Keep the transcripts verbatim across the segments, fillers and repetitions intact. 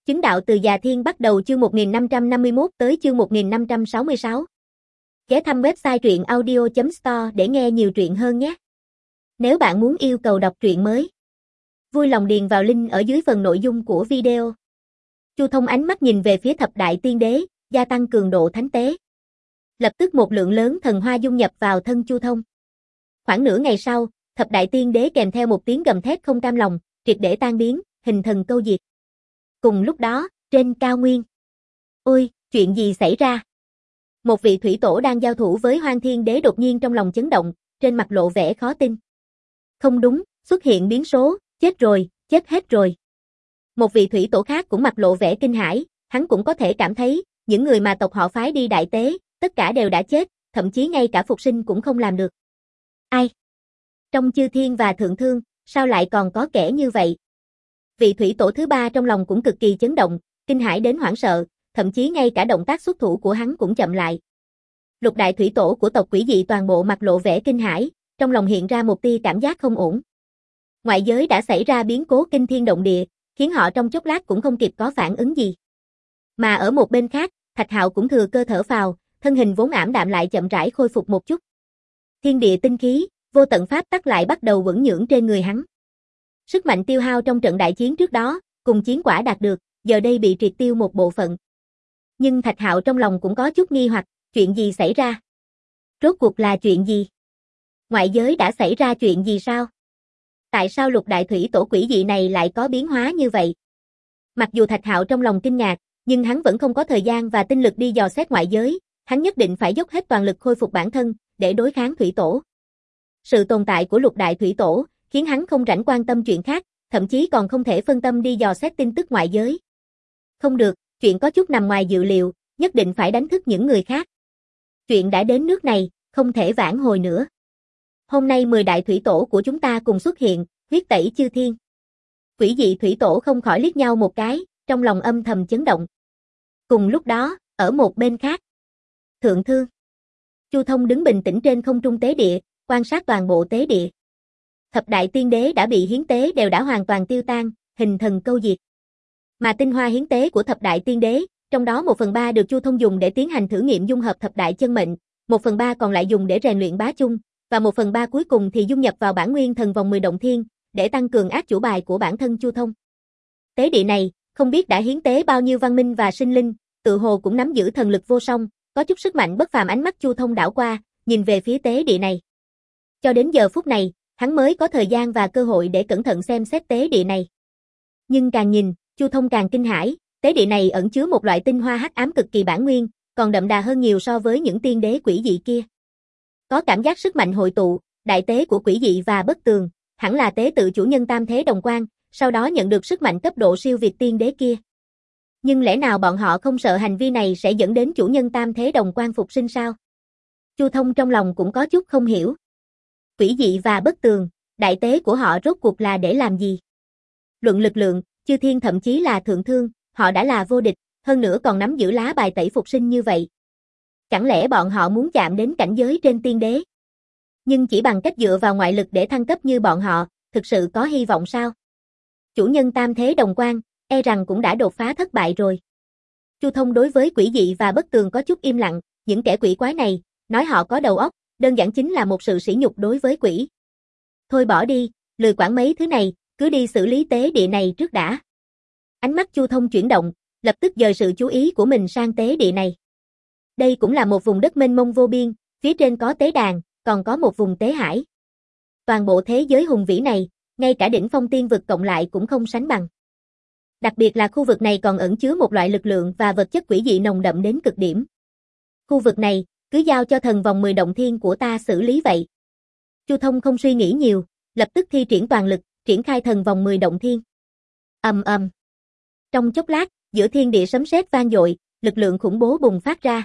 Chứng đạo từ già thiên bắt đầu chương một nghìn năm trăm năm mươi mốt tới chương một nghìn năm trăm sáu mươi sáu. Ghé thăm website truyện audio chấm store để nghe nhiều truyện hơn nhé. Nếu bạn muốn yêu cầu đọc truyện mới, vui lòng điền vào link ở dưới phần nội dung của video. Chu Thông ánh mắt nhìn về phía thập đại tiên đế, gia tăng cường độ thánh tế. Lập tức một lượng lớn thần hoa dung nhập vào thân Chu Thông. Khoảng nửa ngày sau, thập đại tiên đế kèm theo một tiếng gầm thét không cam lòng, triệt để tan biến, hình thần câu diệt. Cùng lúc đó, trên cao nguyên. Ôi, chuyện gì xảy ra? Một vị thủy tổ đang giao thủ với Hoang Thiên Đế đột nhiên trong lòng chấn động, trên mặt lộ vẻ khó tin. Không đúng, xuất hiện biến số, chết rồi, chết hết rồi. Một vị thủy tổ khác cũng mặt lộ vẻ kinh hãi, hắn cũng có thể cảm thấy, những người mà tộc họ phái đi đại tế, tất cả đều đã chết, thậm chí ngay cả phục sinh cũng không làm được. Ai? Trong chư thiên và thượng thương, sao lại còn có kẻ như vậy? Vị thủy tổ thứ ba trong lòng cũng cực kỳ chấn động, kinh hãi đến hoảng sợ, thậm chí ngay cả động tác xuất thủ của hắn cũng chậm lại. Lục đại thủy tổ của tộc Quỷ Dị toàn bộ mặt lộ vẻ kinh hãi, trong lòng hiện ra một tia cảm giác không ổn. Ngoại giới đã xảy ra biến cố kinh thiên động địa, khiến họ trong chốc lát cũng không kịp có phản ứng gì. Mà ở một bên khác, Thạch Hạo cũng thừa cơ thở phào, thân hình vốn ảm đạm lại chậm rãi khôi phục một chút. Thiên địa tinh khí, vô tận pháp tắc lại bắt đầu vững nhưỡng trên người hắn. Sức mạnh tiêu hao trong trận đại chiến trước đó, cùng chiến quả đạt được, giờ đây bị triệt tiêu một bộ phận. Nhưng Thạch Hạo trong lòng cũng có chút nghi hoặc, chuyện gì xảy ra? Rốt cuộc là chuyện gì? Ngoại giới đã xảy ra chuyện gì sao? Tại sao lục đại thủy tổ quỷ dị này lại có biến hóa như vậy? Mặc dù Thạch Hạo trong lòng kinh ngạc, nhưng hắn vẫn không có thời gian và tinh lực đi dò xét ngoại giới, hắn nhất định phải dốc hết toàn lực khôi phục bản thân, để đối kháng thủy tổ. Sự tồn tại của lục đại thủy tổ, khiến hắn không rảnh quan tâm chuyện khác, thậm chí còn không thể phân tâm đi dò xét tin tức ngoại giới. Không được, chuyện có chút nằm ngoài dự liệu, nhất định phải đánh thức những người khác. Chuyện đã đến nước này, không thể vãn hồi nữa. Hôm nay mười đại thủy tổ của chúng ta cùng xuất hiện, huyết tẩy chư thiên. Quỷ dị thủy tổ không khỏi liếc nhau một cái, trong lòng âm thầm chấn động. Cùng lúc đó, ở một bên khác, thượng thương. Chu Thông đứng bình tĩnh trên không trung tế địa, quan sát toàn bộ tế địa. Thập đại tiên đế đã bị hiến tế đều đã hoàn toàn tiêu tan, hình thần câu diệt. Mà tinh hoa hiến tế của thập đại tiên đế, trong đó một phần ba được Chu Thông dùng để tiến hành thử nghiệm dung hợp thập đại chân mệnh, một phần ba còn lại dùng để rèn luyện bá chung, và một phần ba cuối cùng thì dung nhập vào bản nguyên thần vòng mười động thiên, để tăng cường át chủ bài của bản thân Chu Thông. Tế địa này, không biết đã hiến tế bao nhiêu văn minh và sinh linh, tự hồ cũng nắm giữ thần lực vô song, có chút sức mạnh bất phàm. Ánh mắt Chu Thông đảo qua, nhìn về phía tế địa này. Cho đến giờ phút này, hắn mới có thời gian và cơ hội để cẩn thận xem xét tế địa này. Nhưng càng nhìn, Chu Thông càng kinh hãi, tế địa này ẩn chứa một loại tinh hoa hắc ám cực kỳ bản nguyên, còn đậm đà hơn nhiều so với những tiên đế quỷ dị kia. Có cảm giác sức mạnh hội tụ, đại tế của quỷ dị và bất tường, hẳn là tế tự chủ nhân tam thế đồng quan, sau đó nhận được sức mạnh cấp độ siêu việt tiên đế kia. Nhưng lẽ nào bọn họ không sợ hành vi này sẽ dẫn đến chủ nhân tam thế đồng quan phục sinh sao? Chu Thông trong lòng cũng có chút không hiểu. Quỷ dị và bất tường, đại tế của họ rốt cuộc là để làm gì? Luận lực lượng, chư thiên thậm chí là thượng thương, họ đã là vô địch, hơn nữa còn nắm giữ lá bài tẩy phục sinh như vậy. Chẳng lẽ bọn họ muốn chạm đến cảnh giới trên tiên đế? Nhưng chỉ bằng cách dựa vào ngoại lực để thăng cấp như bọn họ, thực sự có hy vọng sao? Chủ nhân tam thế đồng quan, e rằng cũng đã đột phá thất bại rồi. Chu Thông đối với quỷ dị và bất tường có chút im lặng, những kẻ quỷ quái này, nói họ có đầu óc, đơn giản chính là một sự sỉ nhục đối với quỷ. Thôi bỏ đi, lười quản mấy thứ này, cứ đi xử lý tế địa này trước đã. Ánh mắt Chu Thông chuyển động, lập tức dời sự chú ý của mình sang tế địa này. Đây cũng là một vùng đất mênh mông vô biên, phía trên có tế đàn, còn có một vùng tế hải. Toàn bộ thế giới hùng vĩ này, ngay cả đỉnh phong tiên vực cộng lại cũng không sánh bằng. Đặc biệt là khu vực này còn ẩn chứa một loại lực lượng và vật chất quỷ dị nồng đậm đến cực điểm. Khu vực này, cứ giao cho thần vòng mười động thiên của ta xử lý vậy. Chu Thông không suy nghĩ nhiều, lập tức thi triển toàn lực, triển khai thần vòng mười động thiên. Ầm ầm. Trong chốc lát, giữa thiên địa sấm sét vang dội, lực lượng khủng bố bùng phát ra.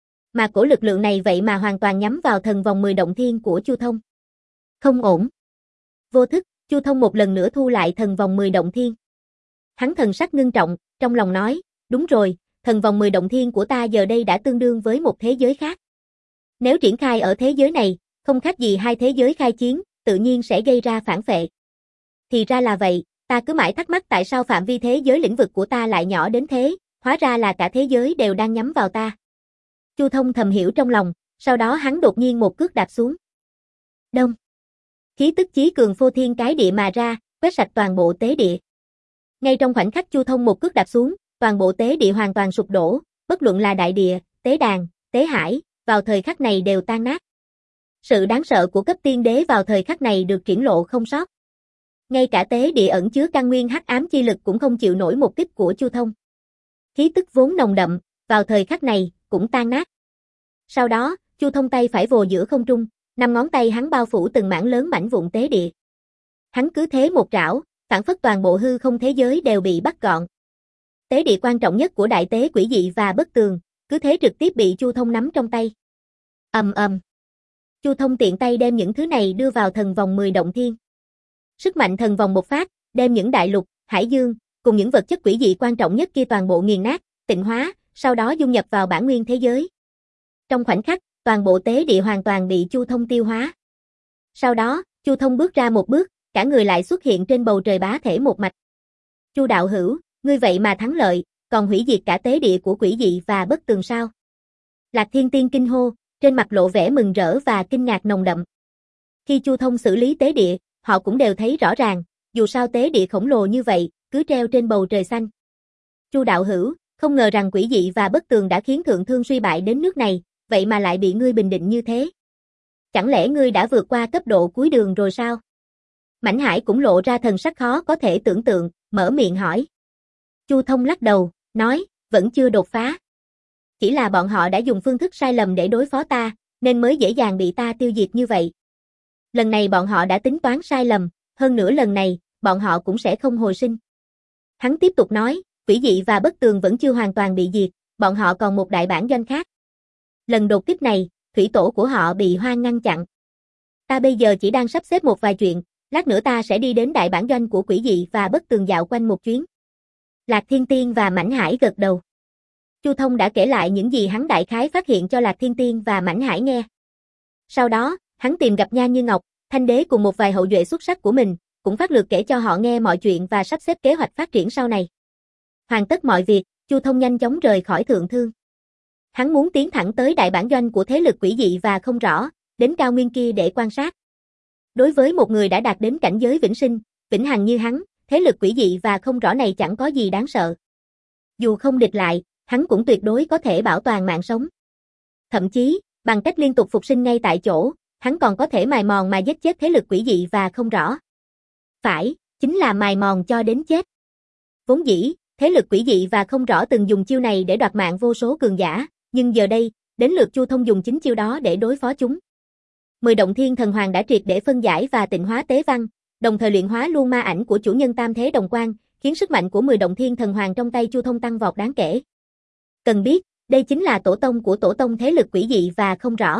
Mà cổ lực lượng này vậy mà hoàn toàn nhắm vào thần vòng mười động thiên của Chu Thông. Không ổn. Vô thức, Chu Thông một lần nữa thu lại thần vòng mười động thiên. Hắn thần sắc ngưng trọng, trong lòng nói, đúng rồi, thần vòng mười động thiên của ta giờ đây đã tương đương với một thế giới khác. Nếu triển khai ở thế giới này, không khác gì hai thế giới khai chiến, tự nhiên sẽ gây ra phản phệ. Thì ra là vậy, Ta cứ mãi thắc mắc tại sao phạm vi thế giới lĩnh vực của ta lại nhỏ đến thế, hóa ra là cả thế giới đều đang nhắm vào ta. Chu Thông thầm hiểu trong lòng, sau đó hắn đột nhiên một cước đạp xuống. Đông. Khí tức chí cường phô thiên cái địa mà ra, quét sạch toàn bộ tế địa. Ngay trong khoảnh khắc Chu Thông một cước đạp xuống, toàn bộ tế địa hoàn toàn sụp đổ, bất luận là đại địa, tế đàn, tế hải, vào thời khắc này đều tan nát. Sự đáng sợ của cấp tiên đế vào thời khắc này được triển lộ không sót. Ngay cả tế địa ẩn chứa căn nguyên hắc ám chi lực cũng không chịu nổi một kích của Chu Thông. Khí tức vốn nồng đậm, vào thời khắc này, cũng tan nát. Sau đó, Chu Thông tay phải vồ giữa không trung, năm ngón tay hắn bao phủ từng mảng lớn mảnh vụn tế địa. Hắn cứ thế một trảo, phản phất toàn bộ hư không thế giới đều bị bắt gọn. Tế địa quan trọng nhất của đại tế quỷ dị và bất tường, cứ thế trực tiếp bị Chu Thông nắm trong tay. Ầm ầm. Chu Thông tiện tay đem những thứ này đưa vào thần vòng mười động thiên. Sức mạnh thần vòng một phát, đem những đại lục, hải dương, cùng những vật chất quỷ dị quan trọng nhất kia toàn bộ nghiền nát, tịnh hóa, sau đó dung nhập vào bản nguyên thế giới. Trong khoảnh khắc, toàn bộ tế địa hoàn toàn bị Chu Thông tiêu hóa. Sau đó, Chu Thông bước ra một bước, cả người lại xuất hiện trên bầu trời bá thể một mạch. Chu đạo hữu, ngươi vậy mà thắng lợi, còn hủy diệt cả tế địa của quỷ dị và bất tường sao? Lạc Thiên Tiên kinh hô, trên mặt lộ vẻ mừng rỡ và kinh ngạc nồng đậm. Khi Chu Thông xử lý tế địa, họ cũng đều thấy rõ ràng, dù sao tế địa khổng lồ như vậy, cứ treo trên bầu trời xanh. Chu đạo hữu, không ngờ rằng quỷ dị và bất tường đã khiến thượng thương suy bại đến nước này, vậy mà lại bị ngươi bình định như thế. Chẳng lẽ ngươi đã vượt qua cấp độ cuối đường rồi sao? Mãnh Hải cũng lộ ra thần sắc khó có thể tưởng tượng, mở miệng hỏi. Chu Thông lắc đầu, nói, vẫn chưa đột phá. Chỉ là bọn họ đã dùng phương thức sai lầm để đối phó ta, nên mới dễ dàng bị ta tiêu diệt như vậy. Lần này bọn họ đã tính toán sai lầm, hơn nữa lần này, bọn họ cũng sẽ không hồi sinh. Hắn tiếp tục nói, quỷ dị và bất tường vẫn chưa hoàn toàn bị diệt, bọn họ còn một đại bản doanh khác. Lần đột kích này, thủy tổ của họ bị Hoang ngăn chặn. Ta bây giờ chỉ đang sắp xếp một vài chuyện, lát nữa ta sẽ đi đến đại bản doanh của quỷ dị và bất tường dạo quanh một chuyến. Lạc Thiên Tiên và Mãnh Hải gật đầu. Chu Thông đã kể lại những gì hắn đại khái phát hiện cho Lạc Thiên Tiên và Mãnh Hải nghe. Sau đó, hắn tìm gặp Nhan Như Ngọc, Thanh Đế cùng một vài hậu duệ xuất sắc của mình, cũng phát lược kể cho họ nghe mọi chuyện và sắp xếp kế hoạch phát triển sau này. Hoàn tất mọi việc, Chu Thông nhanh chóng rời khỏi thượng thương. Hắn muốn tiến thẳng tới đại bản doanh của thế lực quỷ dị và không rõ, đến cao nguyên kia để quan sát. Đối với một người đã đạt đến cảnh giới vĩnh sinh, vĩnh hằng như hắn, thế lực quỷ dị và không rõ này chẳng có gì đáng sợ. Dù không địch lại, hắn cũng tuyệt đối có thể bảo toàn mạng sống. Thậm chí, bằng cách liên tục phục sinh ngay tại chỗ, hắn còn có thể mài mòn mà giết chết thế lực quỷ dị và không rõ. Phải, chính là mài mòn cho đến chết. Vốn dĩ, thế lực quỷ dị và không rõ từng dùng chiêu này để đoạt mạng vô số cường giả, nhưng giờ đây, đến lượt Chu Thông dùng chính chiêu đó để đối phó chúng. Mười động thiên thần hoàng đã triệt để phân giải và tịnh hóa tế văn, đồng thời luyện hóa luôn ma ảnh của chủ nhân tam thế đồng quan, khiến sức mạnh của mười động thiên thần hoàng trong tay Chu Thông tăng vọt đáng kể. Cần biết, đây chính là tổ tông của tổ tông thế lực quỷ dị và không rõ.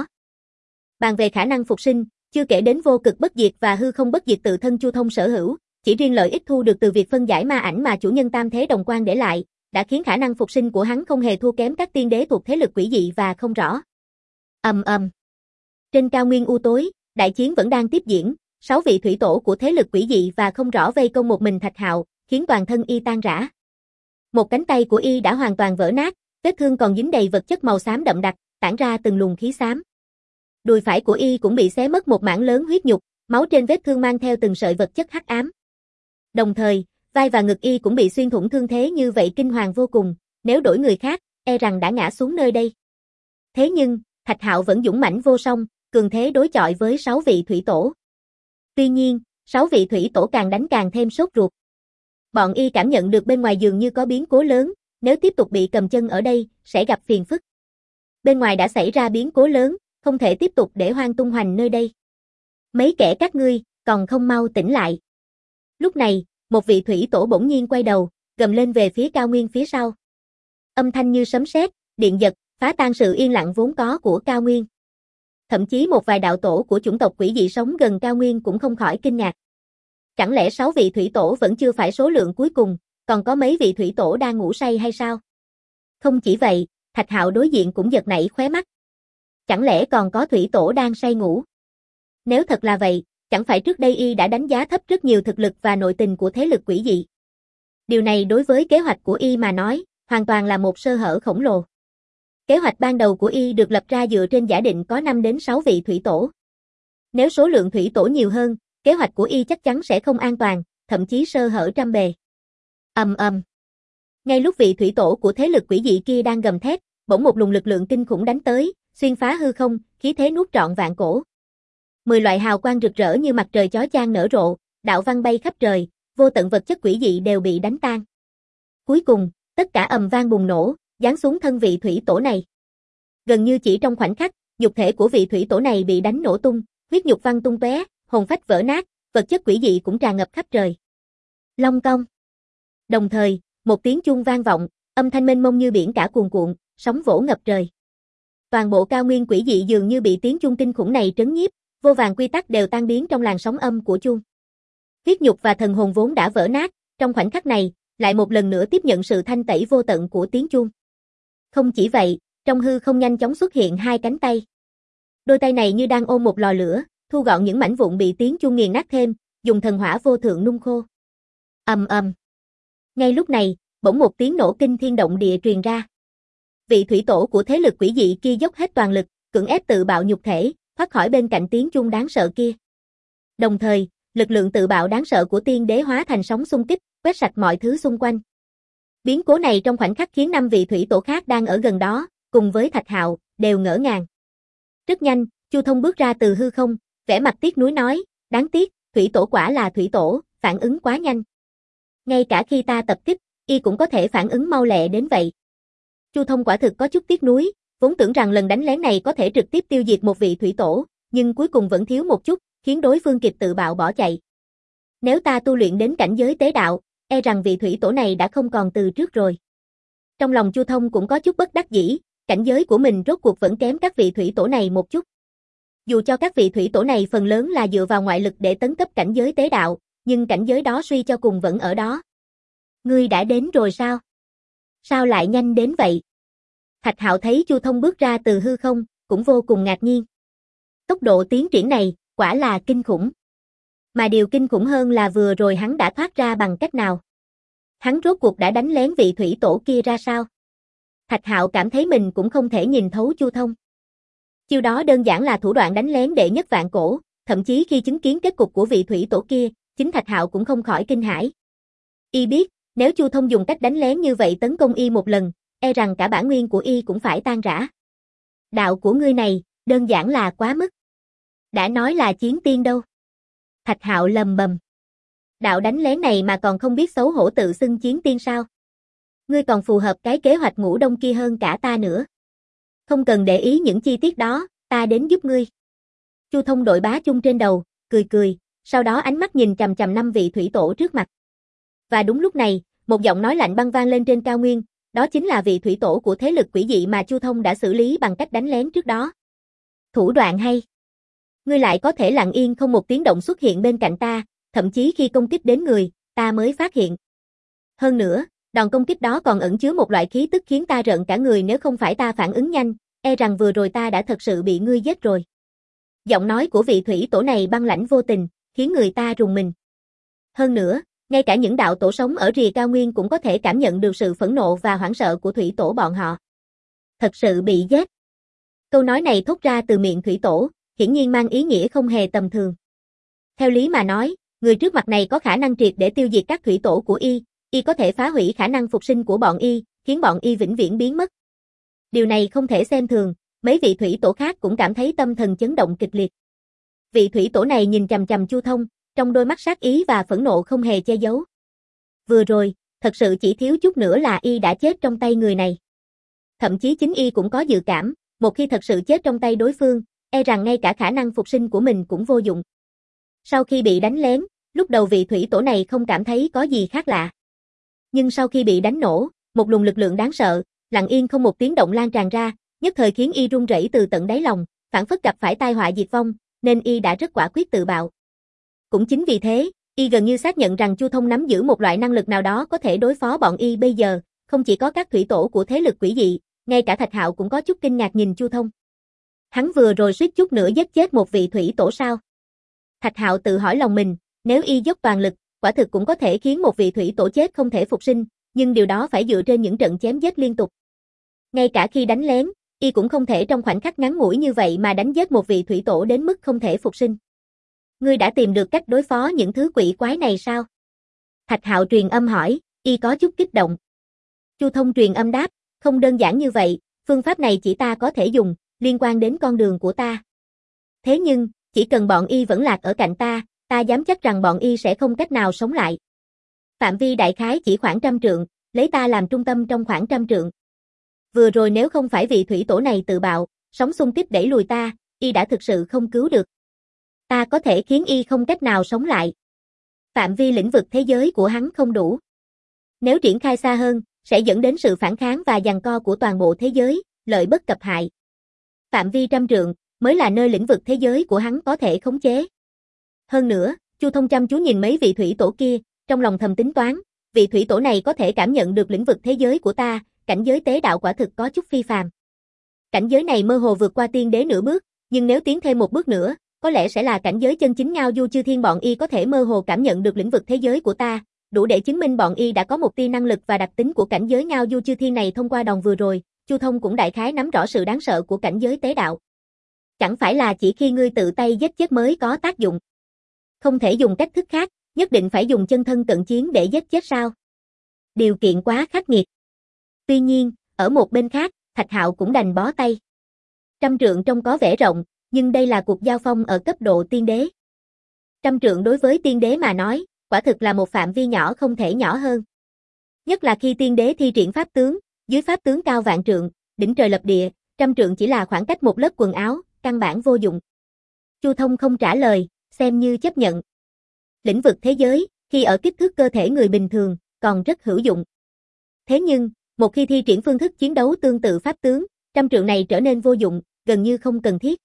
Bàn về khả năng phục sinh, chưa kể đến vô cực bất diệt và hư không bất diệt tự thân Chu Thông sở hữu, chỉ riêng lợi ích thu được từ việc phân giải ma ảnh mà chủ nhân tam thế đồng quan để lại, đã khiến khả năng phục sinh của hắn không hề thua kém các tiên đế thuộc thế lực quỷ dị và không rõ. Ầm ầm. Trên cao nguyên u tối, đại chiến vẫn đang tiếp diễn, sáu vị thủy tổ của thế lực quỷ dị và không rõ vây công một mình Thạch Hạo, khiến toàn thân y tan rã. Một cánh tay của y đã hoàn toàn vỡ nát, vết thương còn dính đầy vật chất màu xám đậm đặc, tản ra từng luồng khí xám. Đùi phải của y cũng bị xé mất một mảng lớn huyết nhục, máu trên vết thương mang theo từng sợi vật chất hắc ám. Đồng thời, vai và ngực y cũng bị xuyên thủng thương thế như vậy kinh hoàng vô cùng, nếu đổi người khác, e rằng đã ngã xuống nơi đây. Thế nhưng, Thạch Hạo vẫn dũng mãnh vô song, cường thế đối chọi với sáu vị thủy tổ. Tuy nhiên, sáu vị thủy tổ càng đánh càng thêm sốt ruột. Bọn y cảm nhận được bên ngoài dường như có biến cố lớn, nếu tiếp tục bị cầm chân ở đây, sẽ gặp phiền phức. Bên ngoài đã xảy ra biến cố lớn, không thể tiếp tục để Hoang tung hoành nơi đây. Mấy kẻ các ngươi, còn không mau tỉnh lại. Lúc này, một vị thủy tổ bỗng nhiên quay đầu, gầm lên về phía cao nguyên phía sau. Âm thanh như sấm sét, điện giật, phá tan sự yên lặng vốn có của cao nguyên. Thậm chí một vài đạo tổ của chủng tộc quỷ dị sống gần cao nguyên cũng không khỏi kinh ngạc. Chẳng lẽ sáu vị thủy tổ vẫn chưa phải số lượng cuối cùng, còn có mấy vị thủy tổ đang ngủ say hay sao? Không chỉ vậy, Thạch Hạo đối diện cũng giật nảy khóe mắt. Chẳng lẽ còn có thủy tổ đang say ngủ? Nếu thật là vậy, Chẳng phải trước đây y đã đánh giá thấp rất nhiều thực lực và nội tình của thế lực quỷ dị. Điều này đối với kế hoạch của y mà nói, hoàn toàn là một sơ hở khổng lồ. Kế hoạch ban đầu của y được lập ra dựa trên giả định có năm đến sáu vị thủy tổ. Nếu số lượng thủy tổ nhiều hơn, kế hoạch của y chắc chắn sẽ không an toàn, thậm chí sơ hở trăm bề. Ầm ầm. Ngay lúc vị thủy tổ của thế lực quỷ dị kia đang gầm thét, bỗng một luồng lực lượng kinh khủng đánh tới, xuyên phá hư không, khí thế nuốt trọn vạn cổ. Mười loại hào quang rực rỡ như mặt trời chói chang nở rộ, đạo văn bay khắp trời, vô tận vật chất quỷ dị đều bị đánh tan. Cuối cùng, tất cả ầm vang bùng nổ, giáng xuống thân vị thủy tổ này. Gần như chỉ trong khoảnh khắc, nhục thể của vị thủy tổ này bị đánh nổ tung, huyết nhục văng tung tóe, hồn phách vỡ nát, vật chất quỷ dị cũng tràn ngập khắp trời. Long cong. Đồng thời, một tiếng chuông vang vọng, âm thanh mênh mông như biển cả cuồn cuộn, sóng vỗ ngập trời. Toàn bộ cao nguyên quỷ dị dường như bị tiếng chuông kinh khủng này trấn nhiếp, vô vàn quy tắc đều tan biến trong làn sóng âm của chuông. Huyết nhục và thần hồn vốn đã vỡ nát, trong khoảnh khắc này, lại một lần nữa tiếp nhận sự thanh tẩy vô tận của tiếng chuông. Không chỉ vậy, trong hư không nhanh chóng xuất hiện hai cánh tay. Đôi tay này như đang ôm một lò lửa, thu gọn những mảnh vụn bị tiếng chuông nghiền nát thêm, dùng thần hỏa vô thượng nung khô. Ầm ầm. Ngay lúc này, bỗng một tiếng nổ kinh thiên động địa truyền ra. Vị thủy tổ của thế lực quỷ dị kia dốc hết toàn lực, cưỡng ép tự bạo nhục thể, thoát khỏi bên cạnh tiếng chuông đáng sợ kia. Đồng thời, lực lượng tự bạo đáng sợ của tiên đế hóa thành sóng xung kích, quét sạch mọi thứ xung quanh. Biến cố này trong khoảnh khắc khiến năm vị thủy tổ khác đang ở gần đó, cùng với Thạch Hạo, đều ngỡ ngàng. Rất nhanh, Chu Thông bước ra từ hư không, vẻ mặt tiếc nuối nói, đáng tiếc, thủy tổ quả là thủy tổ, phản ứng quá nhanh. Ngay cả khi ta tập kích, y cũng có thể phản ứng mau lẹ đến vậy. Chu Thông quả thực có chút tiếc nuối, vốn tưởng rằng lần đánh lén này có thể trực tiếp tiêu diệt một vị thủy tổ, nhưng cuối cùng vẫn thiếu một chút, khiến đối phương kịp tự bạo bỏ chạy. Nếu ta tu luyện đến cảnh giới tế đạo, e rằng vị thủy tổ này đã không còn từ trước rồi. Trong lòng Chu Thông cũng có chút bất đắc dĩ, cảnh giới của mình rốt cuộc vẫn kém các vị thủy tổ này một chút. Dù cho các vị thủy tổ này phần lớn là dựa vào ngoại lực để tấn cấp cảnh giới tế đạo, nhưng cảnh giới đó suy cho cùng vẫn ở đó. Ngươi đã đến rồi sao? Sao lại nhanh đến vậy? Thạch Hạo thấy Chu Thông bước ra từ hư không, cũng vô cùng ngạc nhiên. Tốc độ tiến triển này, quả là kinh khủng. Mà điều kinh khủng hơn là vừa rồi hắn đã thoát ra bằng cách nào? Hắn rốt cuộc đã đánh lén vị thủy tổ kia ra sao? Thạch Hạo cảm thấy mình cũng không thể nhìn thấu Chu Thông. Chiêu đó đơn giản là thủ đoạn đánh lén đệ nhất vạn cổ, thậm chí khi chứng kiến kết cục của vị thủy tổ kia, chính Thạch Hạo cũng không khỏi kinh hãi. Y biết, nếu Chu Thông dùng cách đánh lén như vậy tấn công y một lần, e rằng cả bản nguyên của y cũng phải tan rã. Đạo của ngươi này, đơn giản là quá mức. Đã nói là chiến tiên đâu. Thạch Hạo lầm bầm. Đạo đánh lén này mà còn không biết xấu hổ tự xưng chiến tiên sao? Ngươi còn phù hợp cái kế hoạch ngũ đông kia hơn cả ta nữa. Không cần để ý những chi tiết đó, ta đến giúp ngươi. Chu Thông đội bá chung trên đầu, cười cười, sau đó ánh mắt nhìn chằm chằm năm vị thủy tổ trước mặt. Và đúng lúc này, một giọng nói lạnh băng vang lên trên cao nguyên, đó chính là vị thủy tổ của thế lực quỷ dị mà Chu Thông đã xử lý bằng cách đánh lén trước đó. Thủ đoạn hay. Ngươi lại có thể lặng yên không một tiếng động xuất hiện bên cạnh ta, thậm chí khi công kích đến người, ta mới phát hiện. Hơn nữa, đòn công kích đó còn ẩn chứa một loại khí tức khiến ta rợn cả người, nếu không phải ta phản ứng nhanh, e rằng vừa rồi ta đã thật sự bị ngươi giết rồi. Giọng nói của vị thủy tổ này băng lãnh vô tình, khiến người ta rùng mình. Hơn nữa, ngay cả những đạo tổ sống ở rìa cao nguyên cũng có thể cảm nhận được sự phẫn nộ và hoảng sợ của thủy tổ bọn họ. Thật sự bị giết. Câu nói này thốt ra từ miệng thủy tổ, hiển nhiên mang ý nghĩa không hề tầm thường. Theo lý mà nói, người trước mặt này có khả năng triệt để tiêu diệt các thủy tổ của y, y có thể phá hủy khả năng phục sinh của bọn y, khiến bọn y vĩnh viễn biến mất. Điều này không thể xem thường, mấy vị thủy tổ khác cũng cảm thấy tâm thần chấn động kịch liệt. Vị thủy tổ này nhìn chằm chằm Chu Thông, trong đôi mắt sát ý và phẫn nộ không hề che giấu. Vừa rồi, thật sự chỉ thiếu chút nữa là y đã chết trong tay người này. Thậm chí chính y cũng có dự cảm, một khi thật sự chết trong tay đối phương, e rằng ngay cả khả năng phục sinh của mình cũng vô dụng. Sau khi bị đánh lén, lúc đầu vị thủy tổ này không cảm thấy có gì khác lạ. Nhưng sau khi bị đánh nổ, một luồng lực lượng đáng sợ, lặng yên không một tiếng động lan tràn ra, nhất thời khiến y run rẩy từ tận đáy lòng, phảng phất gặp phải tai họa diệt vong, nên y đã rất quả quyết tự bạo. Cũng chính vì thế, y gần như xác nhận rằng Chu Thông nắm giữ một loại năng lực nào đó có thể đối phó bọn y bây giờ, không chỉ có các thủy tổ của thế lực quỷ dị, ngay cả Thạch Hạo cũng có chút kinh ngạc nhìn Chu Thông. Hắn vừa rồi suýt chút nữa giết chết một vị thủy tổ sao? Thạch Hạo tự hỏi lòng mình, nếu y dốc toàn lực, quả thực cũng có thể khiến một vị thủy tổ chết không thể phục sinh, nhưng điều đó phải dựa trên những trận chém giết liên tục. Ngay cả khi đánh lén, y cũng không thể trong khoảnh khắc ngắn ngủi như vậy mà đánh giết một vị thủy tổ đến mức không thể phục sinh. Ngươi đã tìm được cách đối phó những thứ quỷ quái này sao? Thạch Hạo truyền âm hỏi, y có chút kích động. Chu Thông truyền âm đáp, không đơn giản như vậy, phương pháp này chỉ ta có thể dùng, liên quan đến con đường của ta. Thế nhưng, chỉ cần bọn y vẫn lạc ở cạnh ta, ta dám chắc rằng bọn y sẽ không cách nào sống lại. Phạm vi đại khái chỉ khoảng trăm trượng, lấy ta làm trung tâm trong khoảng trăm trượng. Vừa rồi nếu không phải vị thủy tổ này tự bạo, sóng xung kích đẩy lùi ta, y đã thực sự không cứu được. Ta có thể khiến y không cách nào sống lại. Phạm vi lĩnh vực thế giới của hắn không đủ. Nếu triển khai xa hơn, sẽ dẫn đến sự phản kháng và giằng co của toàn bộ thế giới, lợi bất cập hại. Phạm vi trăm trượng mới là nơi lĩnh vực thế giới của hắn có thể khống chế. Hơn nữa, Chu Thông chăm chú nhìn mấy vị thủy tổ kia, trong lòng thầm tính toán, vị thủy tổ này có thể cảm nhận được lĩnh vực thế giới của ta, cảnh giới tế đạo quả thực có chút phi phàm. Cảnh giới này mơ hồ vượt qua tiên đế nửa bước, nhưng nếu tiến thêm một bước nữa, có lẽ sẽ là cảnh giới chân chính Ngao Du Chư Thiên. Bọn y có thể mơ hồ cảm nhận được lĩnh vực thế giới của ta, đủ để chứng minh bọn y đã có một tia năng lực và đặc tính của cảnh giới Ngao Du Chư Thiên này. Thông qua đòn vừa rồi, Chu Thông cũng đại khái nắm rõ sự đáng sợ của cảnh giới tế đạo. Chẳng phải là chỉ khi ngươi tự tay giết chết mới có tác dụng. Không thể dùng cách thức khác, nhất định phải dùng chân thân cận chiến để giết chết sao? Điều kiện quá khắc nghiệt. Tuy nhiên, ở một bên khác, Thạch Hạo cũng đành bó tay. Trăm trượng trông có vẻ rộng, nhưng đây là cuộc giao phong ở cấp độ tiên đế. Trăm trượng đối với tiên đế mà nói, quả thực là một phạm vi nhỏ không thể nhỏ hơn. Nhất là khi tiên đế thi triển pháp tướng, dưới pháp tướng cao vạn trượng, đỉnh trời lập địa, trăm trượng chỉ là khoảng cách một lớp quần áo, căn bản vô dụng. Chu Thông không trả lời, xem như chấp nhận. Lĩnh vực thế giới, khi ở kích thước cơ thể người bình thường, còn rất hữu dụng. Thế nhưng, một khi thi triển phương thức chiến đấu tương tự pháp tướng, trăm trượng này trở nên vô dụng, gần như không cần thiết.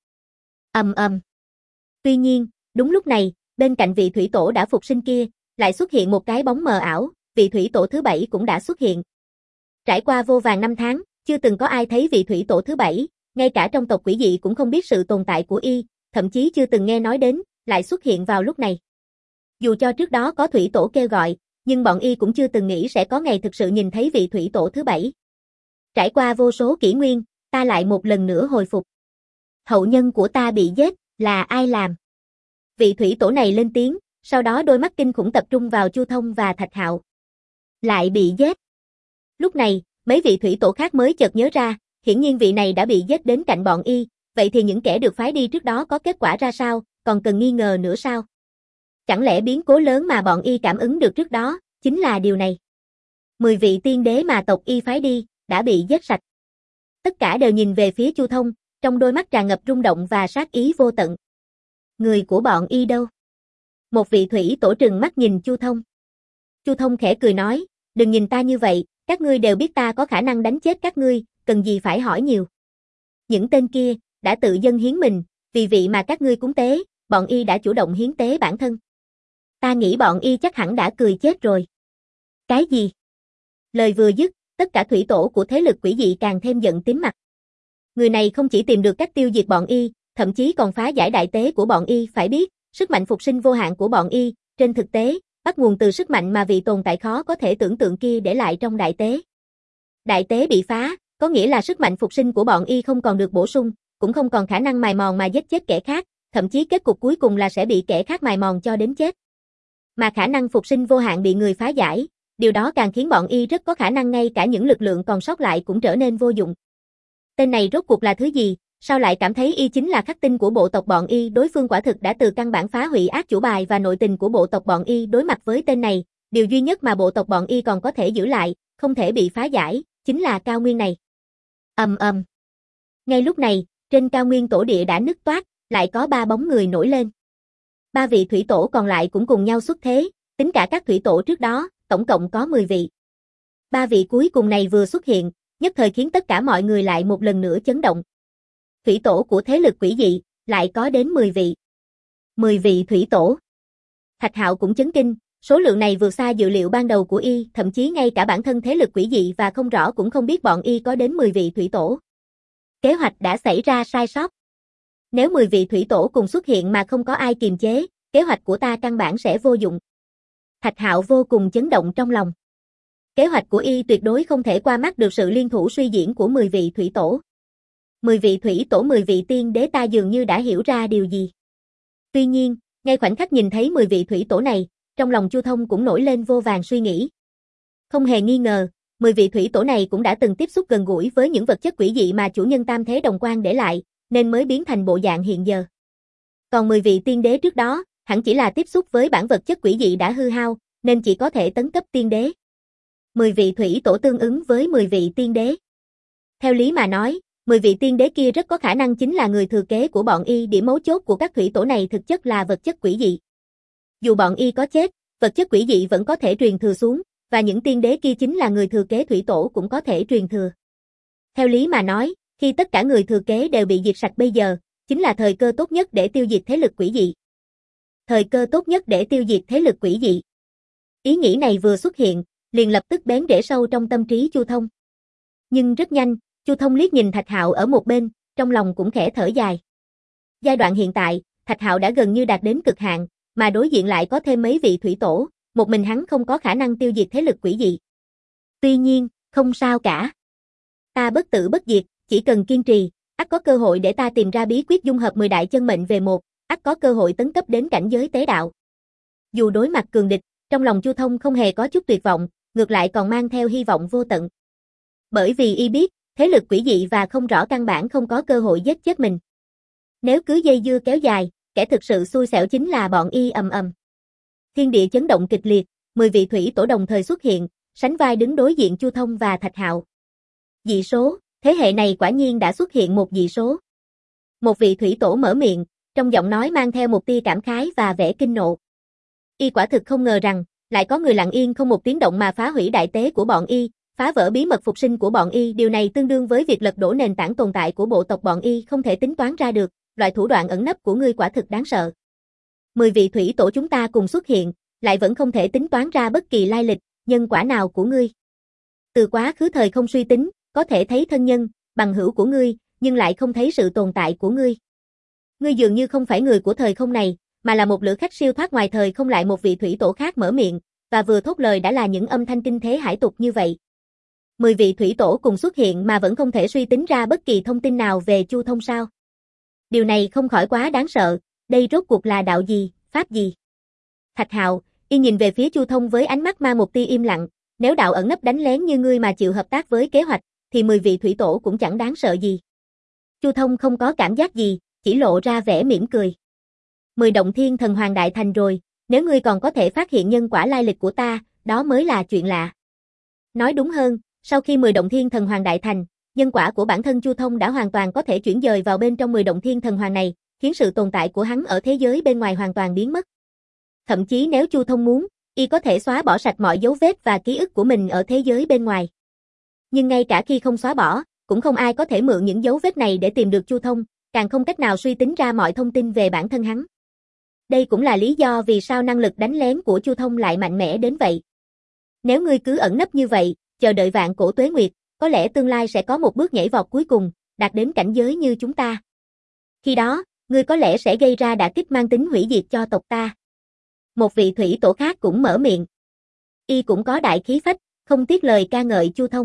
Ầm ầm. Tuy nhiên, đúng lúc này, bên cạnh vị thủy tổ đã phục sinh kia, lại xuất hiện một cái bóng mờ ảo, vị thủy tổ thứ bảy cũng đã xuất hiện. Trải qua vô vàn năm tháng, chưa từng có ai thấy vị thủy tổ thứ bảy, ngay cả trong tộc quỷ dị cũng không biết sự tồn tại của y, thậm chí chưa từng nghe nói đến, lại xuất hiện vào lúc này. Dù cho trước đó có thủy tổ kêu gọi, nhưng bọn y cũng chưa từng nghĩ sẽ có ngày thực sự nhìn thấy vị thủy tổ thứ bảy. Trải qua vô số kỷ nguyên, ta lại một lần nữa hồi phục. Hậu nhân của ta bị giết, là ai làm? Vị thủy tổ này lên tiếng, sau đó đôi mắt kinh khủng tập trung vào Chu Thông và Thạch Hạo. Lại bị giết. Lúc này, mấy vị thủy tổ khác mới chợt nhớ ra, hiển nhiên vị này đã bị giết đến cạnh bọn y, vậy thì những kẻ được phái đi trước đó có kết quả ra sao, còn cần nghi ngờ nữa sao? Chẳng lẽ biến cố lớn mà bọn y cảm ứng được trước đó, chính là điều này? Mười vị tiên đế mà tộc y phái đi, đã bị giết sạch. Tất cả đều nhìn về phía Chu Thông, trong đôi mắt tràn ngập rung động và sát ý vô tận. Người của bọn y đâu? Một vị thủy tổ trừng mắt nhìn Chu Thông. Chu Thông khẽ cười nói, đừng nhìn ta như vậy, các ngươi đều biết ta có khả năng đánh chết các ngươi, cần gì phải hỏi nhiều. Những tên kia, đã tự dâng hiến mình, vì vị mà các ngươi cúng tế, bọn y đã chủ động hiến tế bản thân. Ta nghĩ bọn y chắc hẳn đã cười chết rồi. Cái gì? Lời vừa dứt, tất cả thủy tổ của thế lực quỷ dị càng thêm giận tím mặt. Người này không chỉ tìm được cách tiêu diệt bọn y, thậm chí còn phá giải đại tế của bọn y. Phải biết, sức mạnh phục sinh vô hạn của bọn y, trên thực tế, bắt nguồn từ sức mạnh mà vị tồn tại khó có thể tưởng tượng kia để lại trong đại tế. Đại tế bị phá, có nghĩa là sức mạnh phục sinh của bọn y không còn được bổ sung, cũng không còn khả năng mài mòn mà giết chết kẻ khác, thậm chí kết cục cuối cùng là sẽ bị kẻ khác mài mòn cho đến chết. Mà khả năng phục sinh vô hạn bị người phá giải, điều đó càng khiến bọn y rất có khả năng ngay cả những lực lượng còn sót lại cũng trở nên vô dụng. Tên này rốt cuộc là thứ gì, sao lại cảm thấy y chính là khắc tinh của bộ tộc bọn y? Đối phương quả thực đã từ căn bản phá hủy ác chủ bài và nội tình của bộ tộc bọn y. Đối mặt với tên này, điều duy nhất mà bộ tộc bọn y còn có thể giữ lại, không thể bị phá giải, chính là cao nguyên này. Ầm ầm. Ngay lúc này, trên cao nguyên tổ địa đã nứt toác, lại có ba bóng người nổi lên. Ba vị thủy tổ còn lại cũng cùng nhau xuất thế, tính cả các thủy tổ trước đó, tổng cộng có mười vị. Ba vị cuối cùng này vừa xuất hiện, nhất thời khiến tất cả mọi người lại một lần nữa chấn động. Thủy tổ của thế lực quỷ dị, lại có đến mười vị. mười vị thủy tổ. Thạch Hạo cũng chấn kinh, số lượng này vượt xa dự liệu ban đầu của y, thậm chí ngay cả bản thân thế lực quỷ dị và không rõ cũng không biết bọn y có đến mười vị thủy tổ. Kế hoạch đã xảy ra sai sót. Nếu mười vị thủy tổ cùng xuất hiện mà không có ai kiềm chế, kế hoạch của ta căn bản sẽ vô dụng. Thạch Hạo vô cùng chấn động trong lòng. Kế hoạch của y tuyệt đối không thể qua mắt được sự liên thủ suy diễn của mười vị thủy tổ. mười vị thủy tổ mười vị tiên đế ta dường như đã hiểu ra điều gì. Tuy nhiên, ngay khoảnh khắc nhìn thấy mười vị thủy tổ này, trong lòng Chu Thông cũng nổi lên vô vàn suy nghĩ. Không hề nghi ngờ, mười vị thủy tổ này cũng đã từng tiếp xúc gần gũi với những vật chất quỷ dị mà chủ nhân Tam Thế Đồng Quan để lại, nên mới biến thành bộ dạng hiện giờ. Còn mười vị tiên đế trước đó, hẳn chỉ là tiếp xúc với bản vật chất quỷ dị đã hư hao, nên chỉ có thể tấn cấp tiên đế. mười vị thủy tổ tương ứng với mười vị tiên đế. Theo lý mà nói, mười vị tiên đế kia rất có khả năng chính là người thừa kế của bọn y, điểm mấu chốt của các thủy tổ này thực chất là vật chất quỷ dị. Dù bọn y có chết, vật chất quỷ dị vẫn có thể truyền thừa xuống, và những tiên đế kia chính là người thừa kế thủy tổ cũng có thể truyền thừa. Theo lý mà nói, khi tất cả người thừa kế đều bị diệt sạch bây giờ, chính là thời cơ tốt nhất để tiêu diệt thế lực quỷ dị. Thời cơ tốt nhất để tiêu diệt thế lực quỷ dị. Ý nghĩ này vừa xuất hiện, liền lập tức bén rễ sâu trong tâm trí Chu Thông. Nhưng rất nhanh, Chu Thông liếc nhìn Thạch Hạo ở một bên, trong lòng cũng khẽ thở dài. Giai đoạn hiện tại, Thạch Hạo đã gần như đạt đến cực hạn, mà đối diện lại có thêm mấy vị thủy tổ, một mình hắn không có khả năng tiêu diệt thế lực quỷ dị. Tuy nhiên, không sao cả. Ta bất tử bất diệt, chỉ cần kiên trì, ắt có cơ hội để ta tìm ra bí quyết dung hợp mười đại chân mệnh về một, ắt có cơ hội tấn cấp đến cảnh giới tế đạo. Dù đối mặt cường địch, trong lòng Chu Thông không hề có chút tuyệt vọng, ngược lại còn mang theo hy vọng vô tận. Bởi vì y biết, thế lực quỷ dị và không rõ căn bản không có cơ hội giết chết mình. Nếu cứ dây dưa kéo dài, kẻ thực sự xui xẻo chính là bọn y ầm ầm. Thiên địa chấn động kịch liệt, mười vị thủy tổ đồng thời xuất hiện, sánh vai đứng đối diện Chu Thông và Thạch Hạo. Dị số, thế hệ này quả nhiên đã xuất hiện một dị số. Một vị thủy tổ mở miệng, trong giọng nói mang theo một tia cảm khái và vẻ kinh nộ. Y quả thực không ngờ rằng, lại có người lặng yên không một tiếng động mà phá hủy đại tế của bọn y, phá vỡ bí mật phục sinh của bọn y, điều này tương đương với việc lật đổ nền tảng tồn tại của bộ tộc bọn y không thể tính toán ra được, loại thủ đoạn ẩn nấp của ngươi quả thực đáng sợ. Mười vị thủy tổ chúng ta cùng xuất hiện, lại vẫn không thể tính toán ra bất kỳ lai lịch, nhân quả nào của ngươi. Từ quá khứ thời không suy tính, có thể thấy thân nhân, bằng hữu của ngươi, nhưng lại không thấy sự tồn tại của ngươi. Ngươi dường như không phải người của thời không này, mà là một lữ khách siêu thoát ngoài thời không. Lại một vị thủy tổ khác mở miệng, và vừa thốt lời đã là những âm thanh kinh thế hải tục như vậy. Mười vị thủy tổ cùng xuất hiện mà vẫn không thể suy tính ra bất kỳ thông tin nào về Chu Thông sao? Điều này không khỏi quá đáng sợ, đây rốt cuộc là đạo gì, pháp gì? Thạch Hạo, y nhìn về phía Chu Thông với ánh mắt mang một tia im lặng, nếu đạo ẩn nấp đánh lén như ngươi mà chịu hợp tác với kế hoạch, thì mười vị thủy tổ cũng chẳng đáng sợ gì. Chu Thông không có cảm giác gì, chỉ lộ ra vẻ mỉm cười. Mười động thiên thần hoàng đại thành rồi, nếu ngươi còn có thể phát hiện nhân quả lai lịch của ta, đó mới là chuyện lạ. Nói đúng hơn, sau khi mười động thiên thần hoàng đại thành, nhân quả của bản thân Chu Thông đã hoàn toàn có thể chuyển dời vào bên trong mười động thiên thần hoàng này, khiến sự tồn tại của hắn ở thế giới bên ngoài hoàn toàn biến mất. Thậm chí nếu Chu Thông muốn, y có thể xóa bỏ sạch mọi dấu vết và ký ức của mình ở thế giới bên ngoài. Nhưng ngay cả khi không xóa bỏ, cũng không ai có thể mượn những dấu vết này để tìm được Chu Thông, càng không cách nào suy tính ra mọi thông tin về bản thân hắn. Đây cũng là lý do vì sao năng lực đánh lén của Chu Thông lại mạnh mẽ đến vậy. Nếu ngươi cứ ẩn nấp như vậy, chờ đợi vạn cổ tuế nguyệt, có lẽ tương lai sẽ có một bước nhảy vọt cuối cùng, đạt đến cảnh giới như chúng ta. Khi đó, ngươi có lẽ sẽ gây ra đả kích mang tính hủy diệt cho tộc ta. Một vị thủy tổ khác cũng mở miệng. Y cũng có đại khí phách, không tiếc lời ca ngợi Chu Thông.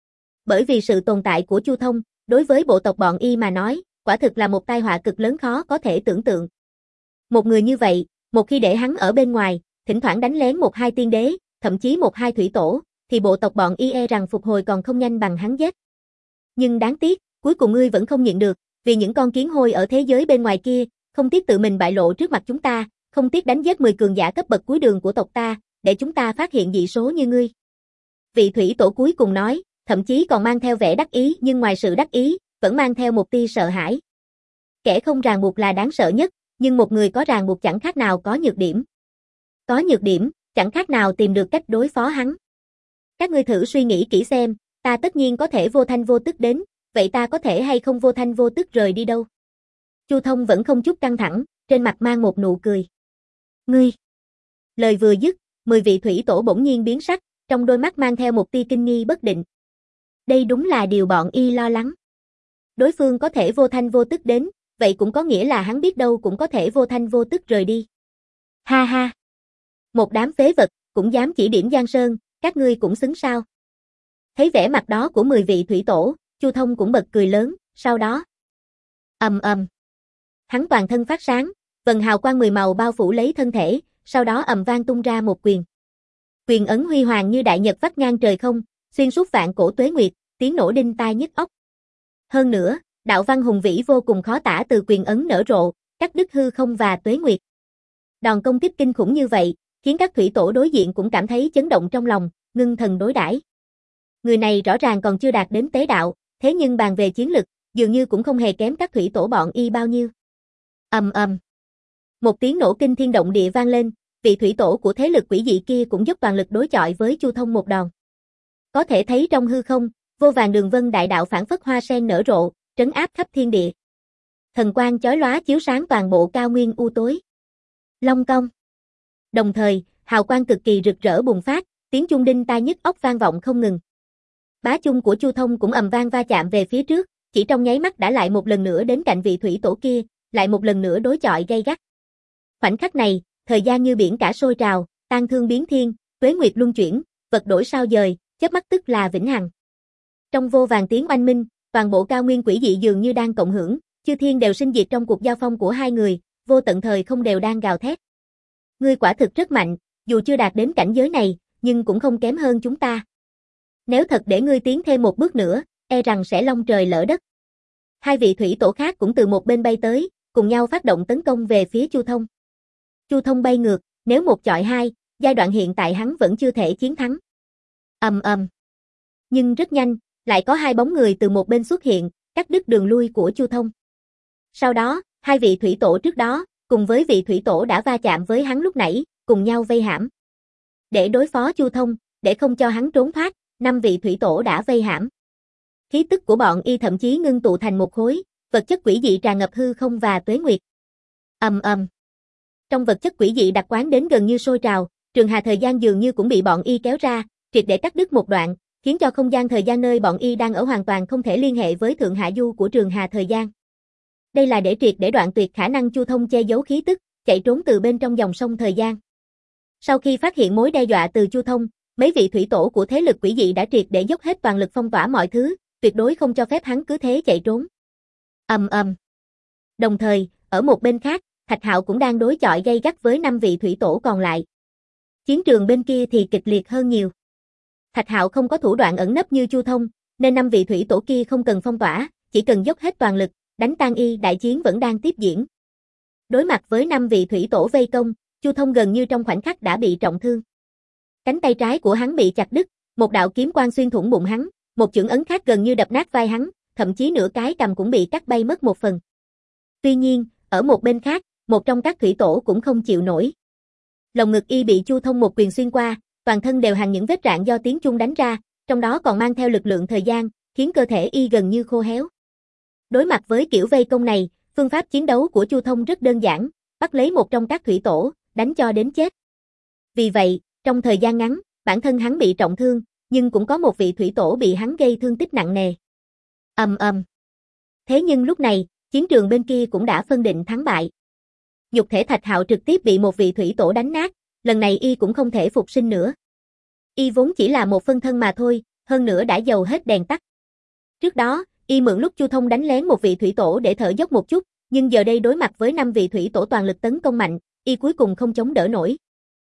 Bởi vì sự tồn tại của Chu Thông, đối với bộ tộc bọn y mà nói, quả thực là một tai họa cực lớn khó có thể tưởng tượng. Một người như vậy, một khi để hắn ở bên ngoài, thỉnh thoảng đánh lén một hai tiên đế, thậm chí một hai thủy tổ, thì bộ tộc bọn y e rằng phục hồi còn không nhanh bằng hắn giết. Nhưng đáng tiếc, cuối cùng ngươi vẫn không nhịn được, vì những con kiến hôi ở thế giới bên ngoài kia, không tiếc tự mình bại lộ trước mặt chúng ta, không tiếc đánh giết mười cường giả cấp bậc cuối đường của tộc ta, để chúng ta phát hiện dị số như ngươi. Vị thủy tổ cuối cùng nói, thậm chí còn mang theo vẻ đắc ý, nhưng ngoài sự đắc ý, vẫn mang theo một tia sợ hãi. Kẻ không ràng buộc là đáng sợ nhất, nhưng một người có ràng buộc chẳng khác nào có nhược điểm. Có nhược điểm, chẳng khác nào tìm được cách đối phó hắn. Các ngươi thử suy nghĩ kỹ xem, ta tất nhiên có thể vô thanh vô tức đến, vậy ta có thể hay không vô thanh vô tức rời đi đâu? Chu Thông vẫn không chút căng thẳng, trên mặt mang một nụ cười. Ngươi! Lời vừa dứt, mười vị thủy tổ bỗng nhiên biến sắc, trong đôi mắt mang theo một tia kinh nghi bất định. Đây đúng là điều bọn y lo lắng. Đối phương có thể vô thanh vô tức đến, vậy cũng có nghĩa là hắn biết đâu cũng có thể vô thanh vô tức rời đi. Ha ha. Một đám phế vật, cũng dám chỉ điểm Giang Sơn, các ngươi cũng xứng sao? Thấy vẻ mặt đó của mười vị thủy tổ, Chu Thông cũng bật cười lớn, sau đó. Ầm ầm. Hắn toàn thân phát sáng, vần hào quang mười màu bao phủ lấy thân thể, sau đó ầm vang tung ra một quyền. Quyền ấn huy hoàng như đại nhật vắt ngang trời không, xuyên suốt vạn cổ tuế nguyệt, tiếng nổ đinh tai nhức óc. Hơn nữa, đạo văn hùng vĩ vô cùng khó tả từ quyền ấn nở rộ, cắt đứt hư không và tuế nguyệt. Đòn công kích kinh khủng như vậy, khiến các thủy tổ đối diện cũng cảm thấy chấn động trong lòng, ngưng thần đối đãi. Người này rõ ràng còn chưa đạt đến tế đạo, thế nhưng bàn về chiến lực, dường như cũng không hề kém các thủy tổ bọn y bao nhiêu. Ầm ầm. Một tiếng nổ kinh thiên động địa vang lên, vị thủy tổ của thế lực quỷ dị kia cũng dốc toàn lực đối chọi với Chu Thông một đòn. Có thể thấy trong hư không, vô vàn đường vân đại đạo phản phất hoa sen nở rộ, trấn áp khắp thiên địa. Thần quang chói lóa chiếu sáng toàn bộ cao nguyên u tối. Long cong. Đồng thời, hào quang cực kỳ rực rỡ bùng phát, tiếng chuông đinh tai nhức óc vang vọng không ngừng. Bá chung của Chu Thông cũng ầm vang va chạm về phía trước, chỉ trong nháy mắt đã lại một lần nữa đến cạnh vị thủy tổ kia, lại một lần nữa đối chọi gay gắt. Khoảnh khắc này, thời gian như biển cả sôi trào, tan thương biến thiên, tuế nguyệt luân chuyển, vật đổi sao dời, chớp mắt tức là vĩnh hằng. Trong vô vàn tiếng oanh minh, toàn bộ cao nguyên quỷ dị dường như đang cộng hưởng, chư thiên đều sinh diệt trong cuộc giao phong của hai người, vô tận thời không đều đang gào thét. Ngươi quả thực rất mạnh, dù chưa đạt đến cảnh giới này, nhưng cũng không kém hơn chúng ta. Nếu thật để ngươi tiến thêm một bước nữa, e rằng sẽ long trời lỡ đất. Hai vị thủy tổ khác cũng từ một bên bay tới, cùng nhau phát động tấn công về phía Chu Thông. Chu Thông bay ngược, nếu một chọi hai, giai đoạn hiện tại hắn vẫn chưa thể chiến thắng. Ầm ầm. Nhưng rất nhanh, lại có hai bóng người từ một bên xuất hiện, cắt đứt đường lui của Chu Thông. Sau đó, hai vị thủy tổ trước đó, cùng với vị thủy tổ đã va chạm với hắn lúc nãy, cùng nhau vây hãm. Để đối phó Chu Thông, để không cho hắn trốn thoát, năm vị thủy tổ đã vây hãm. Khí tức của bọn y thậm chí ngưng tụ thành một khối, vật chất quỷ dị tràn ngập hư không và tuế nguyệt. Ầm ầm. Trong vật chất quỷ dị đặc quán đến gần như sôi trào, trường hà thời gian dường như cũng bị bọn y kéo ra, triệt để cắt đứt một đoạn, khiến cho không gian thời gian nơi bọn y đang ở hoàn toàn không thể liên hệ với thượng hạ du của trường hà thời gian. Đây là để triệt để đoạn tuyệt khả năng Chu Thông che giấu khí tức, chạy trốn từ bên trong dòng sông thời gian. Sau khi phát hiện mối đe dọa từ Chu Thông, mấy vị thủy tổ của thế lực quỷ dị đã triệt để dốc hết toàn lực phong tỏa mọi thứ, tuyệt đối không cho phép hắn cứ thế chạy trốn. Ầm ầm. Đồng thời, ở một bên khác, Thạch Hạo cũng đang đối chọi gay gắt với năm vị thủy tổ còn lại. Chiến trường bên kia thì kịch liệt hơn nhiều. Thạch Hạo không có thủ đoạn ẩn nấp như Chu Thông, nên năm vị thủy tổ kia không cần phong tỏa, chỉ cần dốc hết toàn lực, đánh tan y, đại chiến vẫn đang tiếp diễn. Đối mặt với năm vị thủy tổ vây công, Chu Thông gần như trong khoảnh khắc đã bị trọng thương. Cánh tay trái của hắn bị chặt đứt, một đạo kiếm quang xuyên thủng bụng hắn, một chưởng ấn khác gần như đập nát vai hắn, thậm chí nửa cái cằm cũng bị cắt bay mất một phần. Tuy nhiên, ở một bên khác, một trong các thủy tổ cũng không chịu nổi. Lồng ngực y bị Chu Thông một quyền xuyên qua, toàn thân đều hằn những vết rạn do tiếng chuông đánh ra, trong đó còn mang theo lực lượng thời gian, khiến cơ thể y gần như khô héo. Đối mặt với kiểu vây công này, phương pháp chiến đấu của Chu Thông rất đơn giản, bắt lấy một trong các thủy tổ, đánh cho đến chết. Vì vậy, trong thời gian ngắn, bản thân hắn bị trọng thương, nhưng cũng có một vị thủy tổ bị hắn gây thương tích nặng nề. Ầm ầm. Thế nhưng lúc này, chiến trường bên kia cũng đã phân định thắng bại. Nhục thể Thạch Hạo trực tiếp bị một vị thủy tổ đánh nát, lần này y cũng không thể phục sinh nữa. Y vốn chỉ là một phân thân mà thôi, hơn nữa đã dầu hết đèn tắt. Trước đó, y mượn lúc Chu Thông đánh lén một vị thủy tổ để thở dốc một chút, nhưng giờ đây đối mặt với năm vị thủy tổ toàn lực tấn công mạnh, y cuối cùng không chống đỡ nổi.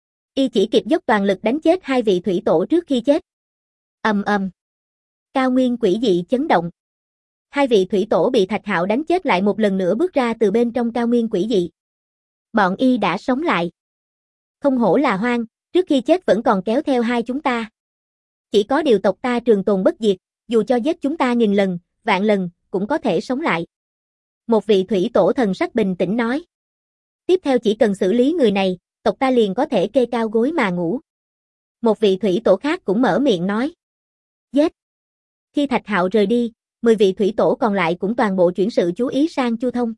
Y chỉ kịp dốc toàn lực đánh chết hai vị thủy tổ trước khi chết. Ầm ầm. Cao nguyên quỷ dị chấn động. Hai vị thủy tổ bị Thạch Hạo đánh chết lại một lần nữa bước ra từ bên trong cao nguyên quỷ dị. Bọn y đã sống lại. Không hổ là hoang, trước khi chết vẫn còn kéo theo hai chúng ta. Chỉ có điều tộc ta trường tồn bất diệt, dù cho giết chúng ta nghìn lần, vạn lần, cũng có thể sống lại. Một vị thủy tổ thần sắc bình tĩnh nói. Tiếp theo chỉ cần xử lý người này, tộc ta liền có thể kê cao gối mà ngủ. Một vị thủy tổ khác cũng mở miệng nói. Giết. Khi Thạch Hạo rời đi, mười vị thủy tổ còn lại cũng toàn bộ chuyển sự chú ý sang Chu Thông.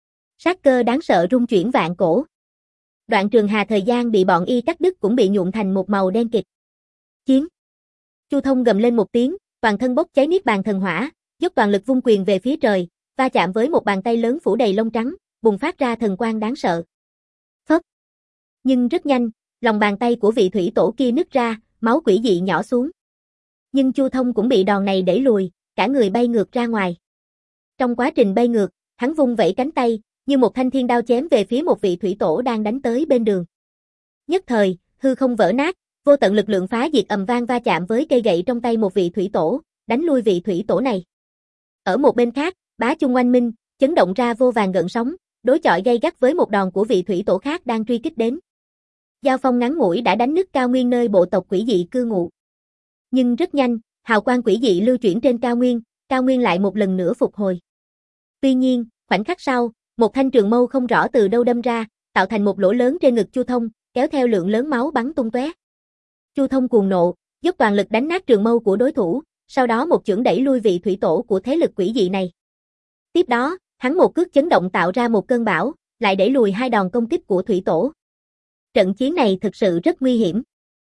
Sát cơ đáng sợ rung chuyển vạn cổ. Đoạn trường hà thời gian bị bọn y cắt đứt cũng bị nhuộm thành một màu đen kịt. Chiến. Chu Thông gầm lên một tiếng, toàn thân bốc cháy niết bàn thần hỏa, dốc toàn lực vung quyền về phía trời, va chạm với một bàn tay lớn phủ đầy lông trắng, bùng phát ra thần quang đáng sợ. Phấp. Nhưng rất nhanh, lòng bàn tay của vị thủy tổ kia nứt ra, máu quỷ dị nhỏ xuống. Nhưng Chu Thông cũng bị đòn này đẩy lùi, cả người bay ngược ra ngoài. Trong quá trình bay ngược, hắn vung vẩy cánh tay, như một thanh thiên đao chém về phía một vị thủy tổ đang đánh tới bên đường. Nhất thời, hư không vỡ nát, vô tận lực lượng phá diệt ầm vang va chạm với cây gậy trong tay một vị thủy tổ, đánh lui vị thủy tổ này. Ở một bên khác, bá chung oanh minh, chấn động ra vô vàn gợn sóng, đối chọi gay gắt với một đòn của vị thủy tổ khác đang truy kích đến. Giao phong ngắn ngủi đã đánh nứt cao nguyên nơi bộ tộc quỷ dị cư ngụ. Nhưng rất nhanh, hào quang quỷ dị lưu chuyển trên cao nguyên, cao nguyên lại một lần nữa phục hồi. Tuy nhiên, khoảnh khắc sau, một thanh trường mâu không rõ từ đâu đâm ra, tạo thành một lỗ lớn trên ngực Chu Thông, kéo theo lượng lớn máu bắn tung tóe. Chu Thông cuồng nộ, dốc toàn lực đánh nát trường mâu của đối thủ, sau đó một chưởng đẩy lui vị thủy tổ của thế lực quỷ dị này. Tiếp đó, hắn một cước chấn động tạo ra một cơn bão, lại đẩy lùi hai đòn công kích của thủy tổ. Trận chiến này thực sự rất nguy hiểm.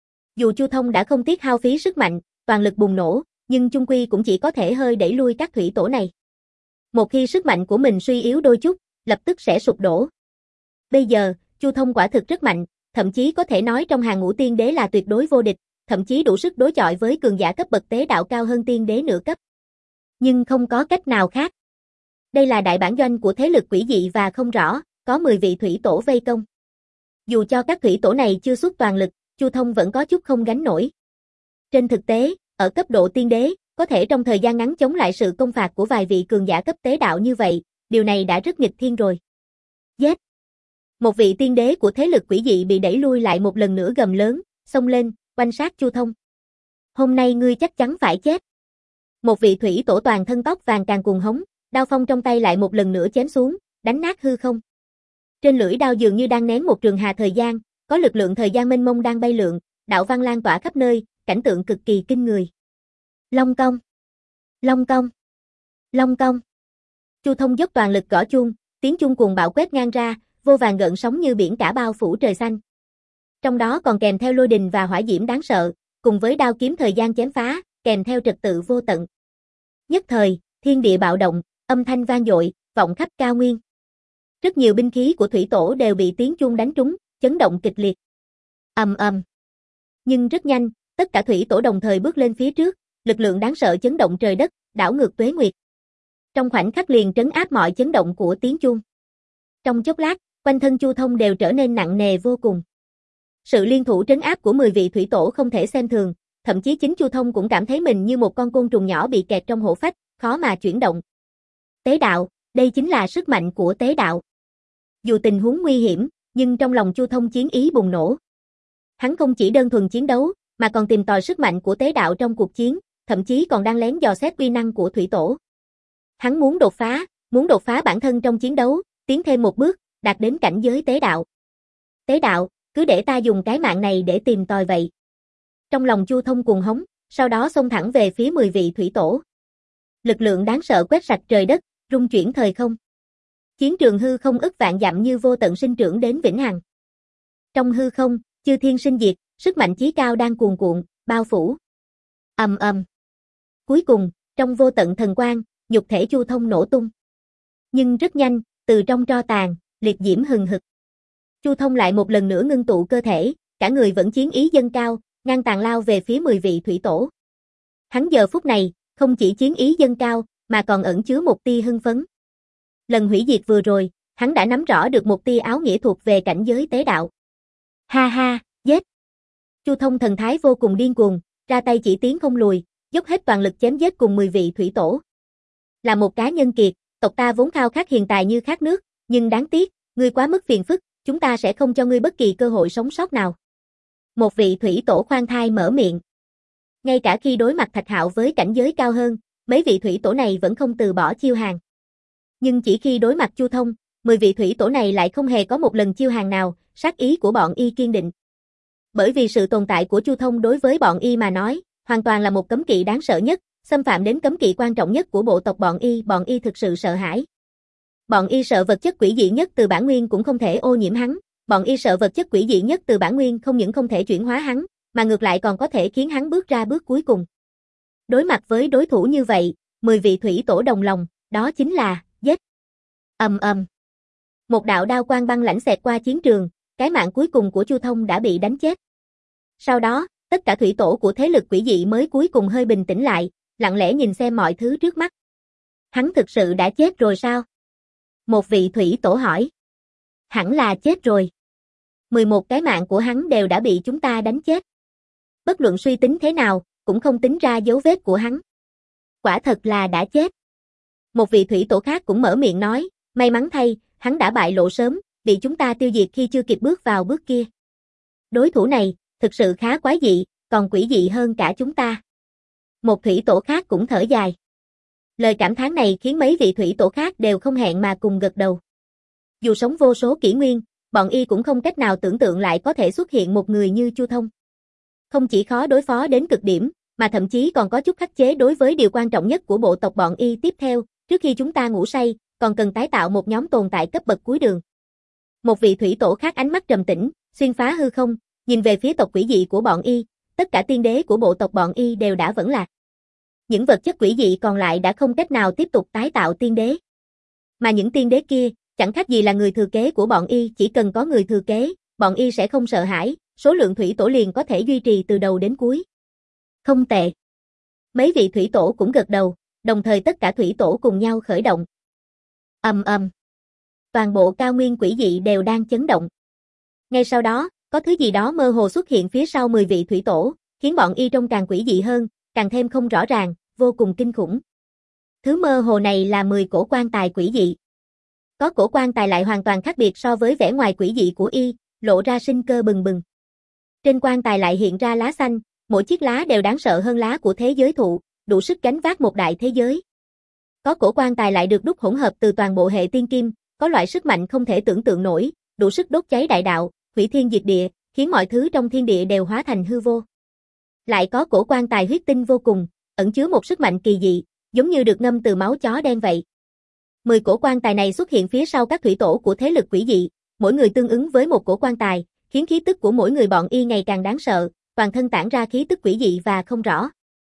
Dù Chu Thông đã không tiếc hao phí sức mạnh, toàn lực bùng nổ, nhưng chung quy cũng chỉ có thể hơi đẩy lui các thủy tổ này. Một khi sức mạnh của mình suy yếu đôi chút, lập tức sẽ sụp đổ. Bây giờ, Chu Thông quả thực rất mạnh, thậm chí có thể nói trong hàng ngũ tiên đế là tuyệt đối vô địch, thậm chí đủ sức đối chọi với cường giả cấp bậc tế đạo cao hơn tiên đế nửa cấp. Nhưng không có cách nào khác. Đây là đại bản doanh của thế lực quỷ dị và không rõ, có mười vị thủy tổ vây công. Dù cho các thủy tổ này chưa xuất toàn lực, Chu Thông vẫn có chút không gánh nổi. Trên thực tế, ở cấp độ tiên đế, có thể trong thời gian ngắn chống lại sự công phạt của vài vị cường giả cấp tế đạo như vậy, điều này đã rất nghịch thiên rồi. Giết! Một vị tiên đế của thế lực quỷ dị bị đẩy lui lại một lần nữa gầm lớn, xông lên, quanh sát Chu Thông. Hôm nay ngươi chắc chắn phải chết. Một vị thủy tổ toàn thân tóc vàng càng cuồng hống, đao phong trong tay lại một lần nữa chém xuống, đánh nát hư không. Trên lưỡi đao dường như đang nén một trường hà thời gian, có lực lượng thời gian mênh mông đang bay lượn, đạo văn lan tỏa khắp nơi, cảnh tượng cực kỳ kinh người. Long công, long công, long công. Chu Thông dốc toàn lực gõ chuông, tiếng chuông cuồng bạo quét ngang ra, vô vàn gợn sóng như biển cả bao phủ trời xanh. Trong đó còn kèm theo lôi đình và hỏa diễm đáng sợ, cùng với đao kiếm thời gian chém phá, kèm theo trật tự vô tận. Nhất thời, thiên địa bạo động, âm thanh vang dội, vọng khắp cao nguyên. Rất nhiều binh khí của thủy tổ đều bị tiếng chuông đánh trúng, chấn động kịch liệt. Ầm ầm. Nhưng rất nhanh, tất cả thủy tổ đồng thời bước lên phía trước, lực lượng đáng sợ chấn động trời đất, đảo ngược tuế nguyệt. Trong khoảnh khắc liền trấn áp mọi chấn động của tiếng chuông. Trong chốc lát, quanh thân Chu Thông đều trở nên nặng nề vô cùng. Sự liên thủ trấn áp của mười vị thủy tổ không thể xem thường, thậm chí chính Chu Thông cũng cảm thấy mình như một con côn trùng nhỏ bị kẹt trong hổ phách, khó mà chuyển động. Tế đạo, đây chính là sức mạnh của tế đạo. Dù tình huống nguy hiểm, nhưng trong lòng Chu Thông chiến ý bùng nổ. Hắn không chỉ đơn thuần chiến đấu, mà còn tìm tòi sức mạnh của tế đạo trong cuộc chiến, thậm chí còn đang lén dò xét uy năng của thủy tổ. Hắn muốn đột phá, muốn đột phá bản thân trong chiến đấu, tiến thêm một bước, đạt đến cảnh giới tế đạo. Tế đạo, cứ để ta dùng cái mạng này để tìm tòi vậy. Trong lòng Chu Thông cuồng hống, sau đó xông thẳng về phía mười vị thủy tổ. Lực lượng đáng sợ quét sạch trời đất, rung chuyển thời không. Chiến trường hư không ức vạn dặm như vô tận sinh trưởng đến vĩnh hằng. Trong hư không, chư thiên sinh diệt, sức mạnh chí cao đang cuồn cuộn, bao phủ. Ầm ầm. Cuối cùng, trong vô tận thần quang, nhục thể Chu Thông nổ tung. Nhưng rất nhanh, từ trong tro tàn, liệt diễm hừng hực. Chu Thông lại một lần nữa ngưng tụ cơ thể, cả người vẫn chiến ý dâng cao, ngang tàn lao về phía mười vị thủy tổ. Hắn giờ phút này, không chỉ chiến ý dâng cao, mà còn ẩn chứa một tia hưng phấn. Lần hủy diệt vừa rồi, hắn đã nắm rõ được một tia áo nghĩa thuộc về cảnh giới tế đạo. Ha ha, giết! Chu Thông thần thái vô cùng điên cuồng, ra tay chỉ tiến không lùi, dốc hết toàn lực chém giết cùng mười vị thủy tổ. Là một cá nhân kiệt, tộc ta vốn khao khát hiền tài như khát nước, nhưng đáng tiếc, ngươi quá mức phiền phức, chúng ta sẽ không cho ngươi bất kỳ cơ hội sống sót nào. Một vị thủy tổ khoan thai mở miệng. Ngay cả khi đối mặt Thạch Hạo với cảnh giới cao hơn, mấy vị thủy tổ này vẫn không từ bỏ chiêu hàng. Nhưng chỉ khi đối mặt Chu Thông, mười vị thủy tổ này lại không hề có một lần chiêu hàng nào, sát ý của bọn y kiên định. Bởi vì sự tồn tại của Chu Thông đối với bọn y mà nói, hoàn toàn là một cấm kỵ đáng sợ nhất, xâm phạm đến cấm kỵ quan trọng nhất của bộ tộc bọn y, bọn y thực sự sợ hãi. Bọn y sợ vật chất quỷ dị nhất từ bản nguyên cũng không thể ô nhiễm hắn, bọn y sợ vật chất quỷ dị nhất từ bản nguyên không những không thể chuyển hóa hắn, mà ngược lại còn có thể khiến hắn bước ra bước cuối cùng. Đối mặt với đối thủ như vậy, mười vị thủy tổ đồng lòng, đó chính là giết. Ầm ầm. Một đạo đao quang băng lãnh xẹt qua chiến trường, cái mạng cuối cùng của Chu Thông đã bị đánh chết. Sau đó, tất cả thủy tổ của thế lực quỷ dị mới cuối cùng hơi bình tĩnh lại, lặng lẽ nhìn xem mọi thứ trước mắt. Hắn thực sự đã chết rồi sao? Một vị thủy tổ hỏi. Hẳn là chết rồi. mười một cái mạng của hắn đều đã bị chúng ta đánh chết. Bất luận suy tính thế nào, cũng không tính ra dấu vết của hắn. Quả thật là đã chết. Một vị thủy tổ khác cũng mở miệng nói, may mắn thay, hắn đã bại lộ sớm, bị chúng ta tiêu diệt khi chưa kịp bước vào bước kia. Đối thủ này, thực sự khá quái dị, còn quỷ dị hơn cả chúng ta. Một thủy tổ khác cũng thở dài. Lời cảm thán này khiến mấy vị thủy tổ khác đều không hẹn mà cùng gật đầu. Dù sống vô số kỷ nguyên, bọn y cũng không cách nào tưởng tượng lại có thể xuất hiện một người như Chu Thông. Không chỉ khó đối phó đến cực điểm, mà thậm chí còn có chút khắc chế đối với điều quan trọng nhất của bộ tộc bọn y tiếp theo, trước khi chúng ta ngủ say, còn cần tái tạo một nhóm tồn tại cấp bậc cuối đường. Một vị thủy tổ khác ánh mắt trầm tĩnh, xuyên phá hư không, nhìn về phía tộc quỷ dị của bọn y, tất cả tiên đế của bộ tộc bọn y đều đã vẫn lạc. Những vật chất quỷ dị còn lại đã không cách nào tiếp tục tái tạo tiên đế. Mà những tiên đế kia, chẳng khác gì là người thừa kế của bọn y, chỉ cần có người thừa kế, bọn y sẽ không sợ hãi, số lượng thủy tổ liền có thể duy trì từ đầu đến cuối. Không tệ. Mấy vị thủy tổ cũng gật đầu, đồng thời tất cả thủy tổ cùng nhau khởi động. Ầm ầm. Toàn bộ cao nguyên quỷ dị đều đang chấn động. Ngay sau đó, có thứ gì đó mơ hồ xuất hiện phía sau mười vị thủy tổ, khiến bọn y trông càng quỷ dị hơn, càng thêm không rõ ràng, vô cùng kinh khủng. Thứ mơ hồ này là mười cổ quan tài quỷ dị. Có cổ quan tài lại hoàn toàn khác biệt so với vẻ ngoài quỷ dị của y, lộ ra sinh cơ bừng bừng. Trên quan tài lại hiện ra lá xanh, mỗi chiếc lá đều đáng sợ hơn lá của thế giới thụ, đủ sức gánh vác một đại thế giới. Có cổ quan tài lại được đúc hỗn hợp từ toàn bộ hệ tiên kim, có loại sức mạnh không thể tưởng tượng nổi, đủ sức đốt cháy đại đạo, hủy thiên diệt địa, khiến mọi thứ trong thiên địa đều hóa thành hư vô. Lại có cổ quan tài huyết tinh vô cùng, ẩn chứa một sức mạnh kỳ dị, giống như được ngâm từ máu chó đen vậy. Mười cổ quan tài này xuất hiện phía sau các thủy tổ của thế lực quỷ dị, mỗi người tương ứng với một cổ quan tài, khiến khí tức của mỗi người bọn y ngày càng đáng sợ, toàn thân tản ra khí tức quỷ dị và không rõ.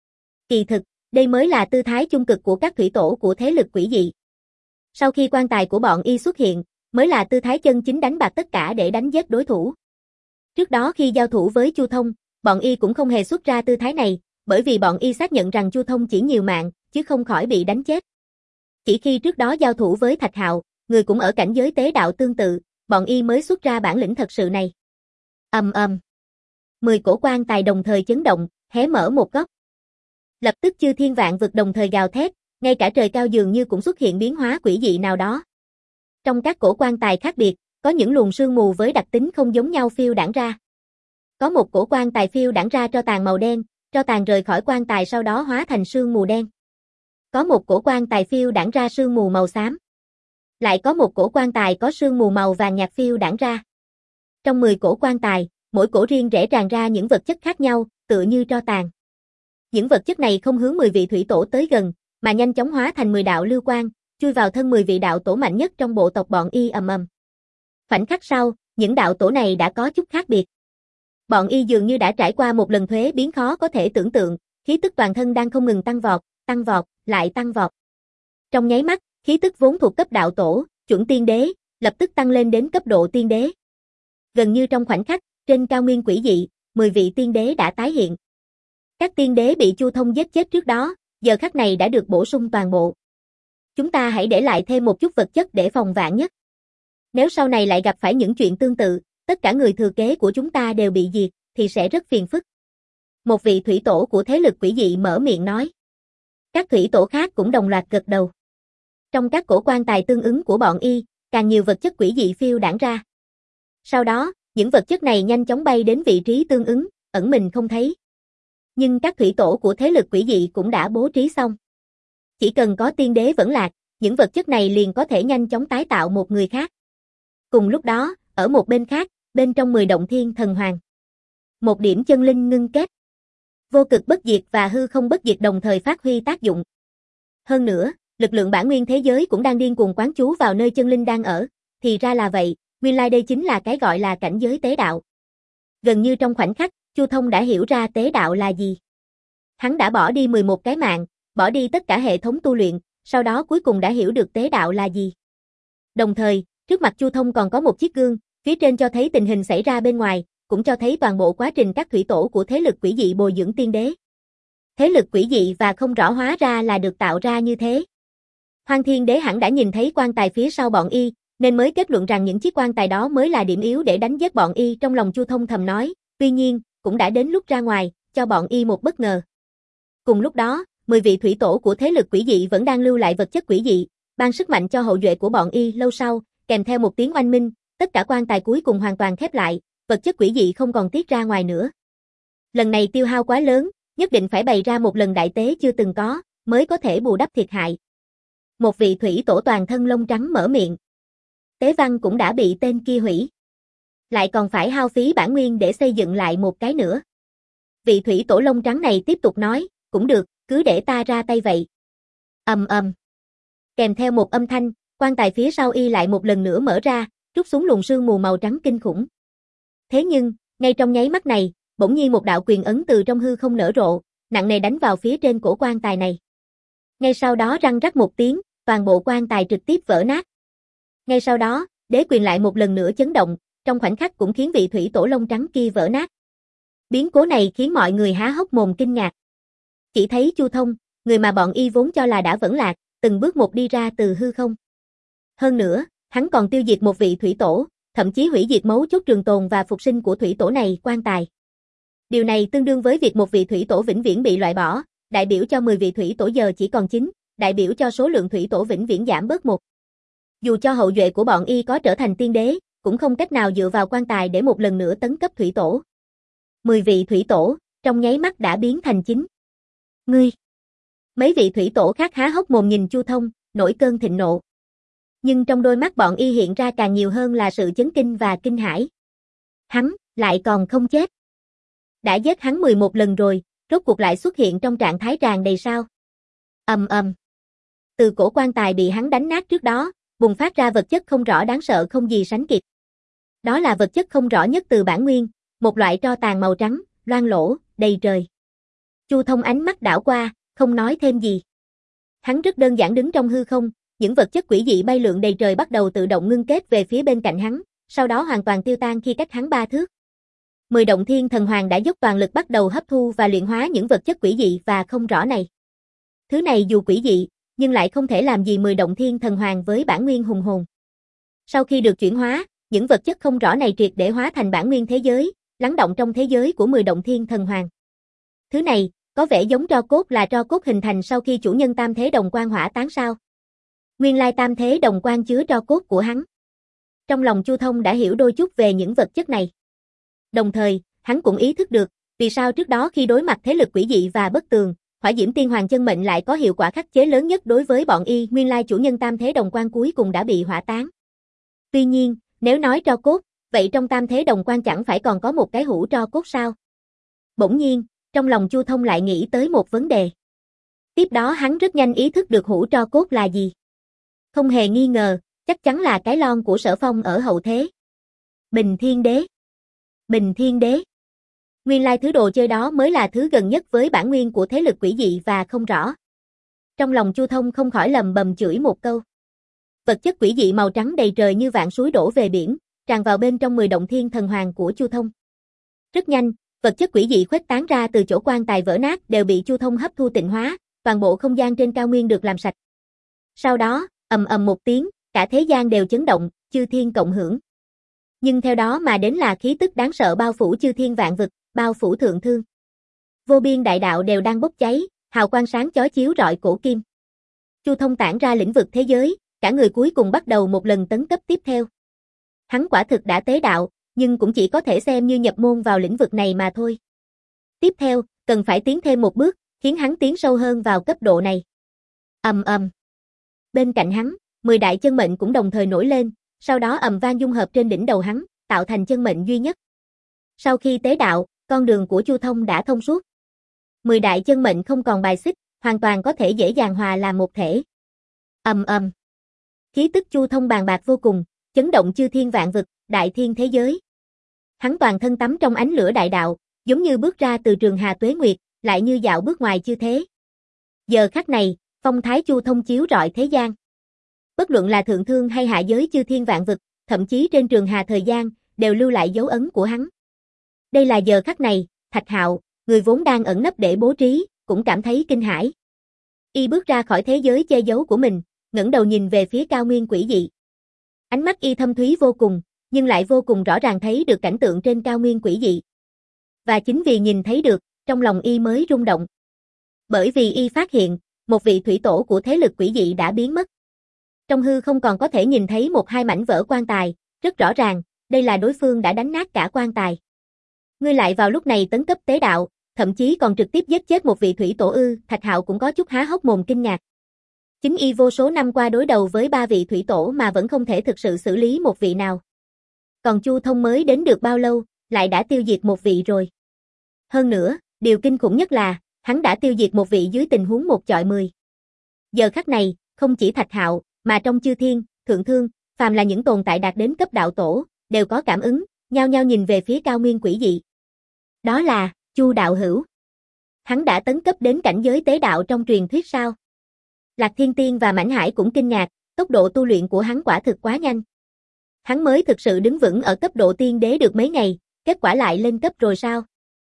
Kỳ thực, đây mới là tư thái chung cực của các thủy tổ của thế lực quỷ dị. Sau khi quan tài của bọn y xuất hiện, mới là tư thái chân chính đánh bạc tất cả để đánh giết đối thủ. Trước đó khi giao thủ với Chu Thông, bọn y cũng không hề xuất ra tư thái này, bởi vì bọn y xác nhận rằng Chu Thông chỉ nhiều mạng, chứ không khỏi bị đánh chết. Chỉ khi trước đó giao thủ với Thạch Hạo, người cũng ở cảnh giới tế đạo tương tự, bọn y mới xuất ra bản lĩnh thật sự này. Ầm ầm. Mười cổ quan tài đồng thời chấn động, hé mở một góc. Lập tức chư thiên vạn vực đồng thời gào thét, ngay cả trời cao dường như cũng xuất hiện biến hóa quỷ dị nào đó. Trong các cổ quan tài khác biệt, có những luồng sương mù với đặc tính không giống nhau phiêu đãng ra. Có một cổ quan tài phiêu đãng ra tro tàn màu đen, tro tàn rời khỏi quan tài sau đó hóa thành sương mù đen. Có một cổ quan tài phiêu đãng ra sương mù màu xám. Lại có một cổ quan tài có sương mù màu vàng nhạt phiêu đãng ra. Trong mười cổ quan tài, mỗi cổ riêng rẽ tràn ra những vật chất khác nhau, tựa như tro tàn. Những vật chất này không hướng mười vị thủy tổ tới gần, mà nhanh chóng hóa thành mười đạo lưu quang, chui vào thân mười vị đạo tổ mạnh nhất trong bộ tộc bọn y ầm ầm. Khoảnh khắc sau, những đạo tổ này đã có chút khác biệt. Bọn y dường như đã trải qua một lần thuế biến khó có thể tưởng tượng, khí tức toàn thân đang không ngừng tăng vọt, tăng vọt, lại tăng vọt. Trong nháy mắt, khí tức vốn thuộc cấp đạo tổ, chuẩn tiên đế, lập tức tăng lên đến cấp độ tiên đế. Gần như trong khoảnh khắc, trên cao nguyên quỷ dị, mười vị tiên đế đã tái hiện. Các tiên đế bị Chu Thông giết chết trước đó, giờ khắc này đã được bổ sung toàn bộ. Chúng ta hãy để lại thêm một chút vật chất để phòng vạn nhất. Nếu sau này lại gặp phải những chuyện tương tự, tất cả người thừa kế của chúng ta đều bị diệt, thì sẽ rất phiền phức. Một vị thủy tổ của thế lực quỷ dị mở miệng nói. Các thủy tổ khác cũng đồng loạt gật đầu. Trong các cổ quan tài tương ứng của bọn y, càng nhiều vật chất quỷ dị phiêu đãng ra. Sau đó, những vật chất này nhanh chóng bay đến vị trí tương ứng, ẩn mình không thấy. Nhưng các thủy tổ của thế lực quỷ dị cũng đã bố trí xong. Chỉ cần có tiên đế vẫn lạc, những vật chất này liền có thể nhanh chóng tái tạo một người khác. Cùng lúc đó, ở một bên khác, bên trong mười động thiên thần hoàng. Một điểm chân linh ngưng kết. Vô cực bất diệt và hư không bất diệt đồng thời phát huy tác dụng. Hơn nữa, lực lượng bản nguyên thế giới cũng đang điên cuồng quán chú vào nơi chân linh đang ở. Thì ra là vậy, nguyên lai đây chính là cái gọi là cảnh giới tế đạo. Gần như trong khoảnh khắc, Chu Thông đã hiểu ra tế đạo là gì. Hắn đã bỏ đi mười một cái mạng, bỏ đi tất cả hệ thống tu luyện, sau đó cuối cùng đã hiểu được tế đạo là gì. Đồng thời, trước mặt Chu Thông còn có một chiếc gương, Phía trên cho thấy tình hình xảy ra bên ngoài, cũng cho thấy toàn bộ quá trình các thủy tổ của thế lực quỷ dị bồi dưỡng tiên đế. Thế lực quỷ dị và không rõ hóa ra là được tạo ra như thế. Hoang Thiên Đế hẳn đã nhìn thấy quan tài phía sau bọn y, nên mới kết luận rằng những chiếc quan tài đó mới là điểm yếu để đánh giết bọn y. Trong lòng Chu Thông thầm nói, tuy nhiên, cũng đã đến lúc ra ngoài, cho bọn y một bất ngờ. Cùng lúc đó, mười vị thủy tổ của thế lực quỷ dị vẫn đang lưu lại vật chất quỷ dị, ban sức mạnh cho hậu duệ của bọn y. Lâu sau, kèm theo một tiếng oanh minh, tất cả quan tài cuối cùng hoàn toàn khép lại, vật chất quỷ dị không còn tiết ra ngoài nữa. Lần này tiêu hao quá lớn, nhất định phải bày ra một lần đại tế chưa từng có, mới có thể bù đắp thiệt hại. Một vị thủy tổ toàn thân lông trắng mở miệng. Tế văn cũng đã bị tên kia hủy. Lại còn phải hao phí bản nguyên để xây dựng lại một cái nữa. Vị thủy tổ lông trắng này tiếp tục nói, cũng được, cứ để ta ra tay vậy. Ầm ầm. Kèm theo một âm thanh, quan tài phía sau y lại một lần nữa mở ra, trút xuống luồng sương mù màu trắng kinh khủng. Thế nhưng, ngay trong nháy mắt này, bỗng nhiên một đạo quyền ấn từ trong hư không nở rộ, nặng nề đánh vào phía trên cổ quan tài này. Ngay sau đó răng rắc một tiếng, toàn bộ quan tài trực tiếp vỡ nát. Ngay sau đó, đế quyền lại một lần nữa chấn động, trong khoảnh khắc cũng khiến vị thủy tổ lông trắng kia vỡ nát. Biến cố này khiến mọi người há hốc mồm kinh ngạc. Chỉ thấy Chu Thông, người mà bọn y vốn cho là đã vẫn lạc, từng bước một đi ra từ hư không. Hơn nữa, hắn còn tiêu diệt một vị thủy tổ, thậm chí hủy diệt mấu chốt trường tồn và phục sinh của thủy tổ này, quan tài. Điều này tương đương với việc một vị thủy tổ vĩnh viễn bị loại bỏ, đại biểu cho mười vị thủy tổ giờ chỉ còn chín, đại biểu cho số lượng thủy tổ vĩnh viễn giảm bớt một. Dù cho hậu duệ của bọn y có trở thành tiên đế, cũng không cách nào dựa vào quan tài để một lần nữa tấn cấp thủy tổ. mười vị thủy tổ, trong nháy mắt đã biến thành chín. Ngươi! Mấy vị thủy tổ khác há hốc mồm nhìn Chu Thông, nổi cơn thịnh nộ. Nhưng trong đôi mắt bọn y hiện ra càng nhiều hơn là sự chấn kinh và kinh hãi. Hắn, lại còn không chết. Đã giết hắn mười một lần rồi, rốt cuộc lại xuất hiện trong trạng thái tràn đầy sao. Ầm ầm. Từ cổ quan tài bị hắn đánh nát trước đó, bùng phát ra vật chất không rõ đáng sợ không gì sánh kịp. Đó là vật chất không rõ nhất từ bản nguyên, một loại tro tàn màu trắng, loang lổ, đầy trời. Chu Thông ánh mắt đảo qua, không nói thêm gì. Hắn rất đơn giản đứng trong hư không, những vật chất quỷ dị bay lượn đầy trời bắt đầu tự động ngưng kết về phía bên cạnh hắn, sau đó hoàn toàn tiêu tan khi cách hắn ba thước. Mười động thiên thần hoàng đã dốc toàn lực bắt đầu hấp thu và luyện hóa những vật chất quỷ dị và không rõ này. Thứ này dù quỷ dị, nhưng lại không thể làm gì mười động thiên thần hoàng với bản nguyên hùng hồn. Sau khi được chuyển hóa, những vật chất không rõ này triệt để hóa thành bản nguyên thế giới, lắng động trong thế giới của mười động thiên thần hoàng. Thứ này, có vẻ giống tro cốt là tro cốt hình thành sau khi chủ nhân tam thế đồng quan hỏa táng sao. Nguyên lai tam thế đồng quan chứa tro cốt của hắn. Trong lòng Chu Thông đã hiểu đôi chút về những vật chất này. Đồng thời, hắn cũng ý thức được, vì sao trước đó khi đối mặt thế lực quỷ dị và bất tường, Hỏa Diễm Tiên Hoàng chân mệnh lại có hiệu quả khắc chế lớn nhất đối với bọn y. Nguyên lai chủ nhân tam thế đồng quan cuối cùng đã bị hỏa táng. Tuy nhiên, nếu nói tro cốt, vậy trong tam thế đồng quan chẳng phải còn có một cái hũ tro cốt sao? Bỗng nhiên, trong lòng Chu Thông lại nghĩ tới một vấn đề. Tiếp đó hắn rất nhanh ý thức được hũ tro cốt là gì. Không hề nghi ngờ, chắc chắn là cái lon của Sở Phong ở hậu thế. Bình Thiên Đế. Bình Thiên Đế. Nguyên lai thứ đồ chơi đó mới là thứ gần nhất với bản nguyên của thế lực quỷ dị và không rõ. Trong lòng Chu Thông không khỏi lầm bầm chửi một câu. Vật chất quỷ dị màu trắng đầy trời như vạn suối đổ về biển, tràn vào bên trong mười động thiên thần hoàng của Chu Thông. Rất nhanh, vật chất quỷ dị khuếch tán ra từ chỗ quan tài vỡ nát đều bị Chu Thông hấp thu tịnh hóa, toàn bộ không gian trên cao nguyên được làm sạch. Sau đó, ầm ầm một tiếng, cả thế gian đều chấn động, chư thiên cộng hưởng. Nhưng theo đó mà đến là khí tức đáng sợ bao phủ chư thiên vạn vực, bao phủ thượng thương. Vô biên đại đạo đều đang bốc cháy, hào quang sáng chói chiếu rọi cổ kim. Chu Thông tản ra lĩnh vực thế giới, cả người cuối cùng bắt đầu một lần tấn cấp tiếp theo. Hắn quả thực đã tế đạo, nhưng cũng chỉ có thể xem như nhập môn vào lĩnh vực này mà thôi. Tiếp theo, cần phải tiến thêm một bước, khiến hắn tiến sâu hơn vào cấp độ này. Ầm ầm. Bên cạnh hắn, mười đại chân mệnh cũng đồng thời nổi lên, sau đó ầm vang dung hợp trên đỉnh đầu hắn, tạo thành chân mệnh duy nhất. Sau khi tế đạo, con đường của Chu Thông đã thông suốt. Mười đại chân mệnh không còn bài xích, hoàn toàn có thể dễ dàng hòa làm một thể. Ầm ầm. Khí tức Chu Thông bàn bạc vô cùng, chấn động chư thiên vạn vực, đại thiên thế giới. Hắn toàn thân tắm trong ánh lửa đại đạo, giống như bước ra từ trường hà tuế nguyệt, lại như dạo bước ngoài chư thế. Giờ khắc này, phong thái Chu Thông chiếu rọi thế gian. Bất luận là thượng thương hay hạ giới chư thiên vạn vực, thậm chí trên trường hà thời gian, đều lưu lại dấu ấn của hắn. Đây là giờ khắc này, Thạch Hạo, người vốn đang ẩn nấp để bố trí, cũng cảm thấy kinh hãi. Y bước ra khỏi thế giới che giấu của mình, ngẩng đầu nhìn về phía cao nguyên quỷ dị. Ánh mắt y thâm thúy vô cùng, nhưng lại vô cùng rõ ràng thấy được cảnh tượng trên cao nguyên quỷ dị. Và chính vì nhìn thấy được, trong lòng y mới rung động. Bởi vì y phát hiện, một vị thủy tổ của thế lực quỷ dị đã biến mất. Trong hư không còn có thể nhìn thấy một hai mảnh vỡ quan tài, rất rõ ràng, đây là đối phương đã đánh nát cả quan tài. Ngươi lại vào lúc này tấn cấp tế đạo, thậm chí còn trực tiếp giết chết một vị thủy tổ ư, Thạch Hạo cũng có chút há hốc mồm kinh ngạc. Chính y vô số năm qua đối đầu với ba vị thủy tổ mà vẫn không thể thực sự xử lý một vị nào. Còn Chu Thông mới đến được bao lâu, lại đã tiêu diệt một vị rồi. Hơn nữa, điều kinh khủng nhất là, hắn đã tiêu diệt một vị dưới tình huống một chọi mười. Giờ khắc này, không chỉ Thạch Hạo, mà trong chư thiên, thượng thương, phàm là những tồn tại đạt đến cấp đạo tổ, đều có cảm ứng, nhao nhao nhìn về phía cao nguyên quỷ dị. Đó là, Chu đạo hữu. Hắn đã tấn cấp đến cảnh giới tế đạo trong truyền thuyết sao? Lạc Thiên Tiên và Mãnh Hải cũng kinh ngạc, tốc độ tu luyện của hắn quả thực quá nhanh. Hắn mới thực sự đứng vững ở cấp độ tiên đế được mấy ngày, kết quả lại lên cấp rồi sao?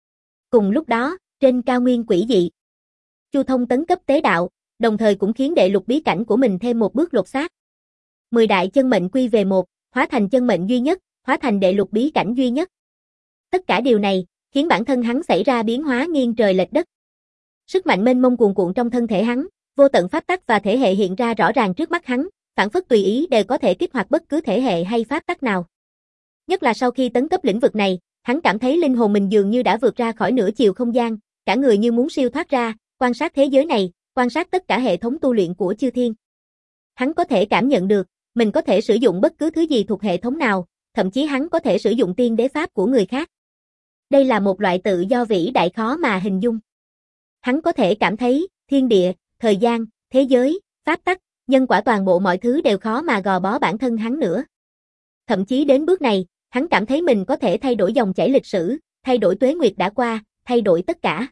Cùng lúc đó, trên cao nguyên quỷ dị, Chu Thông tấn cấp tế đạo, đồng thời cũng khiến đệ lục bí cảnh của mình thêm một bước lột xác. Mười đại chân mệnh quy về một, hóa thành chân mệnh duy nhất, hóa thành đệ lục bí cảnh duy nhất. Tất cả điều này, khiến bản thân hắn xảy ra biến hóa nghiêng trời lệch đất. Sức mạnh mênh mông cuồn cuộn trong thân thể hắn, vô tận pháp tắc và thể hệ hiện ra rõ ràng trước mắt hắn, phản phất tùy ý đều có thể kích hoạt bất cứ thể hệ hay pháp tắc nào. Nhất là sau khi tấn cấp lĩnh vực này, hắn cảm thấy linh hồn mình dường như đã vượt ra khỏi nửa chiều không gian, cả người như muốn siêu thoát ra, quan sát thế giới này, quan sát tất cả hệ thống tu luyện của chư thiên. Hắn có thể cảm nhận được, mình có thể sử dụng bất cứ thứ gì thuộc hệ thống nào, thậm chí hắn có thể sử dụng tiên đế pháp của người khác. Đây là một loại tự do vĩ đại khó mà hình dung. Hắn có thể cảm thấy, thiên địa, thời gian, thế giới, pháp tắc, nhân quả toàn bộ mọi thứ đều khó mà gò bó bản thân hắn nữa. Thậm chí đến bước này, hắn cảm thấy mình có thể thay đổi dòng chảy lịch sử, thay đổi tuế nguyệt đã qua, thay đổi tất cả.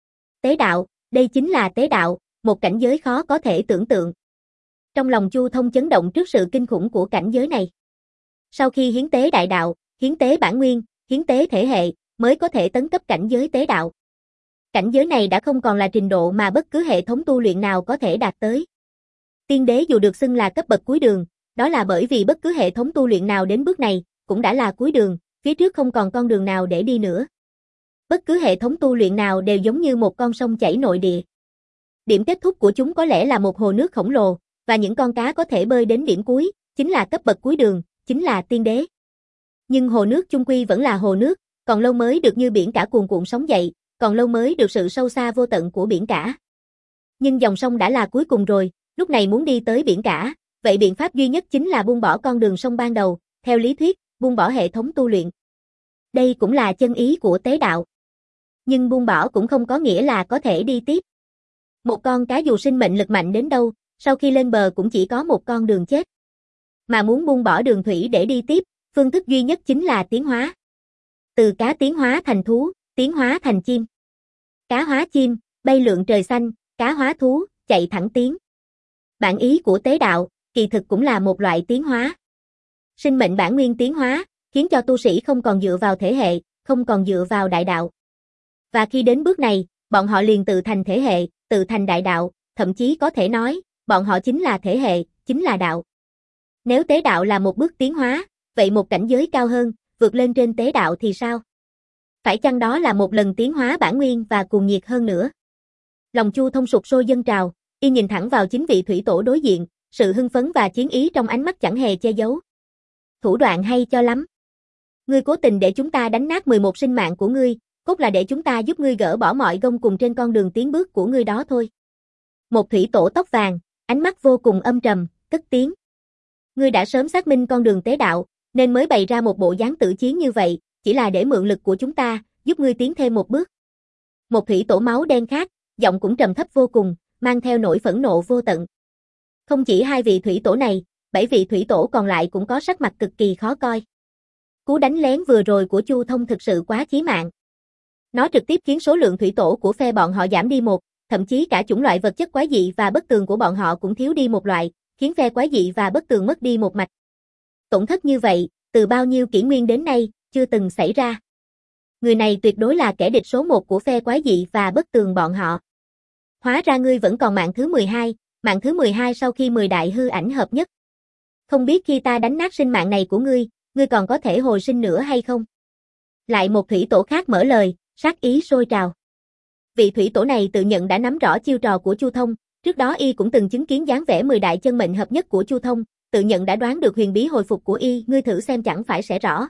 Tế đạo, đây chính là tế đạo, một cảnh giới khó có thể tưởng tượng. Trong lòng Chu Thông chấn động trước sự kinh khủng của cảnh giới này. Sau khi hiến tế đại đạo, hiến tế bản nguyên, hiến tế thể hệ, mới có thể tấn cấp cảnh giới tế đạo. Cảnh giới này đã không còn là trình độ mà bất cứ hệ thống tu luyện nào có thể đạt tới. Tiên đế dù được xưng là cấp bậc cuối đường, đó là bởi vì bất cứ hệ thống tu luyện nào đến bước này, cũng đã là cuối đường, phía trước không còn con đường nào để đi nữa. Bất cứ hệ thống tu luyện nào đều giống như một con sông chảy nội địa. Điểm kết thúc của chúng có lẽ là một hồ nước khổng lồ, và những con cá có thể bơi đến điểm cuối, chính là cấp bậc cuối đường, chính là tiên đế. Nhưng hồ nước chung quy vẫn là hồ nước, còn lâu mới được như biển cả cuồn cuộn sóng dậy, còn lâu mới được sự sâu xa vô tận của biển cả. Nhưng dòng sông đã là cuối cùng rồi, lúc này muốn đi tới biển cả, vậy biện pháp duy nhất chính là buông bỏ con đường sông ban đầu, theo lý thuyết, buông bỏ hệ thống tu luyện. Đây cũng là chân ý của tế đạo. Nhưng buông bỏ cũng không có nghĩa là có thể đi tiếp. Một con cá dù sinh mệnh lực mạnh đến đâu, sau khi lên bờ cũng chỉ có một con đường chết. Mà muốn buông bỏ đường thủy để đi tiếp, phương thức duy nhất chính là tiến hóa. Từ cá tiến hóa thành thú, tiến hóa thành chim. Cá hóa chim, bay lượn trời xanh, cá hóa thú, chạy thẳng tiến. Bản ý của tế đạo, kỳ thực cũng là một loại tiến hóa. Sinh mệnh bản nguyên tiến hóa, khiến cho tu sĩ không còn dựa vào thể hệ, không còn dựa vào đại đạo. Và khi đến bước này, bọn họ liền tự thành thể hệ, tự thành đại đạo, thậm chí có thể nói, bọn họ chính là thể hệ, chính là đạo. Nếu tế đạo là một bước tiến hóa, vậy một cảnh giới cao hơn, vượt lên trên tế đạo thì sao? Phải chăng đó là một lần tiến hóa bản nguyên và cuồng nhiệt hơn nữa? Lòng Chu Thông sụp sôi dâng trào, y nhìn thẳng vào chính vị thủy tổ đối diện, sự hưng phấn và chiến ý trong ánh mắt chẳng hề che giấu. Thủ đoạn hay cho lắm. Ngươi cố tình để chúng ta đánh nát mười một sinh mạng của ngươi, cốt là để chúng ta giúp ngươi gỡ bỏ mọi gông cùng trên con đường tiến bước của ngươi đó thôi. Một thủy tổ tóc vàng, ánh mắt vô cùng âm trầm, cất tiếng. Ngươi đã sớm xác minh con đường tế đạo, nên mới bày ra một bộ dáng tử chiến như vậy, chỉ là để mượn lực của chúng ta, giúp ngươi tiến thêm một bước. Một thủy tổ máu đen khác, giọng cũng trầm thấp vô cùng, mang theo nỗi phẫn nộ vô tận. Không chỉ hai vị thủy tổ này, bảy vị thủy tổ còn lại cũng có sắc mặt cực kỳ khó coi. Cú đánh lén vừa rồi của Chu Thông thực sự quá chí mạng. Nó trực tiếp khiến số lượng thủy tổ của phe bọn họ giảm đi một, thậm chí cả chủng loại vật chất quái dị và bất tường của bọn họ cũng thiếu đi một loại, khiến phe quái dị và bất tường mất đi một mạch. Tổn thất như vậy, từ bao nhiêu kỷ nguyên đến nay, chưa từng xảy ra. Người này tuyệt đối là kẻ địch số một của phe quái dị và bất tường bọn họ. Hóa ra ngươi vẫn còn mạng thứ mười hai, mạng thứ mười hai sau khi mười đại hư ảnh hợp nhất. Không biết khi ta đánh nát sinh mạng này của ngươi, ngươi còn có thể hồi sinh nữa hay không? Lại một thủy tổ khác mở lời, sát ý sôi trào. Vị thủy tổ này tự nhận đã nắm rõ chiêu trò của Chu Thông, trước đó y cũng từng chứng kiến dáng vẻ mười đại chân mệnh hợp nhất của Chu Thông, tự nhận đã đoán được huyền bí hồi phục của y, ngươi thử xem chẳng phải sẽ rõ.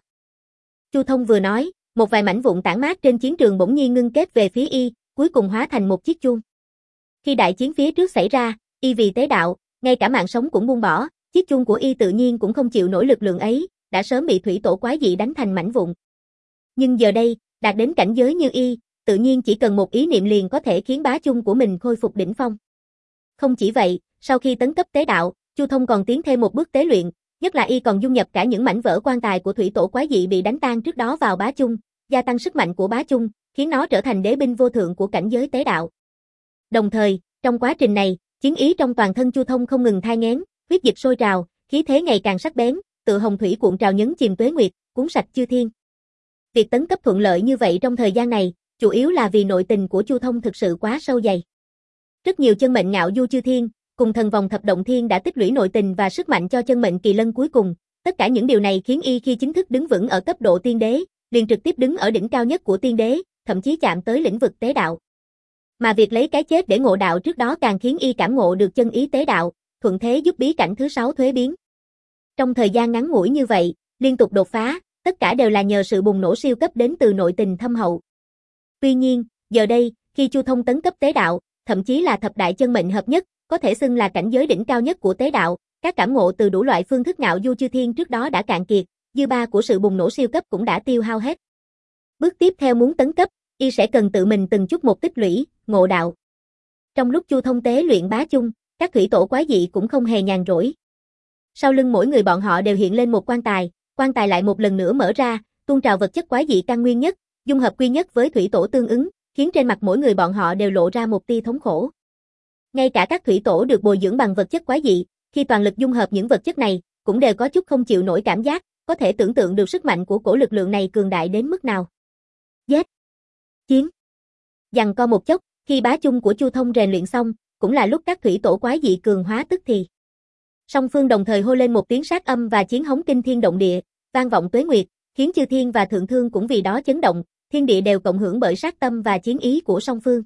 Chu Thông vừa nói, một vài mảnh vụn tản mát trên chiến trường bỗng nhiên ngưng kết về phía y, cuối cùng hóa thành một chiếc chuông. Khi đại chiến phía trước xảy ra, y vì tế đạo, ngay cả mạng sống cũng buông bỏ, chiếc chuông của y tự nhiên cũng không chịu nổi lực lượng ấy, đã sớm bị thủy tổ quái dị đánh thành mảnh vụn. Nhưng giờ đây, đạt đến cảnh giới như y, tự nhiên chỉ cần một ý niệm liền có thể khiến bá chung của mình khôi phục đỉnh phong. Không chỉ vậy, sau khi tấn cấp tế đạo, Chu Thông còn tiến thêm một bước tế luyện, nhất là y còn dung nhập cả những mảnh vỡ quan tài của thủy tổ quái dị bị đánh tan trước đó vào bá chung, gia tăng sức mạnh của bá chung, khiến nó trở thành đế binh vô thượng của cảnh giới tế đạo. Đồng thời, trong quá trình này, chiến ý trong toàn thân Chu Thông không ngừng thai nghén, huyết dịch sôi trào, khí thế ngày càng sắc bén, tựa hồng thủy cuộn trào nhấn chìm tuế nguyệt, cuốn sạch chư thiên. Việc tấn cấp thuận lợi như vậy trong thời gian này, chủ yếu là vì nội tình của Chu Thông thực sự quá sâu dày. Rất nhiều chân mệnh ngạo du chư thiên, cùng thần vòng thập động thiên đã tích lũy nội tình và sức mạnh cho chân mệnh kỳ lân cuối cùng, tất cả những điều này khiến y khi chính thức đứng vững ở cấp độ tiên đế, liền trực tiếp đứng ở đỉnh cao nhất của tiên đế, thậm chí chạm tới lĩnh vực tế đạo. Mà việc lấy cái chết để ngộ đạo trước đó càng khiến y cảm ngộ được chân ý tế đạo, thuận thế giúp bí cảnh thứ sáu thuế biến. Trong thời gian ngắn ngủi như vậy, liên tục đột phá, tất cả đều là nhờ sự bùng nổ siêu cấp đến từ nội tình thâm hậu. Tuy nhiên, giờ đây, khi Chu Thông tấn cấp tế đạo, thậm chí là thập đại chân mệnh hợp nhất, có thể xưng là cảnh giới đỉnh cao nhất của tế đạo, các cảm ngộ từ đủ loại phương thức ngạo du chư thiên trước đó đã cạn kiệt, dư ba của sự bùng nổ siêu cấp cũng đã tiêu hao hết. Bước tiếp theo muốn tấn cấp, y sẽ cần tự mình từng chút một tích lũy, ngộ đạo. Trong lúc Chu Thông tế luyện bá chung, các thủy tổ quái dị cũng không hề nhàn rỗi. Sau lưng mỗi người bọn họ đều hiện lên một quan tài, quan tài lại một lần nữa mở ra, tuôn trào vật chất quái dị căn nguyên nhất, dung hợp quy nhất với thủy tổ tương ứng, khiến trên mặt mỗi người bọn họ đều lộ ra một tia thống khổ. Ngay cả các thủy tổ được bồi dưỡng bằng vật chất quái dị, khi toàn lực dung hợp những vật chất này, cũng đều có chút không chịu nổi cảm giác, có thể tưởng tượng được sức mạnh của cổ lực lượng này cường đại đến mức nào. Giết! Chiến! Giằng co một chốc, khi bá chung của Chu Thông rèn luyện xong, cũng là lúc các thủy tổ quái dị cường hóa tức thì. Song phương đồng thời hô lên một tiếng sát âm và chiến hống kinh thiên động địa, vang vọng tuế nguyệt, khiến chư thiên và thượng thương cũng vì đó chấn động, thiên địa đều cộng hưởng bởi sát tâm và chiến ý của song phương.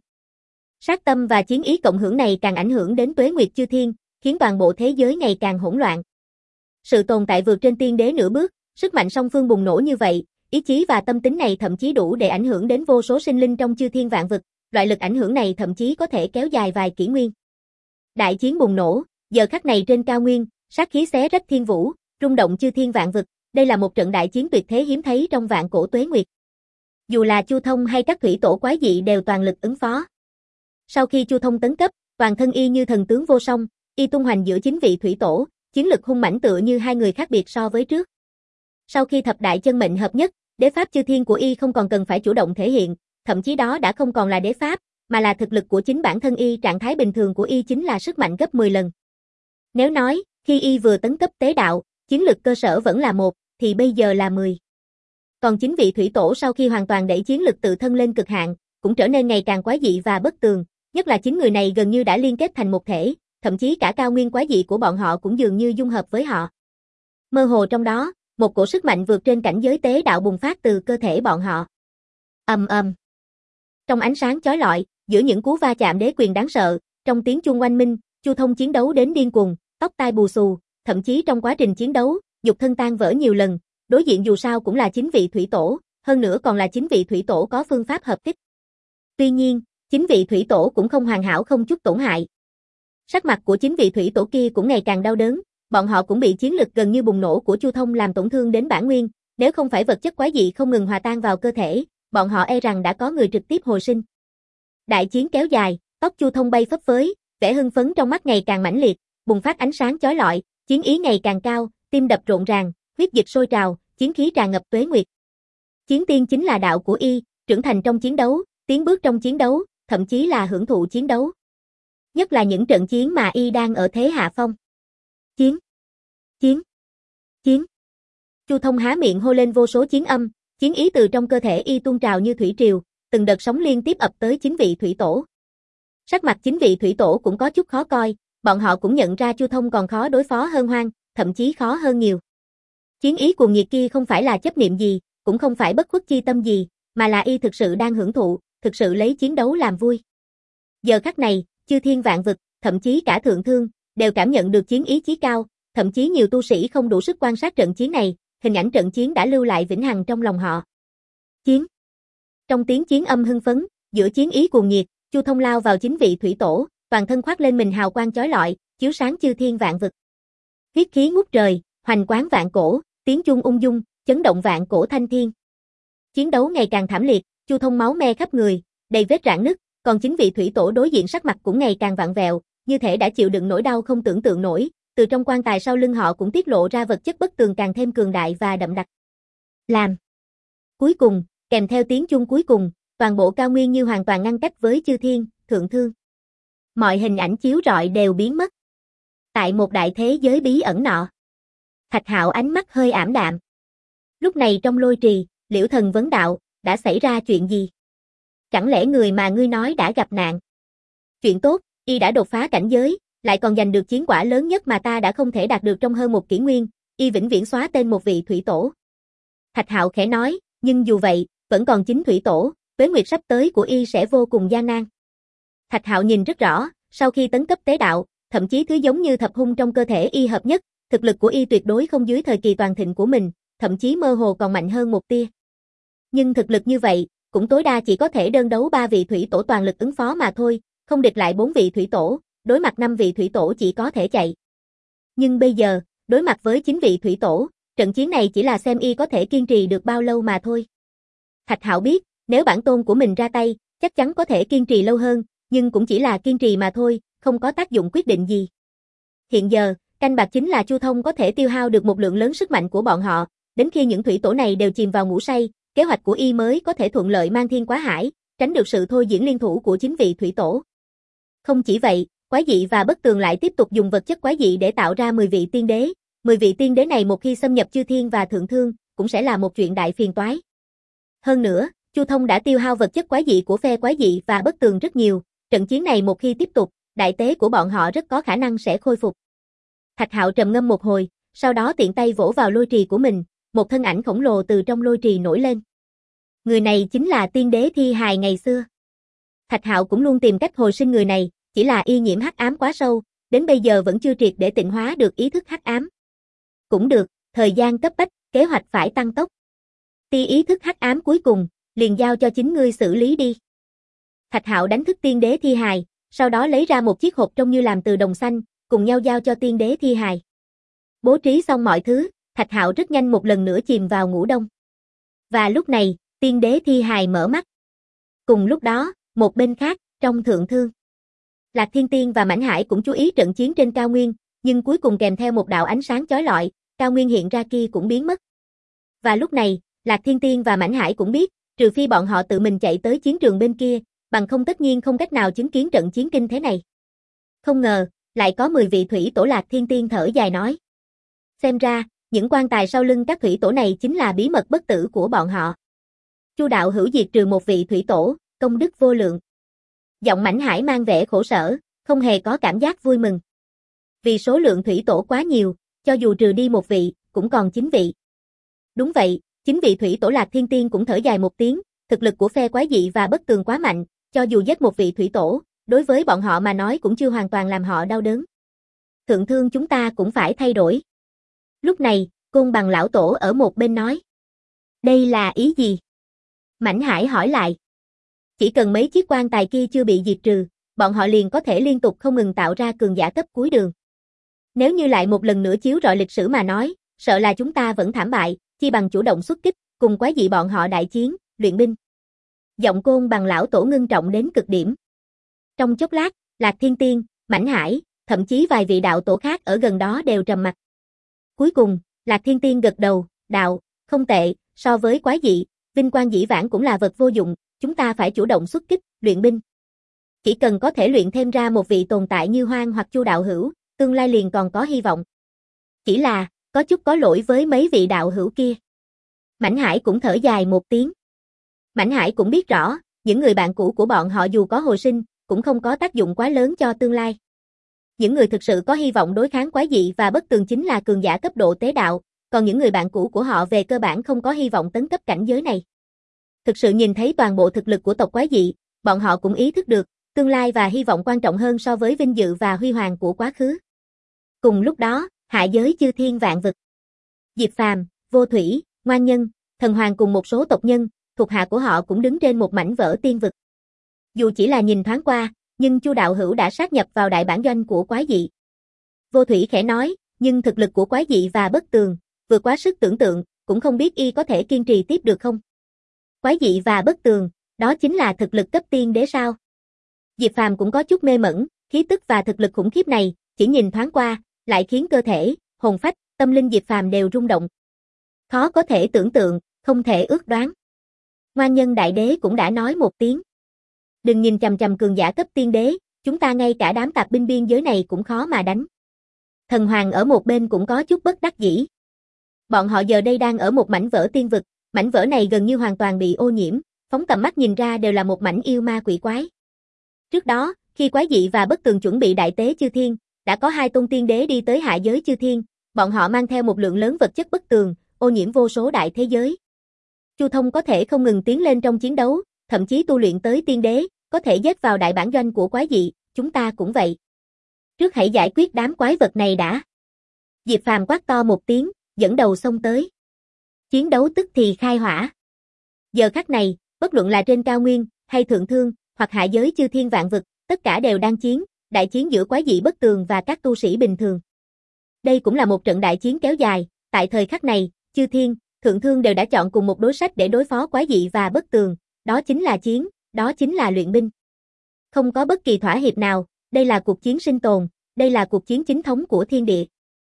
Sát tâm và chiến ý cộng hưởng này càng ảnh hưởng đến tuế nguyệt chư thiên, khiến toàn bộ thế giới ngày càng hỗn loạn. Sự tồn tại vượt trên tiên đế nửa bước, sức mạnh song phương bùng nổ như vậy, ý chí và tâm tính này thậm chí đủ để ảnh hưởng đến vô số sinh linh trong chư thiên vạn vực, loại lực ảnh hưởng này thậm chí có thể kéo dài vài kỷ nguyên. Đại chiến bùng nổ, giờ khắc này trên cao nguyên, sát khí xé rách thiên vũ, rung động chư thiên vạn vực, đây là một trận đại chiến tuyệt thế hiếm thấy trong vạn cổ tuế nguyệt. Dù là Chu Thông hay các thủy tổ quái dị đều toàn lực ứng phó. Sau khi Chu Thông tấn cấp, toàn thân y như thần tướng vô song, y tung hoành giữa chín vị thủy tổ, chiến lực hung mãnh tựa như hai người khác biệt so với trước. Sau khi thập đại chân mệnh hợp nhất, đế pháp chư thiên của y không còn cần phải chủ động thể hiện, thậm chí đó đã không còn là đế pháp, mà là thực lực của chính bản thân y, trạng thái bình thường của y chính là sức mạnh gấp mười lần. Nếu nói, khi y vừa tấn cấp tế đạo, chiến lực cơ sở vẫn là một, thì bây giờ là mười. Còn chính vị thủy tổ sau khi hoàn toàn đẩy chiến lực tự thân lên cực hạn, cũng trở nên ngày càng quái dị và bất tường, nhất là chính người này gần như đã liên kết thành một thể, thậm chí cả cao nguyên quái dị của bọn họ cũng dường như dung hợp với họ. Mơ hồ trong đó, một cổ sức mạnh vượt trên cảnh giới tế đạo bùng phát từ cơ thể bọn họ. Ầm ầm. Trong ánh sáng chói lọi, giữa những cú va chạm đế quyền đáng sợ, trong tiếng chuông oanh minh, Chu Thông chiến đấu đến điên cuồng, tóc tai bù xù, thậm chí trong quá trình chiến đấu, nhục thân tan vỡ nhiều lần, đối diện dù sao cũng là chính vị thủy tổ, hơn nữa còn là chính vị thủy tổ có phương pháp hợp kích. Tuy nhiên, chính vị thủy tổ cũng không hoàn hảo không chút tổn hại. Sắc mặt của chính vị thủy tổ kia cũng ngày càng đau đớn, bọn họ cũng bị chiến lực gần như bùng nổ của Chu Thông làm tổn thương đến bản nguyên, nếu không phải vật chất quái dị không ngừng hòa tan vào cơ thể, bọn họ e rằng đã có người trực tiếp hồi sinh. Đại chiến kéo dài, tóc Chu Thông bay phấp phới, vẻ hưng phấn trong mắt ngày càng mãnh liệt, bùng phát ánh sáng chói lọi, chiến ý ngày càng cao, tim đập rộn ràng, huyết dịch sôi trào, chiến khí tràn ngập tuế nguyệt. Chiến tiên chính là đạo của y, trưởng thành trong chiến đấu, tiến bước trong chiến đấu, thậm chí là hưởng thụ chiến đấu. Nhất là những trận chiến mà y đang ở thế hạ phong. Chiến, chiến, chiến. Chu Thông há miệng hô lên vô số chiến âm, chiến ý từ trong cơ thể y tuôn trào như thủy triều, từng đợt sóng liên tiếp ập tới chín vị thủy tổ. Sắc mặt chín vị thủy tổ cũng có chút khó coi, bọn họ cũng nhận ra Chu Thông còn khó đối phó hơn Hoang, thậm chí khó hơn nhiều. Chiến ý cuồng nhiệt kia không phải là chấp niệm gì, cũng không phải bất khuất chi tâm gì, mà là y thực sự đang hưởng thụ, thực sự lấy chiến đấu làm vui. Giờ khắc này, chư thiên vạn vực, thậm chí cả thượng thương, đều cảm nhận được chiến ý chí cao, thậm chí nhiều tu sĩ không đủ sức quan sát trận chiến này, hình ảnh trận chiến đã lưu lại vĩnh hằng trong lòng họ. Chiến. Trong tiếng chiến âm hưng phấn, giữa chiến ý cuồng nhiệt, Chu Thông lao vào chín vị thủy tổ, toàn thân khoác lên mình hào quang chói lọi, chiếu sáng chư thiên vạn vực. Huyết khí ngút trời, hoành quán vạn cổ, tiếng chuông ung dung, chấn động vạn cổ thanh thiên. Chiến đấu ngày càng thảm liệt, Chu Thông máu me khắp người, đầy vết rạn nứt, còn chín vị thủy tổ đối diện sắc mặt cũng ngày càng vặn vẹo, như thể đã chịu đựng nỗi đau không tưởng tượng nổi, từ trong quan tài sau lưng họ cũng tiết lộ ra vật chất bất tường càng thêm cường đại và đậm đặc. Làm. Cuối cùng, kèm theo tiếng chuông cuối cùng, toàn bộ cao nguyên như hoàn toàn ngăn cách với chư thiên, thượng thương. Mọi hình ảnh chiếu rọi đều biến mất. Tại một đại thế giới bí ẩn nọ, Thạch Hạo ánh mắt hơi ảm đạm. Lúc này trong lôi trì, Liễu Thần vấn đạo, đã xảy ra chuyện gì? Chẳng lẽ người mà ngươi nói đã gặp nạn? Chuyện tốt, y đã đột phá cảnh giới, lại còn giành được chiến quả lớn nhất mà ta đã không thể đạt được trong hơn một kỷ nguyên, y vĩnh viễn xóa tên một vị thủy tổ. Thạch Hạo khẽ nói, nhưng dù vậy, vẫn còn chín thủy tổ, tuế nguyệt sắp tới của y sẽ vô cùng gian nan. Thạch Hạo nhìn rất rõ, sau khi tấn cấp tế đạo, thậm chí thứ giống như thập hung trong cơ thể y hợp nhất, thực lực của y tuyệt đối không dưới thời kỳ toàn thịnh của mình, thậm chí mơ hồ còn mạnh hơn một tia. Nhưng thực lực như vậy, cũng tối đa chỉ có thể đơn đấu ba vị thủy tổ toàn lực ứng phó mà thôi, không địch lại bốn vị thủy tổ, đối mặt năm vị thủy tổ chỉ có thể chạy. Nhưng bây giờ, đối mặt với chín vị thủy tổ, trận chiến này chỉ là xem y có thể kiên trì được bao lâu mà thôi. Thạch Hạo biết, nếu bản tôn của mình ra tay, chắc chắn có thể kiên trì lâu hơn, nhưng cũng chỉ là kiên trì mà thôi, không có tác dụng quyết định gì. Hiện giờ, canh bạc chính là Chu Thông có thể tiêu hao được một lượng lớn sức mạnh của bọn họ, đến khi những thủy tổ này đều chìm vào ngủ say, kế hoạch của y mới có thể thuận lợi mang thiên quá hải, tránh được sự thôi diễn liên thủ của chín vị thủy tổ. Không chỉ vậy, quái dị và bất tường lại tiếp tục dùng vật chất quái dị để tạo ra mười vị tiên đế, mười vị tiên đế này một khi xâm nhập chư thiên và thượng thương, cũng sẽ là một chuyện đại phiền toái. Hơn nữa, Chu Thông đã tiêu hao vật chất quái dị của phe quái dị và bất tường rất nhiều, trận chiến này một khi tiếp tục, đại tế của bọn họ rất có khả năng sẽ khôi phục. Thạch Hạo trầm ngâm một hồi, sau đó tiện tay vỗ vào lôi trì của mình, một thân ảnh khổng lồ từ trong lôi trì nổi lên. Người này chính là tiên đế Thi Hài ngày xưa. Thạch Hạo cũng luôn tìm cách hồi sinh người này, chỉ là y nhiễm hắc ám quá sâu, đến bây giờ vẫn chưa triệt để tịnh hóa được ý thức hắc ám. Cũng được, thời gian cấp bách, kế hoạch phải tăng tốc. Tia ý thức hắc ám cuối cùng, liền giao cho chính ngươi xử lý đi. Thạch Hạo đánh thức tiên đế Thi Hài, sau đó lấy ra một chiếc hộp trông như làm từ đồng xanh, cùng nhau giao cho tiên đế Thi Hài. Bố trí xong mọi thứ, Thạch Hạo rất nhanh một lần nữa chìm vào ngủ đông. Và lúc này, tiên đế Thi Hài mở mắt. Cùng lúc đó, một bên khác, trong thượng thương, Lạc Thiên Tiên và Mãnh Hải cũng chú ý trận chiến trên cao nguyên, nhưng cuối cùng kèm theo một đạo ánh sáng chói lọi, cao nguyên hiện ra kia cũng biến mất. Và lúc này, Lạc Thiên Tiên và Mãnh Hải cũng biết, trừ phi bọn họ tự mình chạy tới chiến trường bên kia, bằng không tất nhiên không cách nào chứng kiến trận chiến kinh thế này. Không ngờ, lại có mười vị thủy tổ. Lạc Thiên Tiên thở dài nói. Xem ra, những quan tài sau lưng các thủy tổ này chính là bí mật bất tử của bọn họ. Chu đạo hữu diệt trừ một vị thủy tổ, công đức vô lượng. Giọng Mãnh Hải mang vẻ khổ sở, không hề có cảm giác vui mừng. Vì số lượng thủy tổ quá nhiều, cho dù trừ đi một vị, cũng còn chín vị. Đúng vậy, chín vị thủy tổ. Lạc Thiên Tiên cũng thở dài một tiếng, thực lực của phe quái dị và bất tường quá mạnh, cho dù giết một vị thủy tổ, đối với bọn họ mà nói cũng chưa hoàn toàn làm họ đau đớn. Thượng thương chúng ta cũng phải thay đổi. Lúc này, Côn Bằng lão tổ ở một bên nói. Đây là ý gì? Mãnh Hải hỏi lại. Chỉ cần mấy chiếc quan tài kia chưa bị diệt trừ, bọn họ liền có thể liên tục không ngừng tạo ra cường giả cấp cuối đường. Nếu như lại một lần nữa chiếu rọi lịch sử mà nói, sợ là chúng ta vẫn thảm bại, chi bằng chủ động xuất kích, cùng quái dị bọn họ đại chiến, luyện binh. Giọng Côn Bằng lão tổ ngưng trọng đến cực điểm. Trong chốc lát, Lạc Thiên Tiên, Mãnh Hải, thậm chí vài vị đạo tổ khác ở gần đó đều trầm mặc. Cuối cùng, Lạc Thiên Tiên gật đầu, đạo, không tệ, so với quái dị, vinh quang dĩ vãng cũng là vật vô dụng, chúng ta phải chủ động xuất kích, luyện binh. Chỉ cần có thể luyện thêm ra một vị tồn tại như Hoang hoặc Chu đạo hữu, tương lai liền còn có hy vọng. Chỉ là, có chút có lỗi với mấy vị đạo hữu kia. Mãnh Hải cũng thở dài một tiếng. Mãnh Hải cũng biết rõ, những người bạn cũ của bọn họ dù có hồi sinh, cũng không có tác dụng quá lớn cho tương lai. Những người thực sự có hy vọng đối kháng quái dị và bất tường chính là cường giả cấp độ tế đạo, còn những người bạn cũ của họ về cơ bản không có hy vọng tấn cấp cảnh giới này. Thực sự nhìn thấy toàn bộ thực lực của tộc quái dị, bọn họ cũng ý thức được, tương lai và hy vọng quan trọng hơn so với vinh dự và huy hoàng của quá khứ. Cùng lúc đó, hạ giới chư thiên vạn vực. Diệp Phàm, Vô Thủy, Ngoan Nhân, Thần Hoàng cùng một số tộc nhân, thuộc hạ của họ cũng đứng trên một mảnh vỡ tiên vực. Dù chỉ là nhìn thoáng qua, nhưng Chu đạo hữu đã sát nhập vào đại bản doanh của quái dị. Vô Thủy khẽ nói, nhưng thực lực của quái dị và bất tường, vượt quá sức tưởng tượng, cũng không biết y có thể kiên trì tiếp được không. Quái dị và bất tường, đó chính là thực lực cấp tiên đế sao? Diệp Phàm cũng có chút mê mẩn, khí tức và thực lực khủng khiếp này, chỉ nhìn thoáng qua, lại khiến cơ thể, hồn phách, tâm linh Diệp Phàm đều rung động. Khó có thể tưởng tượng, không thể ước đoán. Ngoan Nhân đại đế cũng đã nói một tiếng. Đừng nhìn chằm chằm cường giả cấp tiên đế, chúng ta ngay cả đám tạp binh biên giới này cũng khó mà đánh. Thần Hoàng ở một bên cũng có chút bất đắc dĩ. Bọn họ giờ đây đang ở một mảnh vỡ tiên vực, mảnh vỡ này gần như hoàn toàn bị ô nhiễm, phóng tầm mắt nhìn ra đều là một mảnh yêu ma quỷ quái. Trước đó, khi quái dị và bất tường chuẩn bị đại tế chư thiên, đã có hai tôn tiên đế đi tới hạ giới chư thiên, bọn họ mang theo một lượng lớn vật chất bất tường, ô nhiễm vô số đại thế giới. Chu Thông có thể không ngừng tiến lên trong chiến đấu, thậm chí tu luyện tới tiên đế, có thể giết vào đại bản doanh của quái dị, chúng ta cũng vậy. Trước hãy giải quyết đám quái vật này đã. Diệp Phàm quát to một tiếng, dẫn đầu xông tới. Chiến đấu tức thì khai hỏa. Giờ khắc này, bất luận là trên cao nguyên, hay thượng thương, hoặc hạ giới chư thiên vạn vực, tất cả đều đang chiến, đại chiến giữa quái dị bất tường và các tu sĩ bình thường. Đây cũng là một trận đại chiến kéo dài, tại thời khắc này, chư thiên, thượng thương đều đã chọn cùng một đối sách để đối phó quái dị và bất tường, đó chính là chiến, đó chính là luyện binh. Không có bất kỳ thỏa hiệp nào, đây là cuộc chiến sinh tồn, đây là cuộc chiến chính thống của thiên địa.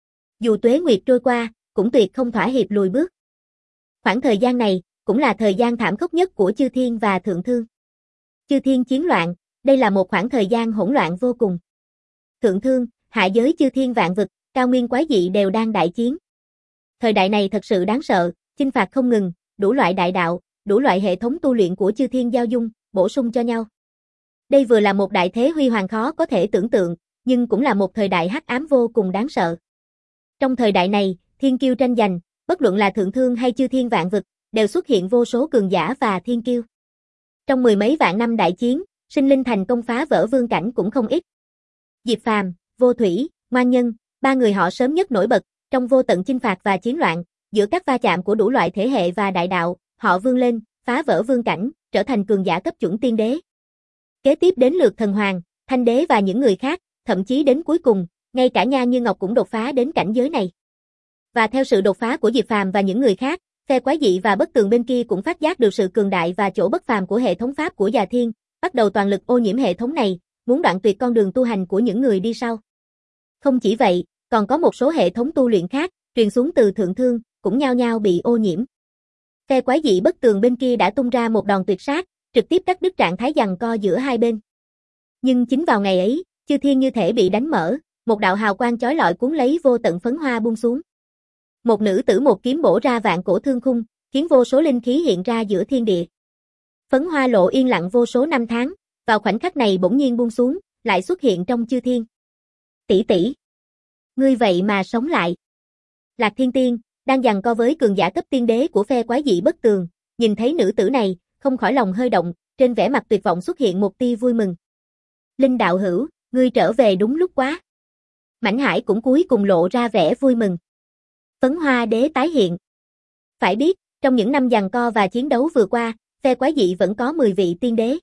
Dù tuế nguyệt trôi qua, cũng tuyệt không thỏa hiệp lùi bước. Khoảng thời gian này, cũng là thời gian thảm khốc nhất của chư thiên và thượng thương. Chư thiên chiến loạn, đây là một khoảng thời gian hỗn loạn vô cùng. Thượng thương, hạ giới chư thiên vạn vực, cao nguyên quái dị đều đang đại chiến. Thời đại này thật sự đáng sợ, chinh phạt không ngừng, đủ loại đại đạo, đủ loại hệ thống tu luyện của chư thiên giao dung, bổ sung cho nhau. Đây vừa là một đại thế huy hoàng khó có thể tưởng tượng, nhưng cũng là một thời đại hắc ám vô cùng đáng sợ. Trong thời đại này, thiên kiêu tranh giành, bất luận là thượng thương hay chư thiên vạn vực, đều xuất hiện vô số cường giả và thiên kiêu. Trong mười mấy vạn năm đại chiến, sinh linh thành công phá vỡ vương cảnh cũng không ít. Diệp Phàm, Vô Thủy, Ngoan Nhân, ba người họ sớm nhất nổi bật, trong vô tận chinh phạt và chiến loạn, giữa các va chạm của đủ loại thế hệ và đại đạo, họ vươn lên, phá vỡ vương cảnh, trở thành cường giả cấp chuẩn tiên đế. Kế tiếp đến lượt Thần Hoàng, Thanh Đế và những người khác, thậm chí đến cuối cùng, ngay cả Nha Như Ngọc cũng đột phá đến cảnh giới này. Và theo sự đột phá của Diệp Phàm và những người khác, phe quái dị và bất tường bên kia cũng phát giác được sự cường đại và chỗ bất phàm của hệ thống pháp của Già Thiên, bắt đầu toàn lực ô nhiễm hệ thống này, muốn đoạn tuyệt con đường tu hành của những người đi sau. Không chỉ vậy, còn có một số hệ thống tu luyện khác, truyền xuống từ thượng thương, cũng nhao nhao bị ô nhiễm. Phe quái dị bất tường bên kia đã tung ra một đòn tuyệt sát, trực tiếp cắt đứt trạng thái giằng co giữa hai bên. Nhưng chính vào ngày ấy, chư thiên như thể bị đánh mở, một đạo hào quang chói lọi cuốn lấy vô tận phấn hoa buông xuống. Một nữ tử một kiếm bổ ra vạn cổ thương khung, khiến vô số linh khí hiện ra giữa thiên địa. Phấn hoa lộ yên lặng vô số năm tháng, vào khoảnh khắc này bỗng nhiên buông xuống, lại xuất hiện trong chư thiên. Tỷ tỷ, ngươi vậy mà sống lại. Lạc Thiên Tiên, đang giằng co với cường giả cấp tiên đế của phe quái dị bất tường, nhìn thấy nữ tử này, không khỏi lòng hơi động, trên vẻ mặt tuyệt vọng xuất hiện một tia vui mừng. Linh đạo hữu, ngươi trở về đúng lúc quá. Mãnh Hải cũng cuối cùng lộ ra vẻ vui mừng. Phấn hoa đế tái hiện. Phải biết, trong những năm giằng co và chiến đấu vừa qua, phe quái dị vẫn có mười vị tiên đế.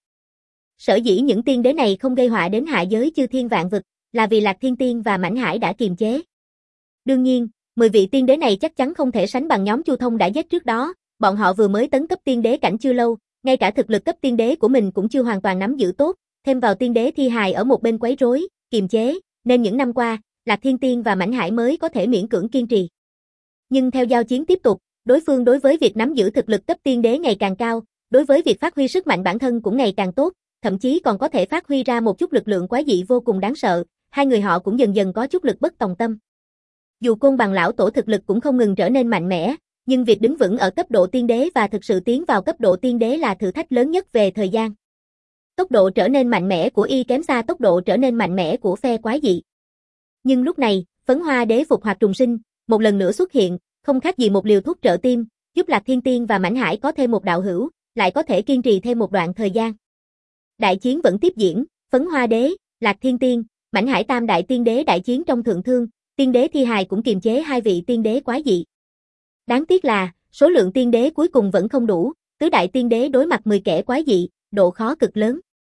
Sở dĩ những tiên đế này không gây họa đến hạ giới chư thiên vạn vực, là vì Lạc Thiên Tiên và Mãnh Hải đã kiềm chế. Đương nhiên, mười vị tiên đế này chắc chắn không thể sánh bằng nhóm Chu Thông đã giết trước đó, bọn họ vừa mới tấn cấp tiên đế cảnh chưa lâu, ngay cả thực lực cấp tiên đế của mình cũng chưa hoàn toàn nắm giữ tốt, thêm vào tiên đế thi hài ở một bên quấy rối, kiềm chế, nên những năm qua, Lạc Thiên Tiên và Mãnh Hải mới có thể miễn cưỡng kiên trì. Nhưng theo giao chiến tiếp tục, đối phương đối với việc nắm giữ thực lực cấp tiên đế ngày càng cao, đối với việc phát huy sức mạnh bản thân cũng ngày càng tốt, thậm chí còn có thể phát huy ra một chút lực lượng quái dị vô cùng đáng sợ, hai người họ cũng dần dần có chút lực bất tòng tâm. Dù Côn Bằng lão tổ thực lực cũng không ngừng trở nên mạnh mẽ, nhưng việc đứng vững ở cấp độ tiên đế và thực sự tiến vào cấp độ tiên đế là thử thách lớn nhất về thời gian. Tốc độ trở nên mạnh mẽ của y kém xa tốc độ trở nên mạnh mẽ của phe quái dị. Nhưng lúc này, Phấn Hoa Đế phục hoạt trùng sinh, một lần nữa xuất hiện, không khác gì một liều thuốc trợ tim, giúp Lạc Thiên Tiên và Mãnh Hải có thêm một đạo hữu, lại có thể kiên trì thêm một đoạn thời gian. Đại chiến vẫn tiếp diễn, Phấn Hoa Đế, Lạc Thiên Tiên, Mãnh Hải tam đại tiên đế đại chiến trong thượng thương, tiên đế thi hài cũng kiềm chế hai vị tiên đế quái dị. Đáng tiếc là, số lượng tiên đế cuối cùng vẫn không đủ, tứ đại tiên đế đối mặt mười kẻ quái dị, độ khó cực lớn.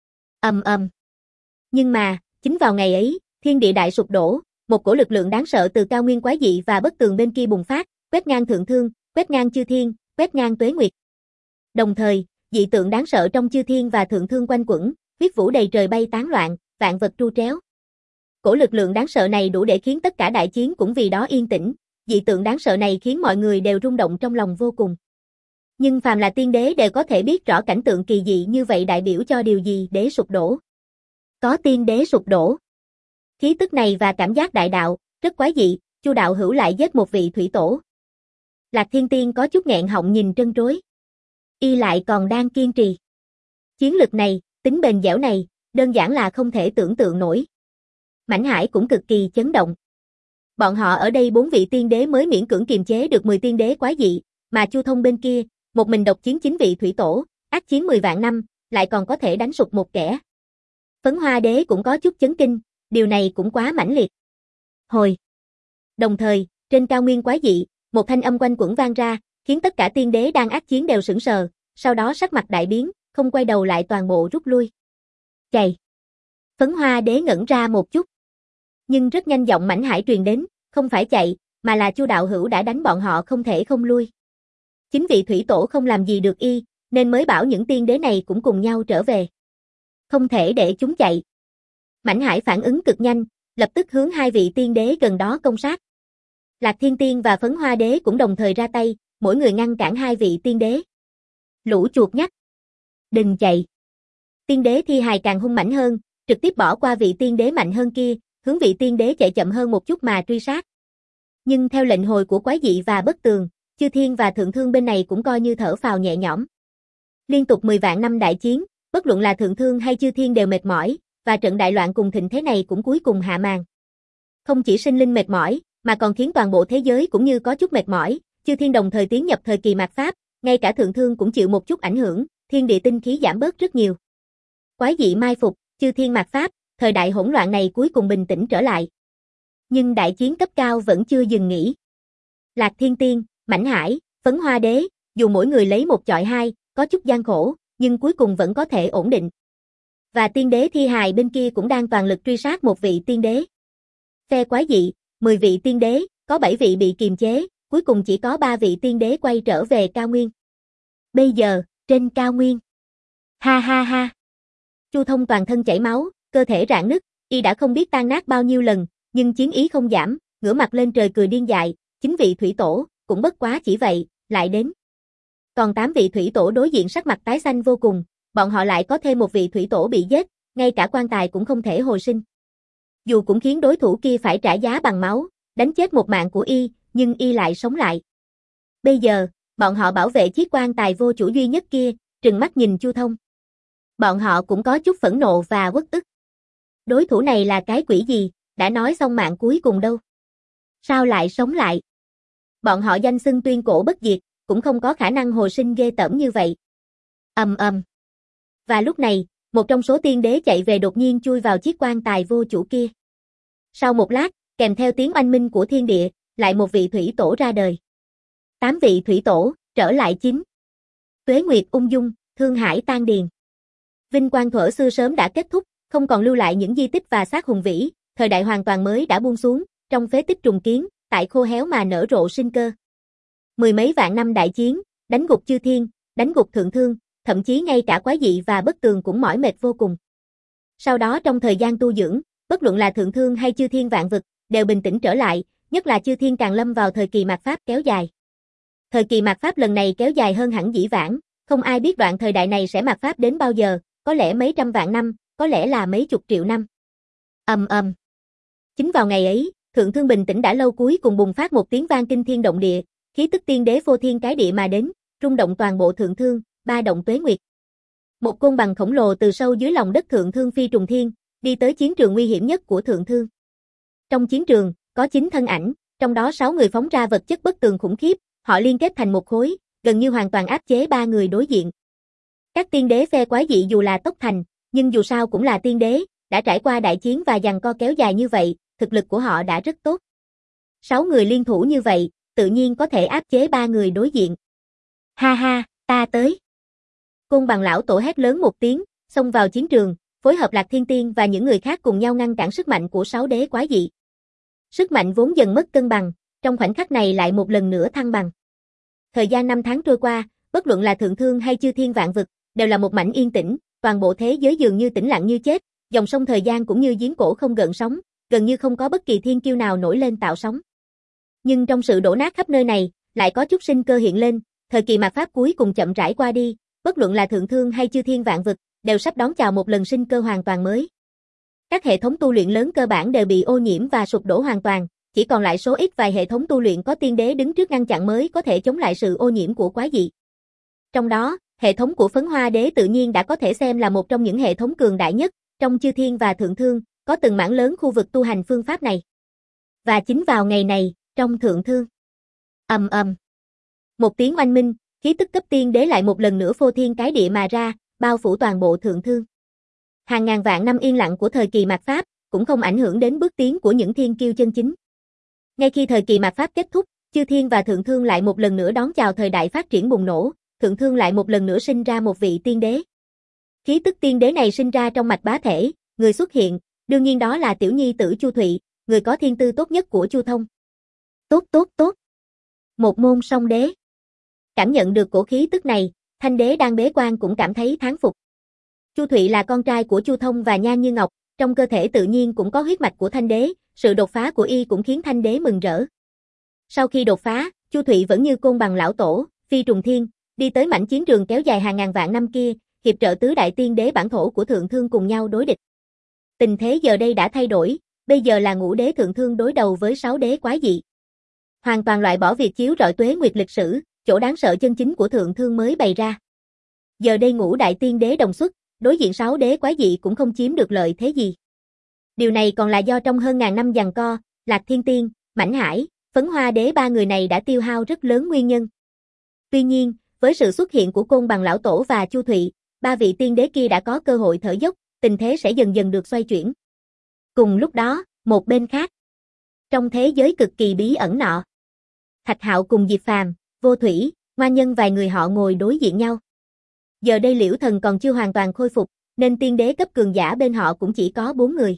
Ầm ầm. Nhưng mà, chính vào ngày ấy, thiên địa đại sụp đổ, một cổ lực lượng đáng sợ từ cao nguyên quái dị và bất tường bên kia bùng phát, quét ngang thượng thương, quét ngang chư thiên, quét ngang tuế nguyệt. Đồng thời, dị tượng đáng sợ trong chư thiên và thượng thương quanh quẩn, huyết vũ đầy trời bay tán loạn, vạn vật tru tréo. Cổ lực lượng đáng sợ này đủ để khiến tất cả đại chiến cũng vì đó yên tĩnh, dị tượng đáng sợ này khiến mọi người đều rung động trong lòng vô cùng. Nhưng phàm là tiên đế đều có thể biết rõ cảnh tượng kỳ dị như vậy đại biểu cho điều gì để sụp đổ. Có tiên đế sụp đổ. Khí tức này và cảm giác đại đạo, rất quái dị, Chu đạo hữu lại giết một vị thủy tổ. Lạc Thiên Tiên có chút nghẹn họng nhìn trân trối. Y lại còn đang kiên trì. Chiến lực này, tính bền dẻo này, đơn giản là không thể tưởng tượng nổi. Mãnh Hải cũng cực kỳ chấn động. Bọn họ ở đây bốn vị tiên đế mới miễn cưỡng kiềm chế được mười tiên đế quái dị, mà Chu Thông bên kia, một mình độc chiến chín vị thủy tổ, ác chiến mười vạn năm, lại còn có thể đánh sụp một kẻ. Phấn Hoa Đế cũng có chút chấn kinh, điều này cũng quá mãnh liệt. Hồi. Đồng thời, trên cao nguyên quái dị, một thanh âm quanh quẩn vang ra, khiến tất cả tiên đế đang ác chiến đều sững sờ, sau đó sắc mặt đại biến, không quay đầu lại toàn bộ rút lui. Chạy. Phấn Hoa Đế ngẩn ra một chút. Nhưng rất nhanh giọng Mãnh Hải truyền đến, không phải chạy, mà là Chu đạo hữu đã đánh bọn họ không thể không lui. Chính vị thủy tổ không làm gì được y, nên mới bảo những tiên đế này cũng cùng nhau trở về. Không thể để chúng chạy. Mãnh Hải phản ứng cực nhanh, lập tức hướng hai vị tiên đế gần đó công sát. Lạc Thiên Tiên và Phấn Hoa Đế cũng đồng thời ra tay, mỗi người ngăn cản hai vị tiên đế. Lũ chuột nhắt. Đừng chạy. Tiên đế thi hài càng hung mãnh hơn, trực tiếp bỏ qua vị tiên đế mạnh hơn kia, hướng vị tiên đế chạy chậm hơn một chút mà truy sát. Nhưng theo lệnh hồi của quái dị và bất tường, chư thiên và thượng thương bên này cũng coi như thở phào nhẹ nhõm. Liên tục mười vạn năm đại chiến, bất luận là thượng thương hay chư thiên đều mệt mỏi, và trận đại loạn cùng thịnh thế này cũng cuối cùng hạ màn. Không chỉ sinh linh mệt mỏi, mà còn khiến toàn bộ thế giới cũng như có chút mệt mỏi, chư thiên đồng thời tiến nhập thời kỳ mạt Pháp, ngay cả thượng thương cũng chịu một chút ảnh hưởng, thiên địa tinh khí giảm bớt rất nhiều. Quái dị mai phục, chư thiên mạt Pháp, thời đại hỗn loạn này cuối cùng bình tĩnh trở lại. Nhưng đại chiến cấp cao vẫn chưa dừng nghỉ. Lạc Thiên Tiên, Mãnh Hải, Phấn Hoa Đế, dù mỗi người lấy một chọi hai, có chút gian khổ, nhưng cuối cùng vẫn có thể ổn định. Và tiên đế thi hài bên kia cũng đang toàn lực truy sát một vị tiên đế. Phe quái dị, mười vị tiên đế, có bảy vị bị kiềm chế, cuối cùng chỉ có ba vị tiên đế quay trở về cao nguyên. Bây giờ, trên cao nguyên. Ha ha ha. Chu Thông toàn thân chảy máu, cơ thể rạn nứt, y đã không biết tan nát bao nhiêu lần, nhưng chiến ý không giảm, ngửa mặt lên trời cười điên dại, chính vị thủy tổ, cũng bất quá chỉ vậy, lại đến. Còn tám vị thủy tổ đối diện sắc mặt tái xanh vô cùng, bọn họ lại có thêm một vị thủy tổ bị giết, ngay cả quan tài cũng không thể hồi sinh. Dù cũng khiến đối thủ kia phải trả giá bằng máu, đánh chết một mạng của y, nhưng y lại sống lại. Bây giờ, bọn họ bảo vệ chiếc quan tài vô chủ duy nhất kia, trừng mắt nhìn Chu Thông. Bọn họ cũng có chút phẫn nộ và uất ức. Đối thủ này là cái quỷ gì, đã nói xong mạng cuối cùng đâu. Sao lại sống lại? Bọn họ danh xưng tuyên cổ bất diệt, cũng không có khả năng hồi sinh ghê tởm như vậy. Ầm ầm. Và lúc này, một trong số tiên đế chạy về đột nhiên chui vào chiếc quan tài vô chủ kia. Sau một lát, kèm theo tiếng oanh minh của thiên địa, lại một vị thủy tổ ra đời. Tám vị thủy tổ, trở lại chính. Tuế Nguyệt ung dung, Thương Hải tan điền. Vinh quang thuở xưa sớm đã kết thúc, không còn lưu lại những di tích và xác hùng vĩ, thời đại hoàn toàn mới đã buông xuống, trong phế tích trùng kiến, tại khô héo mà nở rộ sinh cơ. Mười mấy vạn năm đại chiến, đánh gục chư thiên, đánh gục thượng thương, thậm chí ngay cả quái dị và bất tường cũng mỏi mệt vô cùng. Sau đó trong thời gian tu dưỡng, bất luận là thượng thương hay chư thiên vạn vực, đều bình tĩnh trở lại, nhất là chư thiên càng lâm vào thời kỳ mạt Pháp kéo dài. Thời kỳ mạt Pháp lần này kéo dài hơn hẳn dĩ vãng, không ai biết đoạn thời đại này sẽ mạt Pháp đến bao giờ, có lẽ mấy trăm vạn năm, có lẽ là mấy chục triệu năm. Ầm ầm. Chính vào ngày ấy, Thượng Thương bình tĩnh đã lâu cuối cùng bùng phát một tiếng vang kinh thiên động địa, khí tức tiên đế phô thiên cái địa mà đến, rung động toàn bộ Thượng Thương, ba động tuế nguyệt. Một côn bằng khổng lồ từ sâu dưới lòng đất Thượng Thương phi trùng thiên, đi tới chiến trường nguy hiểm nhất của Thượng Thương. Trong chiến trường, có chín thân ảnh, trong đó sáu người phóng ra vật chất bất tường khủng khiếp, họ liên kết thành một khối, gần như hoàn toàn áp chế ba người đối diện. Các tiên đế phe quái dị dù là tốc thành, nhưng dù sao cũng là tiên đế, đã trải qua đại chiến và giằng co kéo dài như vậy, thực lực của họ đã rất tốt. Sáu người liên thủ như vậy, tự nhiên có thể áp chế ba người đối diện. Ha ha, ta tới. Côn bằng lão tổ hét lớn một tiếng, xông vào chiến trường, phối hợp Lạc Thiên Tiên và những người khác cùng nhau ngăn cản sức mạnh của sáu đế quái dị. Sức mạnh vốn dần mất cân bằng, trong khoảnh khắc này lại một lần nữa thăng bằng. Thời gian năm tháng trôi qua, bất luận là Thượng Thương hay chư thiên vạn vực, đều là một mảnh yên tĩnh, toàn bộ thế giới dường như tĩnh lặng như chết, dòng sông thời gian cũng như giếng cổ không gợn sóng, gần như không có bất kỳ thiên kiêu nào nổi lên tạo sóng. Nhưng trong sự đổ nát khắp nơi này, lại có chút sinh cơ hiện lên, thời kỳ mạt pháp cuối cùng chậm rãi qua đi, bất luận là Thượng Thương hay chư thiên vạn vực, đều sắp đón chào một lần sinh cơ hoàn toàn mới. Các hệ thống tu luyện lớn cơ bản đều bị ô nhiễm và sụp đổ hoàn toàn, chỉ còn lại số ít vài hệ thống tu luyện có tiên đế đứng trước ngăn chặn mới có thể chống lại sự ô nhiễm của quái dị. Trong đó, hệ thống của Phấn Hoa Đế tự nhiên đã có thể xem là một trong những hệ thống cường đại nhất, trong chư thiên và Thượng Thương, có từng mảng lớn khu vực tu hành phương pháp này. Và chính vào ngày này, trong Thượng Thương, ầm ầm, một tiếng oanh minh, khí tức cấp tiên đế lại một lần nữa phô thiên cái địa mà ra, bao phủ toàn bộ Thượng Thương. Hàng ngàn vạn năm yên lặng của thời kỳ mạt pháp, cũng không ảnh hưởng đến bước tiến của những thiên kiêu chân chính. Ngay khi thời kỳ mạt pháp kết thúc, chư thiên và Thượng Thương lại một lần nữa đón chào thời đại phát triển bùng nổ, Thượng Thương lại một lần nữa sinh ra một vị tiên đế. Khí tức tiên đế này sinh ra trong mạch bá thể, người xuất hiện, đương nhiên đó là tiểu nhi tử Chu Thụy, người có thiên tư tốt nhất của Chu Thông. Tốt tốt tốt. Một môn song đế. Cảm nhận được cổ khí tức này, Thanh đế đang bế quan cũng cảm thấy thán phục. Chu Thụy là con trai của Chu Thông và Nhan Như Ngọc, trong cơ thể tự nhiên cũng có huyết mạch của Thanh đế, sự đột phá của y cũng khiến Thanh đế mừng rỡ. Sau khi đột phá, Chu Thụy vẫn như côn bằng lão tổ, phi trùng thiên, đi tới mảnh chiến trường kéo dài hàng ngàn vạn năm kia, hiệp trợ tứ đại tiên đế bản thổ của Thượng Thương cùng nhau đối địch. Tình thế giờ đây đã thay đổi, bây giờ là ngũ đế Thượng Thương đối đầu với sáu đế quái dị. Hoàn toàn loại bỏ việc chiếu rọi tuế nguyệt lịch sử, chỗ đáng sợ chân chính của Thượng Thương mới bày ra. Giờ đây ngũ đại tiên đế đồng xuất, đối diện sáu đế quái dị cũng không chiếm được lợi thế gì. Điều này còn là do trong hơn ngàn năm giằng co, Lạc Thiên Tiên, Mãnh Hải, Phấn Hoa Đế ba người này đã tiêu hao rất lớn nguyên nhân. Tuy nhiên, với sự xuất hiện của Côn Bằng lão tổ và Chu Thụy, ba vị tiên đế kia đã có cơ hội thở dốc, tình thế sẽ dần dần được xoay chuyển. Cùng lúc đó, một bên khác, trong thế giới cực kỳ bí ẩn nọ, Thạch Hạo cùng Diệp Phàm, Vô Thủy, Ngoan Nhân vài người họ ngồi đối diện nhau. Giờ đây Liễu Thần còn chưa hoàn toàn khôi phục, nên tiên đế cấp cường giả bên họ cũng chỉ có bốn người.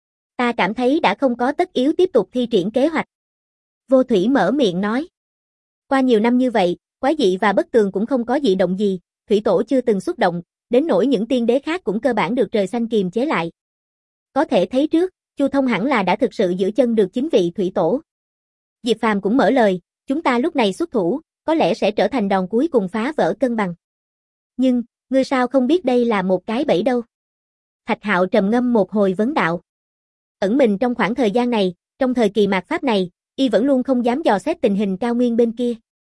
Ta cảm thấy đã không có tất yếu tiếp tục thi triển kế hoạch. Vô Thủy mở miệng nói. Qua nhiều năm như vậy, quái dị và bất tường cũng không có dị động gì, thủy tổ chưa từng xuất động, đến nỗi những tiên đế khác cũng cơ bản được trời xanh kiềm chế lại. Có thể thấy trước, Chu Thông hẳn là đã thực sự giữ chân được chính vị thủy tổ. Diệp Phàm cũng mở lời, chúng ta lúc này xuất thủ, có lẽ sẽ trở thành đòn cuối cùng phá vỡ cân bằng. Nhưng, ngươi sao không biết đây là một cái bẫy đâu? Thạch Hạo trầm ngâm một hồi vấn đạo. Ẩn mình trong khoảng thời gian này, trong thời kỳ mạt pháp này, y vẫn luôn không dám dò xét tình hình cao nguyên bên kia.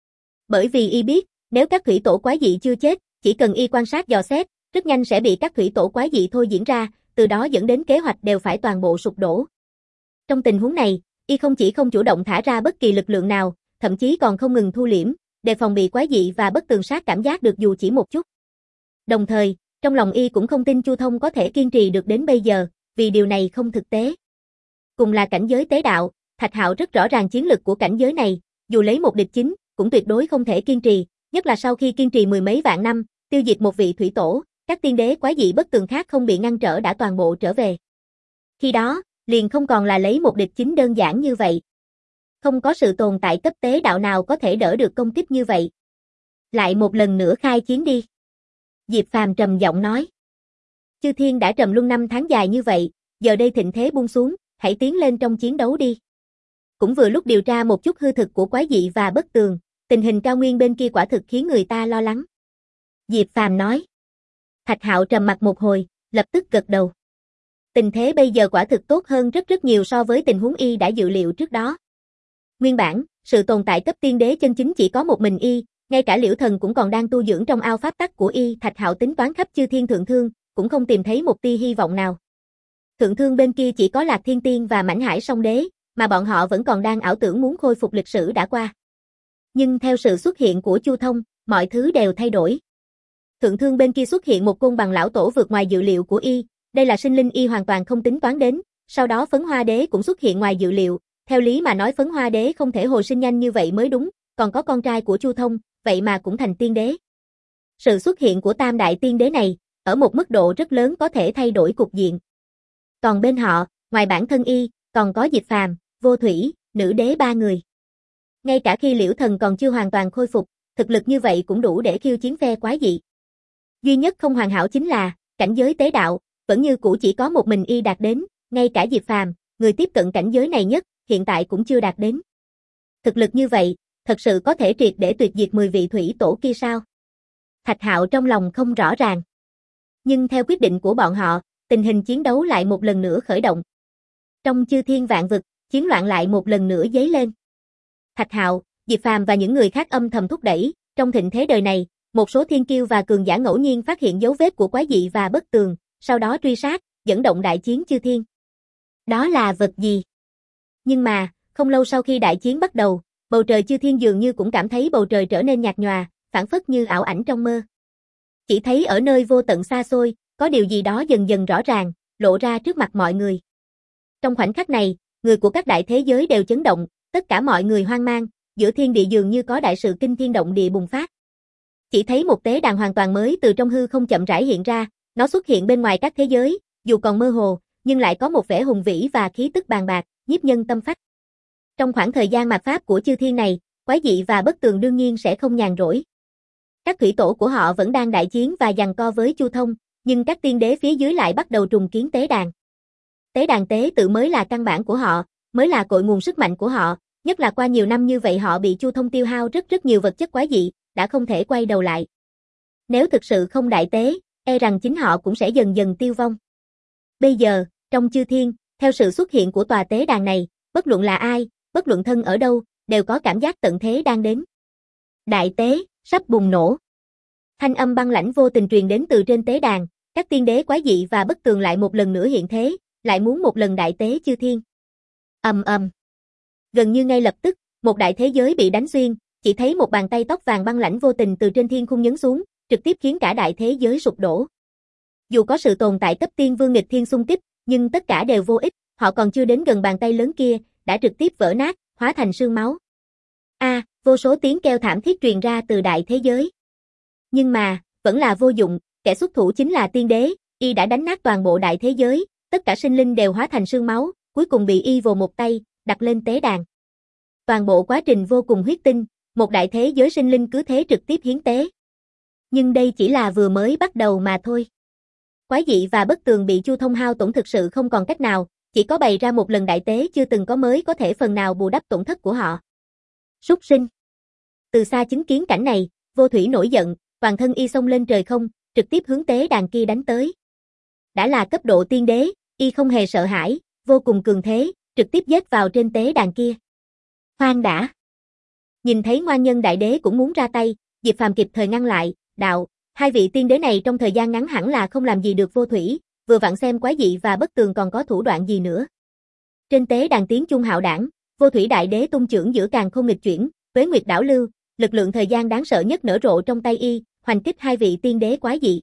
Bởi vì y biết, nếu các thủy tổ quái dị chưa chết, chỉ cần y quan sát dò xét, rất nhanh sẽ bị các thủy tổ quái dị thôi diễn ra, từ đó dẫn đến kế hoạch đều phải toàn bộ sụp đổ. Trong tình huống này, y không chỉ không chủ động thả ra bất kỳ lực lượng nào, thậm chí còn không ngừng thu liễm, đề phòng bị quái dị và bất tường sát cảm giác được dù chỉ một chút. Đồng thời, trong lòng y cũng không tin Chu Thông có thể kiên trì được đến bây giờ, vì điều này không thực tế. Cùng là cảnh giới tế đạo, Thạch Hạo rất rõ ràng chiến lực của cảnh giới này, dù lấy một địch chính, cũng tuyệt đối không thể kiên trì, nhất là sau khi kiên trì mười mấy vạn năm, tiêu diệt một vị thủy tổ, các tiên đế quái dị bất tường khác không bị ngăn trở đã toàn bộ trở về. Khi đó, liền không còn là lấy một địch chính đơn giản như vậy. Không có sự tồn tại cấp tế đạo nào có thể đỡ được công kích như vậy. Lại một lần nữa khai chiến đi. Diệp Phàm trầm giọng nói. Chư thiên đã trầm luân năm tháng dài như vậy, giờ đây thịnh thế buông xuống, hãy tiến lên trong chiến đấu đi. Cũng vừa lúc điều tra một chút hư thực của quái dị và bất tường, tình hình cao nguyên bên kia quả thực khiến người ta lo lắng. Diệp Phàm nói. Thạch Hạo trầm mặt một hồi, lập tức gật đầu. Tình thế bây giờ quả thực tốt hơn rất rất nhiều so với tình huống y đã dự liệu trước đó. Nguyên bản, sự tồn tại cấp tiên đế chân chính chỉ có một mình y, ngay cả Liễu Thần cũng còn đang tu dưỡng trong ao pháp tắc của y, Thạch Hạo tính toán khắp chư thiên thượng thương, cũng không tìm thấy một tia hy vọng nào. Thượng thương bên kia chỉ có Lạc Thiên Tiên và Mãnh Hải Song Đế, mà bọn họ vẫn còn đang ảo tưởng muốn khôi phục lịch sử đã qua. Nhưng theo sự xuất hiện của Chu Thông, mọi thứ đều thay đổi. Thượng thương bên kia xuất hiện một côn bằng lão tổ vượt ngoài dự liệu của y, đây là sinh linh y hoàn toàn không tính toán đến, sau đó Phấn Hoa Đế cũng xuất hiện ngoài dự liệu, theo lý mà nói Phấn Hoa Đế không thể hồi sinh nhanh như vậy mới đúng, còn có con trai của Chu Thông, vậy mà cũng thành tiên đế. Sự xuất hiện của tam đại tiên đế này, ở một mức độ rất lớn có thể thay đổi cục diện. Còn bên họ, ngoài bản thân y, còn có Diệp Phàm, Vô Thủy, Nữ Đế ba người. Ngay cả khi Liễu Thần còn chưa hoàn toàn khôi phục, thực lực như vậy cũng đủ để khiêu chiến phe quái dị. Duy nhất không hoàn hảo chính là, cảnh giới tế đạo, vẫn như cũ chỉ có một mình y đạt đến, ngay cả Diệp Phàm, người tiếp cận cảnh giới này nhất, hiện tại cũng chưa đạt đến. Thực lực như vậy, thật sự có thể triệt để tuyệt diệt mười vị thủy tổ kia sao? Thạch Hạo trong lòng không rõ ràng. Nhưng theo quyết định của bọn họ, tình hình chiến đấu lại một lần nữa khởi động. Trong chư thiên vạn vực, chiến loạn lại một lần nữa dấy lên. Thạch Hạo, Diệp Phàm và những người khác âm thầm thúc đẩy, trong thịnh thế đời này, một số thiên kiêu và cường giả ngẫu nhiên phát hiện dấu vết của quái dị và bất tường, sau đó truy sát, dẫn động đại chiến chư thiên. Đó là vật gì? Nhưng mà, không lâu sau khi đại chiến bắt đầu, bầu trời chư thiên dường như cũng cảm thấy bầu trời trở nên nhạt nhòa, phảng phất như ảo ảnh trong mơ. Chỉ thấy ở nơi vô tận xa xôi, có điều gì đó dần dần rõ ràng, lộ ra trước mặt mọi người. Trong khoảnh khắc này, người của các đại thế giới đều chấn động, tất cả mọi người hoang mang, giữa thiên địa dường như có đại sự kinh thiên động địa bùng phát. Chỉ thấy một tế đàn hoàn toàn mới từ trong hư không chậm rãi hiện ra, nó xuất hiện bên ngoài các thế giới, dù còn mơ hồ, nhưng lại có một vẻ hùng vĩ và khí tức bàn bạc, nhiếp nhân tâm phách. Trong khoảng thời gian mạt pháp của chư thiên này, quái dị và bất tường đương nhiên sẽ không nhàn rỗi. Các thủy tổ của họ vẫn đang đại chiến và giằng co với Chu Thông, nhưng các tiên đế phía dưới lại bắt đầu trùng kiến tế đàn. Tế đàn tế tự mới là căn bản của họ, mới là cội nguồn sức mạnh của họ, nhất là qua nhiều năm như vậy họ bị Chu Thông tiêu hao rất rất nhiều vật chất quái dị, đã không thể quay đầu lại. Nếu thực sự không đại tế, e rằng chính họ cũng sẽ dần dần tiêu vong. Bây giờ, trong chư thiên, theo sự xuất hiện của tòa tế đàn này, bất luận là ai, bất luận thân ở đâu, đều có cảm giác tận thế đang đến. Đại tế, sắp bùng nổ. Thanh âm băng lãnh vô tình truyền đến từ trên tế đàn, các tiên đế quái dị và bất tường lại một lần nữa hiện thế, lại muốn một lần đại tế chư thiên. Ầm ầm. Gần như ngay lập tức, một đại thế giới bị đánh xuyên, chỉ thấy một bàn tay tóc vàng băng lãnh vô tình từ trên thiên khung nhấn xuống, trực tiếp khiến cả đại thế giới sụp đổ. Dù có sự tồn tại cấp tiên vương nghịch thiên xung kích, nhưng tất cả đều vô ích, họ còn chưa đến gần bàn tay lớn kia, đã trực tiếp vỡ nát, hóa thành sương máu. A, à, vô số tiếng kêu thảm thiết truyền ra từ đại thế giới. Nhưng mà, vẫn là vô dụng, kẻ xuất thủ chính là tiên đế, y đã đánh nát toàn bộ đại thế giới, tất cả sinh linh đều hóa thành sương máu, cuối cùng bị y vồ một tay, đặt lên tế đàn. Toàn bộ quá trình vô cùng huyết tinh, một đại thế giới sinh linh cứ thế trực tiếp hiến tế. Nhưng đây chỉ là vừa mới bắt đầu mà thôi. Quái dị và bất tường bị Chu Thông hao tổn thực sự không còn cách nào, chỉ có bày ra một lần đại tế chưa từng có mới có thể phần nào bù đắp tổn thất của họ. Súc sinh. Từ xa chứng kiến cảnh này, Vô Thủy nổi giận, toàn thân y xông lên trời không, trực tiếp hướng tế đàn kia đánh tới. Đã là cấp độ tiên đế, y không hề sợ hãi, vô cùng cường thế, trực tiếp giết vào trên tế đàn kia. Hoang đã. Nhìn thấy ngoan nhân đại đế cũng muốn ra tay, Diệp Phàm kịp thời ngăn lại, đạo, hai vị tiên đế này trong thời gian ngắn hẳn là không làm gì được Vô Thủy, vừa vặn xem quái dị và bất tường còn có thủ đoạn gì nữa. Trên tế đàn tiếng Trung hạo đảng, Vô Thủy đại đế tung chưởng giữa càn khôn nghịch chuyển, tuế nguyệt đảo lưu, lực lượng thời gian đáng sợ nhất nở rộ trong tay y, hoành kích hai vị tiên đế quái dị.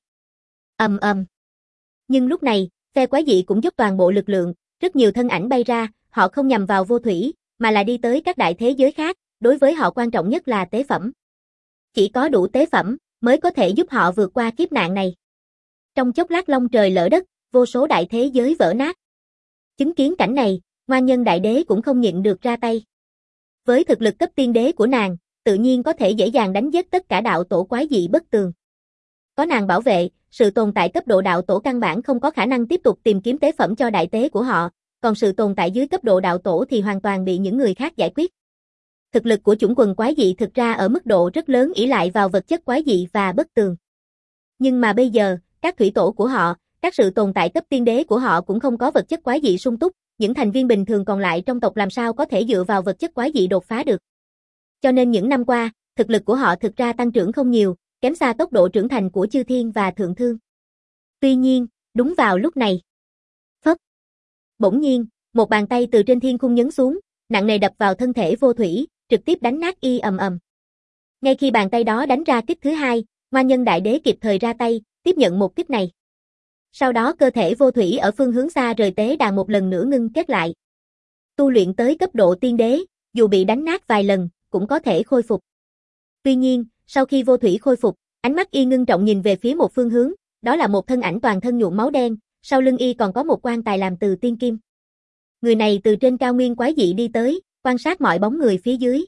Ầm ầm. Nhưng lúc này, phe quái dị cũng dốc toàn bộ lực lượng, rất nhiều thân ảnh bay ra, họ không nhằm vào Vô Thủy, mà là đi tới các đại thế giới khác, đối với họ quan trọng nhất là tế phẩm. Chỉ có đủ tế phẩm mới có thể giúp họ vượt qua kiếp nạn này. Trong chốc lát long trời lỡ đất, vô số đại thế giới vỡ nát. Chứng kiến cảnh này, ngoan nhân đại đế cũng không nhịn được ra tay. Với thực lực cấp tiên đế của nàng, tự nhiên có thể dễ dàng đánh giết tất cả đạo tổ quái dị bất tường. Có nàng bảo vệ, sự tồn tại cấp độ đạo tổ căn bản không có khả năng tiếp tục tìm kiếm tế phẩm cho đại tế của họ, còn sự tồn tại dưới cấp độ đạo tổ thì hoàn toàn bị những người khác giải quyết. Thực lực của chủng quần quái dị thực ra ở mức độ rất lớn ỷ lại vào vật chất quái dị và bất tường. Nhưng mà bây giờ, các thủy tổ của họ, các sự tồn tại cấp tiên đế của họ cũng không có vật chất quái dị sung túc, những thành viên bình thường còn lại trong tộc làm sao có thể dựa vào vật chất quái dị đột phá được. Cho nên những năm qua, thực lực của họ thực ra tăng trưởng không nhiều, kém xa tốc độ trưởng thành của Chư Thiên và Thượng Thương. Tuy nhiên, đúng vào lúc này, phấp, bỗng nhiên, một bàn tay từ trên thiên khung nhấn xuống, nặng nề đập vào thân thể Vô Thủy, trực tiếp đánh nát y ầm ầm. Ngay khi bàn tay đó đánh ra kích thứ hai, Ngoan Nhân Đại Đế kịp thời ra tay, tiếp nhận một kích này. Sau đó cơ thể Vô Thủy ở phương hướng xa rời tế đàn một lần nữa ngưng kết lại. Tu luyện tới cấp độ tiên đế, dù bị đánh nát vài lần, cũng có thể khôi phục. Tuy nhiên, sau khi Vô Thủy khôi phục, ánh mắt y ngưng trọng nhìn về phía một phương hướng, đó là một thân ảnh toàn thân nhuộm máu đen, sau lưng y còn có một quan tài làm từ tiên kim. Người này từ trên cao nguyên quái dị đi tới, quan sát mọi bóng người phía dưới.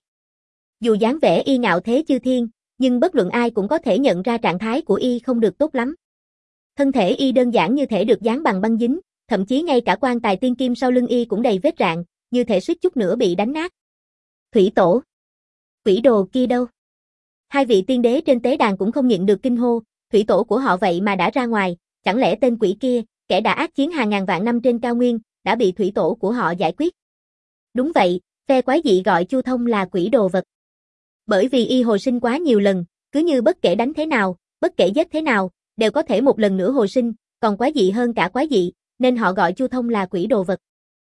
Dù dáng vẻ y ngạo thế chư thiên, nhưng bất luận ai cũng có thể nhận ra trạng thái của y không được tốt lắm. Thân thể y đơn giản như thể được dán bằng băng dính, thậm chí ngay cả quan tài tiên kim sau lưng y cũng đầy vết rạn, như thể suýt chút nữa bị đánh nát. Thủy Tổ, quỷ đồ kia đâu? Hai vị tiên đế trên tế đàn cũng không nhịn được kinh hô, thủy tổ của họ vậy mà đã ra ngoài, chẳng lẽ tên quỷ kia, kẻ đã ác chiến hàng ngàn vạn năm trên cao nguyên, đã bị thủy tổ của họ giải quyết? Đúng vậy, phe quái dị gọi Chu Thông là quỷ đồ vật. Bởi vì y hồi sinh quá nhiều lần, cứ như bất kể đánh thế nào, bất kể giết thế nào, đều có thể một lần nữa hồi sinh, còn quái dị hơn cả quái dị, nên họ gọi Chu Thông là quỷ đồ vật.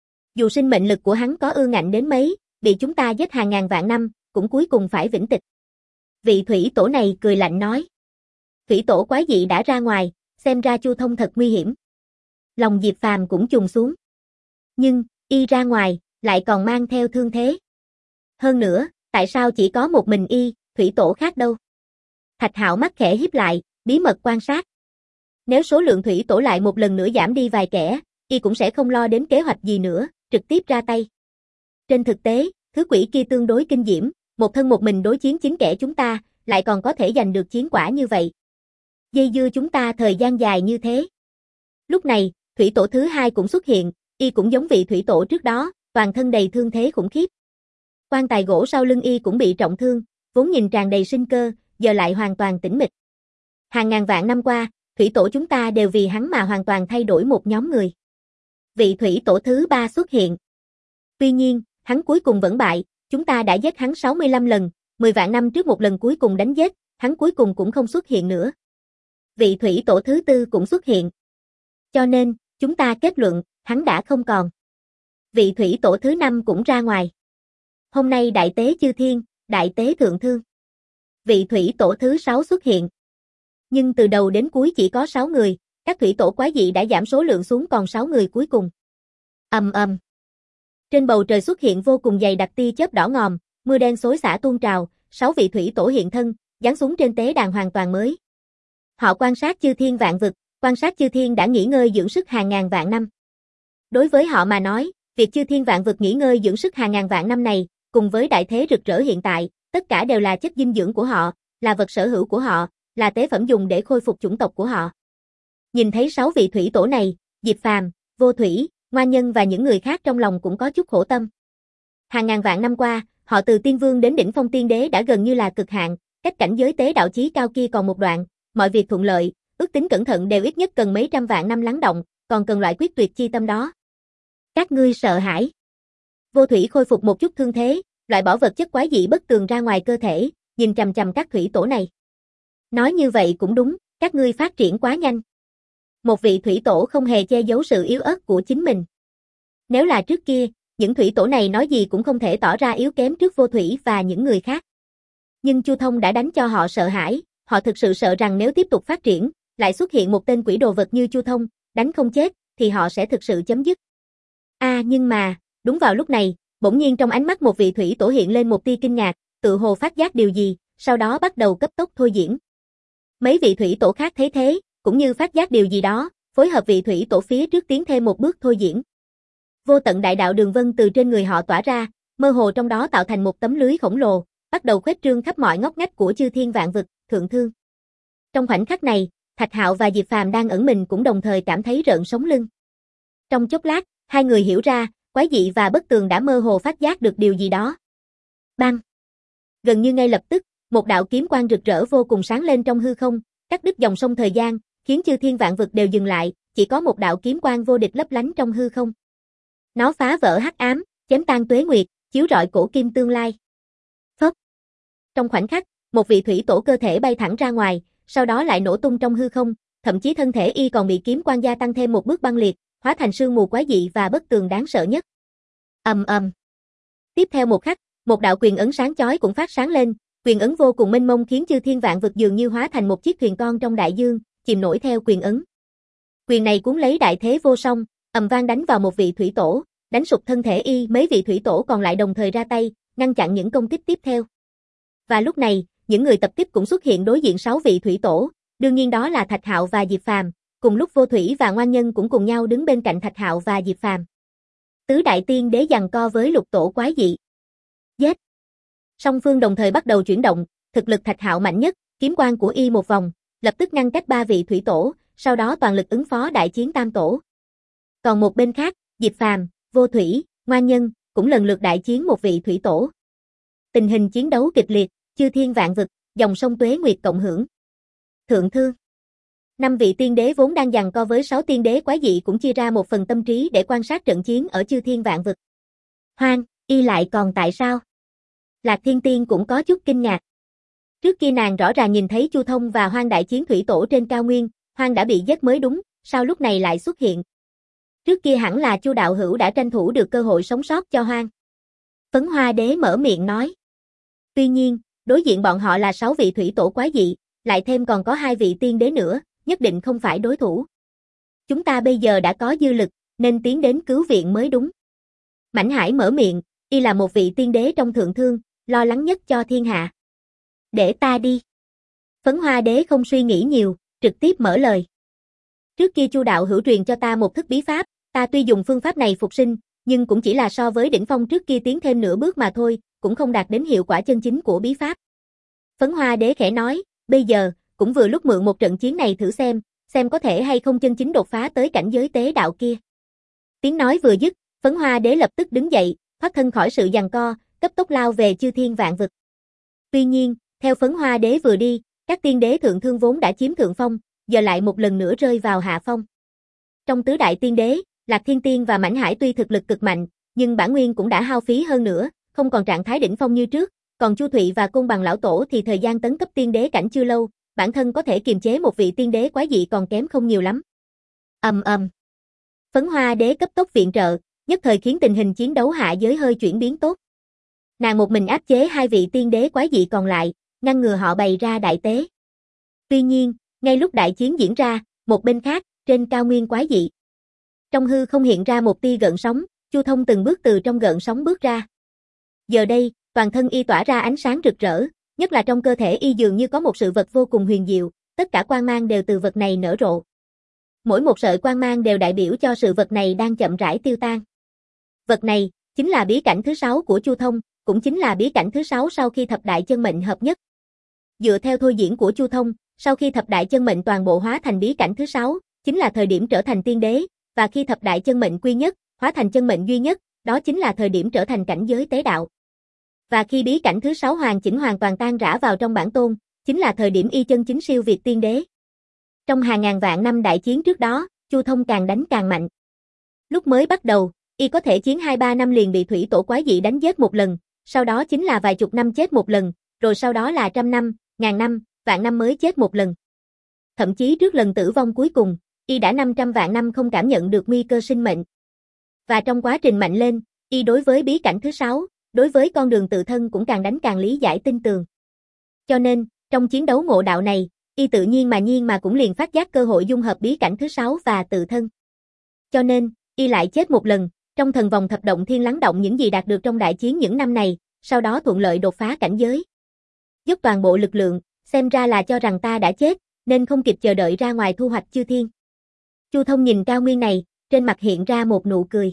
Dù sinh mệnh lực của hắn có ương ngạnh đến mấy, bị chúng ta giết hàng ngàn vạn năm, cũng cuối cùng phải vĩnh tịch. Vị thủy tổ này cười lạnh nói. Thủy tổ quái dị đã ra ngoài, xem ra Chu Thông thật nguy hiểm. Lòng Diệp Phàm cũng trùng xuống. Nhưng, y ra ngoài, lại còn mang theo thương thế. Hơn nữa, tại sao chỉ có một mình y, thủy tổ khác đâu? Thạch Hạo mắt khẽ híp lại, bí mật quan sát. Nếu số lượng thủy tổ lại một lần nữa giảm đi vài kẻ, y cũng sẽ không lo đến kế hoạch gì nữa, trực tiếp ra tay. Trên thực tế, thứ quỷ kia tương đối kinh diễm, một thân một mình đối chiến chín kẻ chúng ta, lại còn có thể giành được chiến quả như vậy. Dây dưa chúng ta thời gian dài như thế. Lúc này, thủy tổ thứ hai cũng xuất hiện, y cũng giống vị thủy tổ trước đó, toàn thân đầy thương thế khủng khiếp. Quan tài gỗ sau lưng y cũng bị trọng thương, vốn nhìn tràn đầy sinh cơ, giờ lại hoàn toàn tĩnh mịch. Hàng ngàn vạn năm qua, thủy tổ chúng ta đều vì hắn mà hoàn toàn thay đổi một nhóm người. Vị thủy tổ thứ ba xuất hiện. Tuy nhiên, hắn cuối cùng vẫn bại, chúng ta đã giết hắn sáu mươi lăm lần, mười vạn năm trước một lần cuối cùng đánh giết, hắn cuối cùng cũng không xuất hiện nữa. Vị thủy tổ thứ tư cũng xuất hiện. Cho nên, chúng ta kết luận, hắn đã không còn. Vị thủy tổ thứ năm cũng ra ngoài. Hôm nay đại tế chư thiên, đại tế thượng thương. Vị thủy tổ thứ sáu xuất hiện. Nhưng từ đầu đến cuối chỉ có sáu người, các thủy tổ quái dị đã giảm số lượng xuống còn sáu người cuối cùng. Ầm ầm. Trên bầu trời xuất hiện vô cùng dày đặc tia chớp đỏ ngòm, mưa đen xối xả tuôn trào, sáu vị thủy tổ hiện thân, giáng xuống trên tế đàn hoàn toàn mới. Họ quan sát chư thiên vạn vực, quan sát chư thiên đã nghỉ ngơi dưỡng sức hàng ngàn vạn năm. Đối với họ mà nói, việc chư thiên vạn vực nghỉ ngơi dưỡng sức hàng ngàn vạn năm này, cùng với đại thế rực rỡ hiện tại, tất cả đều là chất dinh dưỡng của họ, là vật sở hữu của họ, là tế phẩm dùng để khôi phục chủng tộc của họ. Nhìn thấy sáu vị thủy tổ này, Diệp Phàm, Vô Thủy, Ngoan Nhân và những người khác trong lòng cũng có chút khổ tâm. Hàng ngàn vạn năm qua, họ từ tiên vương đến đỉnh phong tiên đế đã gần như là cực hạn, cách cảnh giới tế đạo chí cao kia còn một đoạn, mọi việc thuận lợi, ước tính cẩn thận đều ít nhất cần mấy trăm vạn năm lắng động, còn cần loại quyết tuyệt chi tâm đó. Các ngươi sợ hãi. Vô Thủy khôi phục một chút thương thế, loại bỏ vật chất quái dị bất tường ra ngoài cơ thể, nhìn chằm chằm các thủy tổ này. Nói như vậy cũng đúng, các ngươi phát triển quá nhanh. Một vị thủy tổ không hề che giấu sự yếu ớt của chính mình. Nếu là trước kia, những thủy tổ này nói gì cũng không thể tỏ ra yếu kém trước Vô Thủy và những người khác. Nhưng Chu Thông đã đánh cho họ sợ hãi, họ thực sự sợ rằng nếu tiếp tục phát triển, lại xuất hiện một tên quỷ đồ vật như Chu Thông, đánh không chết, thì họ sẽ thực sự chấm dứt. À nhưng mà, đúng vào lúc này, bỗng nhiên trong ánh mắt một vị thủy tổ hiện lên một tia kinh ngạc, tự hồ phát giác điều gì, sau đó bắt đầu cấp tốc thôi diễn. Mấy vị thủy tổ khác thấy thế, cũng như phát giác điều gì đó, phối hợp vị thủy tổ phía trước tiến thêm một bước thôi diễn. Vô tận đại đạo đường vân từ trên người họ tỏa ra, mơ hồ trong đó tạo thành một tấm lưới khổng lồ, bắt đầu khuếch trương khắp mọi ngóc ngách của chư thiên vạn vực, thượng thương. Trong khoảnh khắc này, Thạch Hạo và Diệp Phàm đang ẩn mình cũng đồng thời cảm thấy rợn sống lưng. Trong chốc lát, hai người hiểu ra, quái dị và bất tường đã mơ hồ phát giác được điều gì đó. Bang! Gần như ngay lập tức, một đạo kiếm quang rực rỡ vô cùng sáng lên trong hư không, cắt đứt dòng sông thời gian, khiến chư thiên vạn vực đều dừng lại, chỉ có một đạo kiếm quang vô địch lấp lánh trong hư không. Nó phá vỡ hắc ám, chém tan tuế nguyệt, chiếu rọi cổ kim tương lai. Phốc. Trong khoảnh khắc, một vị thủy tổ cơ thể bay thẳng ra ngoài, sau đó lại nổ tung trong hư không, thậm chí thân thể y còn bị kiếm quang gia tăng thêm một bước băng liệt, hóa thành sương mù quái dị và bất tường đáng sợ nhất. Ầm ầm. Tiếp theo một khắc, một đạo quyền ấn sáng chói cũng phát sáng lên, quyền ấn vô cùng mênh mông khiến chư thiên vạn vực dường như hóa thành một chiếc thuyền con trong đại dương, chìm nổi theo quyền ấn. Quyền này cuốn lấy đại thế vô song, ầm vang đánh vào một vị thủy tổ, đánh sụp thân thể y, mấy vị thủy tổ còn lại đồng thời ra tay, ngăn chặn những công kích tiếp theo. Và lúc này, những người tập kích cũng xuất hiện đối diện sáu vị thủy tổ, đương nhiên đó là Thạch Hạo và Diệp Phàm, cùng lúc Vô Thủy và Ngoan Nhân cũng cùng nhau đứng bên cạnh Thạch Hạo và Diệp Phàm. Tứ đại tiên đế giằng co với lục tổ quái dị. Giết! Song phương đồng thời bắt đầu chuyển động, thực lực Thạch Hạo mạnh nhất, kiếm quang của y một vòng, lập tức ngăn cách ba vị thủy tổ, sau đó toàn lực ứng phó đại chiến tam tổ. Còn một bên khác, Diệp Phàm, Vô Thủy, Ngoan Nhân cũng lần lượt đại chiến một vị thủy tổ. Tình hình chiến đấu kịch liệt, chư thiên vạn vực, dòng sông tuế nguyệt cộng hưởng. Thượng thương. Năm vị tiên đế vốn đang giằng co với sáu tiên đế quái dị cũng chia ra một phần tâm trí để quan sát trận chiến ở chư thiên vạn vực. Hoang, y lại còn tại sao? Lạc Thiên Tiên cũng có chút kinh ngạc. Trước kia nàng rõ ràng nhìn thấy Chu Thông và Hoang đại chiến thủy tổ trên cao nguyên, Hoang đã bị giết mới đúng, sao lúc này lại xuất hiện? Trước kia hẳn là Chu đạo hữu đã tranh thủ được cơ hội sống sót cho Hoang. Phấn Hoa Đế mở miệng nói. Tuy nhiên, đối diện bọn họ là sáu vị thủy tổ quái dị, lại thêm còn có hai vị tiên đế nữa, nhất định không phải đối thủ. Chúng ta bây giờ đã có dư lực, nên tiến đến cứu viện mới đúng. Mãnh Hải mở miệng, y là một vị tiên đế trong thượng thương, lo lắng nhất cho thiên hạ. Để ta đi. Phấn Hoa Đế không suy nghĩ nhiều, trực tiếp mở lời. Trước kia Chu đạo hữu truyền cho ta một thức bí pháp, ta tuy dùng phương pháp này phục sinh, nhưng cũng chỉ là so với đỉnh phong trước kia tiến thêm nửa bước mà thôi, cũng không đạt đến hiệu quả chân chính của bí pháp. Phấn Hoa Đế khẽ nói, bây giờ, cũng vừa lúc mượn một trận chiến này thử xem, xem có thể hay không chân chính đột phá tới cảnh giới tế đạo kia. Tiếng nói vừa dứt, Phấn Hoa Đế lập tức đứng dậy, thoát thân khỏi sự giằng co, cấp tốc lao về chư thiên vạn vực. Tuy nhiên, theo Phấn Hoa Đế vừa đi, các tiên đế thượng thương vốn đã chiếm thượng phong, giờ lại một lần nữa rơi vào hạ phong. Trong tứ đại tiên đế, Lạc Thiên Tiên và Mãnh Hải tuy thực lực cực mạnh, nhưng bản nguyên cũng đã hao phí hơn nữa, không còn trạng thái đỉnh phong như trước, còn Chu Thụy và Côn Bằng lão tổ thì thời gian tấn cấp tiên đế cảnh chưa lâu, bản thân có thể kiềm chế một vị tiên đế quái dị còn kém không nhiều lắm. Ầm ầm. Phấn Hoa Đế cấp tốc viện trợ, nhất thời khiến tình hình chiến đấu hạ giới hơi chuyển biến tốt. Nàng một mình áp chế hai vị tiên đế quái dị còn lại, ngăn ngừa họ bày ra đại tế. Tuy nhiên, ngay lúc đại chiến diễn ra, một bên khác, trên cao nguyên quái dị. Trong hư không hiện ra một tia gợn sóng, Chu Thông từng bước từ trong gợn sóng bước ra. Giờ đây, toàn thân y tỏa ra ánh sáng rực rỡ, nhất là trong cơ thể y dường như có một sự vật vô cùng huyền diệu, tất cả quang mang đều từ vật này nở rộ. Mỗi một sợi quang mang đều đại biểu cho sự vật này đang chậm rãi tiêu tan. Vật này, chính là bí cảnh thứ sáu của Chu Thông, cũng chính là bí cảnh thứ sáu sau khi thập đại chân mệnh hợp nhất. Dựa theo thôi diễn của Chu Thông, sau khi thập đại chân mệnh toàn bộ hóa thành bí cảnh thứ sáu, chính là thời điểm trở thành tiên đế, và khi thập đại chân mệnh quy nhất, hóa thành chân mệnh duy nhất, đó chính là thời điểm trở thành cảnh giới tế đạo. Và khi bí cảnh thứ sáu hoàn chỉnh hoàn toàn tan rã vào trong bản tôn, chính là thời điểm y chân chính siêu việt tiên đế. Trong hàng ngàn vạn năm đại chiến trước đó, Chu Thông càng đánh càng mạnh. Lúc mới bắt đầu, y có thể chiến hai ba năm liền bị thủy tổ quái dị đánh giết một lần, sau đó chính là vài chục năm chết một lần, rồi sau đó là trăm năm, ngàn năm, vạn năm mới chết một lần. Thậm chí trước lần tử vong cuối cùng, y đã năm trăm vạn năm không cảm nhận được nguy cơ sinh mệnh. Và trong quá trình mạnh lên, y đối với bí cảnh thứ sáu, đối với con đường tự thân cũng càng đánh càng lý giải tin tường. Cho nên, trong chiến đấu ngộ đạo này, y tự nhiên mà nhiên mà cũng liền phát giác cơ hội dung hợp bí cảnh thứ sáu và tự thân. Cho nên, y lại chết một lần, trong thần vòng thập động thiên lắng động những gì đạt được trong đại chiến những năm này, sau đó thuận lợi đột phá cảnh giới. Dốc toàn bộ lực lượng, xem ra là cho rằng ta đã chết, nên không kịp chờ đợi ra ngoài thu hoạch chư thiên. Chu Thông nhìn cao nguyên này, trên mặt hiện ra một nụ cười.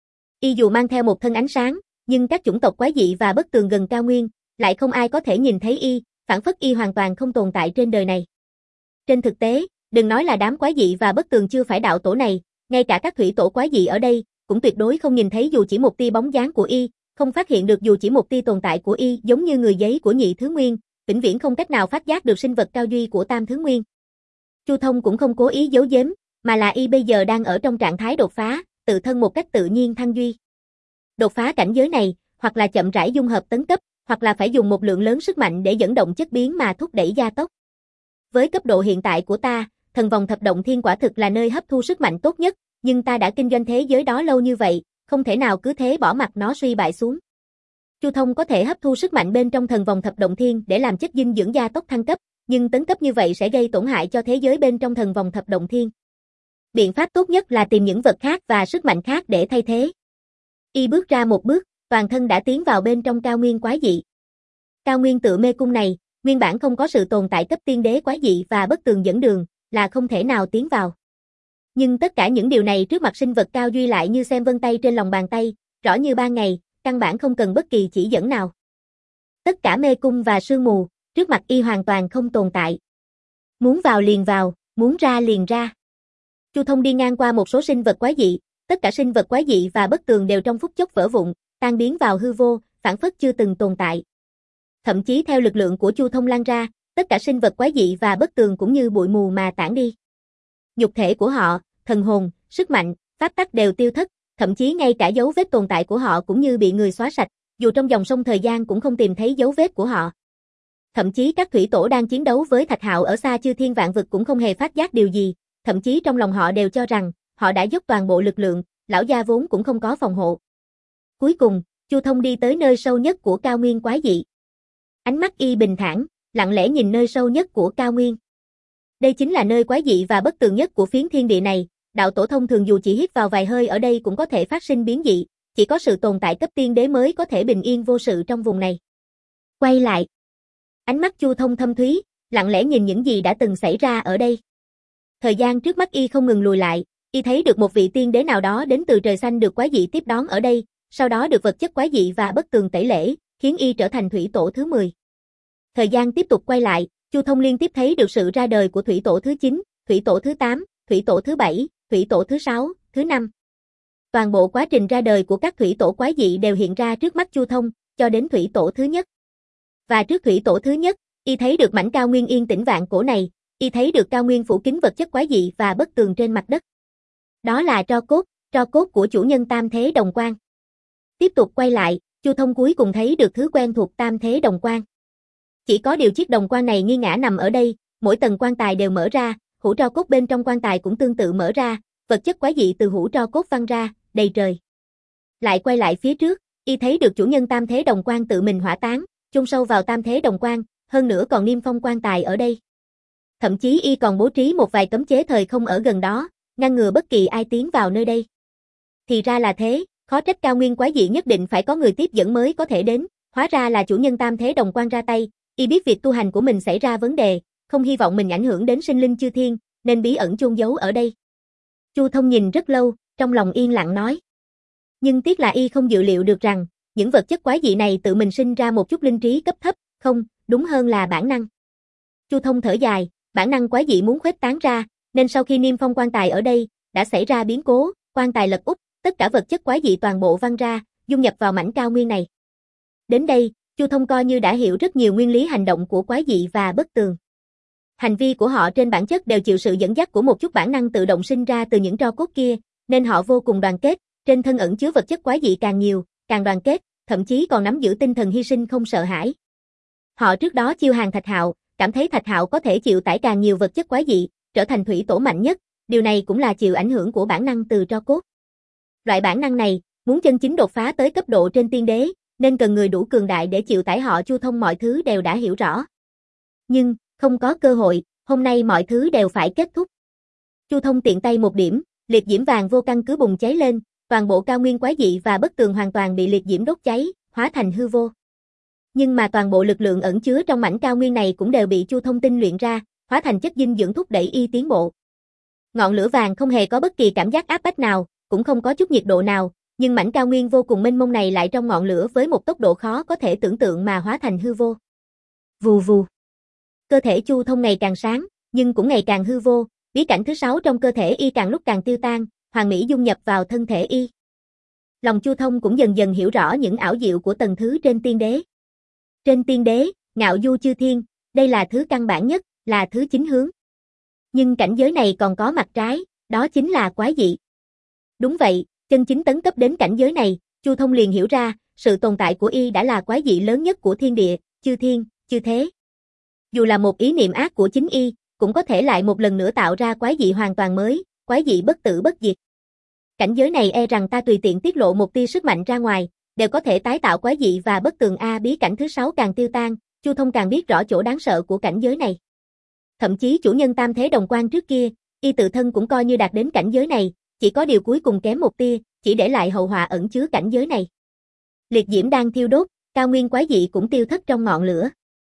Y dù mang theo một thân ánh sáng, nhưng các chủng tộc quái dị và bất tường gần cao nguyên, lại không ai có thể nhìn thấy y, phản phất y hoàn toàn không tồn tại trên đời này. Trên thực tế, đừng nói là đám quái dị và bất tường chưa phải đạo tổ này, ngay cả các thủy tổ quái dị ở đây, cũng tuyệt đối không nhìn thấy dù chỉ một tia bóng dáng của y, không phát hiện được dù chỉ một tia tồn tại của y, giống như người giấy của nhị thứ nguyên, vĩnh viễn không cách nào phát giác được sinh vật cao duy của tam thứ nguyên. Chu Thông cũng không cố ý giấu giếm, mà là y bây giờ đang ở trong trạng thái đột phá, tự thân một cách tự nhiên thăng duy. Đột phá cảnh giới này, hoặc là chậm rãi dung hợp tấn cấp, hoặc là phải dùng một lượng lớn sức mạnh để dẫn động chất biến mà thúc đẩy gia tốc. Với cấp độ hiện tại của ta, thần vòng thập động thiên quả thực là nơi hấp thu sức mạnh tốt nhất, nhưng ta đã kinh doanh thế giới đó lâu như vậy, không thể nào cứ thế bỏ mặc nó suy bại xuống. Chu Thông có thể hấp thu sức mạnh bên trong thần vòng thập động thiên để làm chất dinh dưỡng gia tốc thăng cấp, nhưng tấn cấp như vậy sẽ gây tổn hại cho thế giới bên trong thần vòng thập động thiên. Biện pháp tốt nhất là tìm những vật khác và sức mạnh khác để thay thế. Y bước ra một bước, toàn thân đã tiến vào bên trong cao nguyên quái dị. Cao nguyên Tựa Mê Cung này, nguyên bản không có sự tồn tại cấp tiên đế quái dị và bất tường dẫn đường, là không thể nào tiến vào. Nhưng tất cả những điều này trước mặt sinh vật cao duy lại như xem vân tay trên lòng bàn tay, rõ như ban ngày, căn bản không cần bất kỳ chỉ dẫn nào. Tất cả mê cung và sương mù, trước mặt y hoàn toàn không tồn tại. Muốn vào liền vào, muốn ra liền ra. Chu Thông đi ngang qua một số sinh vật quái dị, tất cả sinh vật quái dị và bất tường đều trong phút chốc vỡ vụn, tan biến vào hư vô, phảng phất chưa từng tồn tại. Thậm chí theo lực lượng của Chu Thông lan ra, tất cả sinh vật quái dị và bất tường cũng như bụi mù mà tản đi. Nhục thể của họ, thần hồn, sức mạnh, pháp tắc đều tiêu thất, thậm chí ngay cả dấu vết tồn tại của họ cũng như bị người xóa sạch, dù trong dòng sông thời gian cũng không tìm thấy dấu vết của họ. Thậm chí các thủy tổ đang chiến đấu với Thạch Hạo ở xa chư thiên vạn vực cũng không hề phát giác điều gì, thậm chí trong lòng họ đều cho rằng, họ đã dốc toàn bộ lực lượng, lão gia vốn cũng không có phòng hộ. Cuối cùng, Chu Thông đi tới nơi sâu nhất của cao nguyên quái dị. Ánh mắt y bình thản, lặng lẽ nhìn nơi sâu nhất của cao nguyên. Đây chính là nơi quái dị và bất tường nhất của phiến thiên địa này, đạo tổ thông thường dù chỉ hít vào vài hơi ở đây cũng có thể phát sinh biến dị, chỉ có sự tồn tại cấp tiên đế mới có thể bình yên vô sự trong vùng này. Quay lại. Ánh mắt Chu Thông thâm thúy, lặng lẽ nhìn những gì đã từng xảy ra ở đây. Thời gian trước mắt y không ngừng lùi lại, y thấy được một vị tiên đế nào đó đến từ trời xanh được quái dị tiếp đón ở đây, sau đó được vật chất quái dị và bất tường tẩy lễ, khiến y trở thành thủy tổ thứ mười. Thời gian tiếp tục quay lại, Chu Thông liên tiếp thấy được sự ra đời của thủy tổ thứ chín, thủy tổ thứ tám, thủy tổ thứ bảy, thủy tổ thứ sáu, thứ năm. Toàn bộ quá trình ra đời của các thủy tổ quái dị đều hiện ra trước mắt Chu Thông, cho đến thủy tổ thứ nhất. Và trước thủy tổ thứ nhất, y thấy được mảnh cao nguyên yên tĩnh vạn cổ này, y thấy được cao nguyên phủ kín vật chất quái dị và bất tường trên mặt đất. Đó là tro cốt, tro cốt của chủ nhân Tam Thế Đồng Quang. Tiếp tục quay lại, Chu Thông cuối cùng thấy được thứ quen thuộc Tam Thế Đồng Quang. Chỉ có điều chiếc đồng quan này nghi ngã nằm ở đây, mỗi tầng quan tài đều mở ra, hũ tro cốt bên trong quan tài cũng tương tự mở ra, vật chất quái dị từ hũ tro cốt văng ra, đầy trời. Lại quay lại phía trước, y thấy được chủ nhân Tam Thế Đồng Quang tự mình hỏa táng, chôn sâu vào Tam Thế Đồng Quang, hơn nữa còn niêm phong quan tài ở đây. Thậm chí y còn bố trí một vài cấm chế thời không ở gần đó, ngăn ngừa bất kỳ ai tiến vào nơi đây. Thì ra là thế, khó trách cao nguyên quái dị nhất định phải có người tiếp dẫn mới có thể đến, hóa ra là chủ nhân Tam Thế Đồng Quang ra tay, y biết việc tu hành của mình xảy ra vấn đề, không hy vọng mình ảnh hưởng đến sinh linh chư thiên, nên bí ẩn chôn giấu ở đây. Chu Thông nhìn rất lâu, trong lòng yên lặng nói. Nhưng tiếc là y không dự liệu được rằng, những vật chất quái dị này tự mình sinh ra một chút linh trí cấp thấp, không, đúng hơn là bản năng. Chu Thông thở dài, bản năng quái dị muốn khuếch tán ra, nên sau khi niêm phong quan tài ở đây, đã xảy ra biến cố, quan tài lật úp, tất cả vật chất quái dị toàn bộ văng ra, dung nhập vào mảnh cao nguyên này. Đến đây, Chu Thông coi như đã hiểu rất nhiều nguyên lý hành động của quái dị và bất tường. Hành vi của họ trên bản chất đều chịu sự dẫn dắt của một chút bản năng tự động sinh ra từ những tro cốt kia, nên họ vô cùng đoàn kết, trên thân ẩn chứa vật chất quái dị càng nhiều, càng đoàn kết, thậm chí còn nắm giữ tinh thần hy sinh không sợ hãi. Họ trước đó chiêu hàng Thạch Hạo, cảm thấy Thạch Hạo có thể chịu tải càng nhiều vật chất quái dị, trở thành thủy tổ mạnh nhất, điều này cũng là chịu ảnh hưởng của bản năng từ tro cốt. Loại bản năng này, muốn chân chính đột phá tới cấp độ trên tiên đế, nên cần người đủ cường đại để chịu tải họ. Chu Thông mọi thứ đều đã hiểu rõ. Nhưng, không có cơ hội, hôm nay mọi thứ đều phải kết thúc. Chu Thông tiện tay một điểm, liệt diễm vàng vô căn cứ bùng cháy lên, toàn bộ cao nguyên quái dị và bất tường hoàn toàn bị liệt diễm đốt cháy, hóa thành hư vô. Nhưng mà toàn bộ lực lượng ẩn chứa trong mảnh cao nguyên này cũng đều bị Chu Thông tinh luyện ra, hóa thành chất dinh dưỡng thúc đẩy y tiến bộ. Ngọn lửa vàng không hề có bất kỳ cảm giác áp bách nào, cũng không có chút nhiệt độ nào, nhưng mảnh cao nguyên vô cùng mênh mông này lại trong ngọn lửa với một tốc độ khó có thể tưởng tượng mà hóa thành hư vô. Vù vù. Cơ thể Chu Thông ngày càng sáng, nhưng cũng ngày càng hư vô, bí cảnh thứ sáu trong cơ thể y càng lúc càng tiêu tan, hoàn mỹ dung nhập vào thân thể y. Lòng Chu Thông cũng dần dần hiểu rõ những ảo diệu của tầng thứ trên tiên đế. Trên tiên đế, ngạo du chư thiên, đây là thứ căn bản nhất, là thứ chính hướng. Nhưng cảnh giới này còn có mặt trái, Đó chính là quái dị. Đúng vậy, chân chính tấn cấp đến cảnh giới này, Chu Thông liền hiểu ra, sự tồn tại của y đã là quái dị lớn nhất của thiên địa, chư thiên, chư thế. Dù là một ý niệm ác của chính y, cũng có thể lại một lần nữa tạo ra quái dị hoàn toàn mới, quái dị bất tử bất diệt. Cảnh giới này e rằng ta tùy tiện tiết lộ một tia sức mạnh ra ngoài, đều có thể tái tạo quái dị và bất tường a. Bí cảnh thứ sáu càng tiêu tan, Chu Thông càng biết rõ chỗ đáng sợ của cảnh giới này. Thậm chí chủ nhân tam thế đồng quan trước kia, y tự thân cũng coi như đạt đến cảnh giới này, chỉ có điều cuối cùng kém một tia, chỉ để lại hậu họa ẩn chứa cảnh giới này. Liệt diễm đang thiêu đốt, cao nguyên quái dị cũng tiêu thất trong ngọn lửa.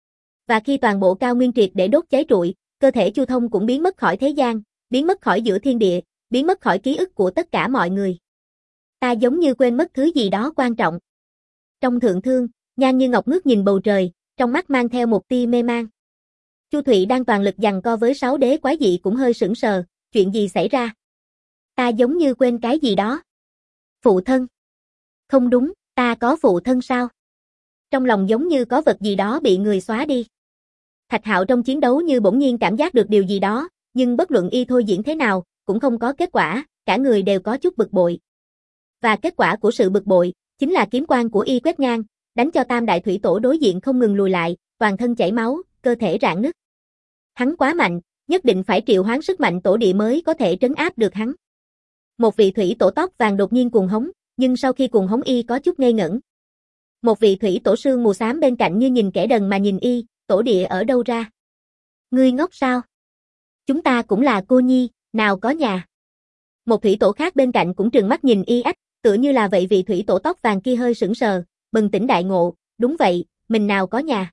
Và khi toàn bộ cao nguyên triệt để đốt cháy trụi, cơ thể Chu Thông cũng biến mất khỏi thế gian, biến mất khỏi giữa thiên địa, biến mất khỏi ký ức của tất cả mọi người. Ta giống như quên mất thứ gì đó quan trọng. Trong thượng thương, Nhan Như Ngọc ngước nhìn bầu trời, trong mắt mang theo một tia mê man. Chu Thụy đang toàn lực giằng co với sáu đế quái dị cũng hơi sững sờ, chuyện gì xảy ra? Ta giống như quên cái gì đó. Phụ thân. Không đúng, ta có phụ thân sao? Trong lòng giống như có vật gì đó bị người xóa đi. Thạch Hạo trong chiến đấu như bỗng nhiên cảm giác được điều gì đó, nhưng bất luận y thôi diễn thế nào, cũng không có kết quả, cả người đều có chút bực bội. Và kết quả của sự bực bội, chính là kiếm quang của y quét ngang, đánh cho Tam Đại Thủy Tổ đối diện không ngừng lùi lại, toàn thân chảy máu, cơ thể rạn nứt. Hắn quá mạnh, nhất định phải triệu hoán sức mạnh tổ địa mới có thể trấn áp được hắn. Một vị thủy tổ tóc vàng đột nhiên cuồng hống, nhưng sau khi cuồng hống y có chút ngây ngẩn. Một vị thủy tổ sương mù xám bên cạnh như nhìn kẻ đần mà nhìn y, tổ địa ở đâu ra? Ngươi ngốc sao? Chúng ta cũng là cô nhi, nào có nhà. Một thủy tổ khác bên cạnh cũng trừng mắt nhìn y ách, tựa như là vậy vị thủy tổ tóc vàng kia hơi sững sờ, bừng tỉnh đại ngộ, đúng vậy, mình nào có nhà.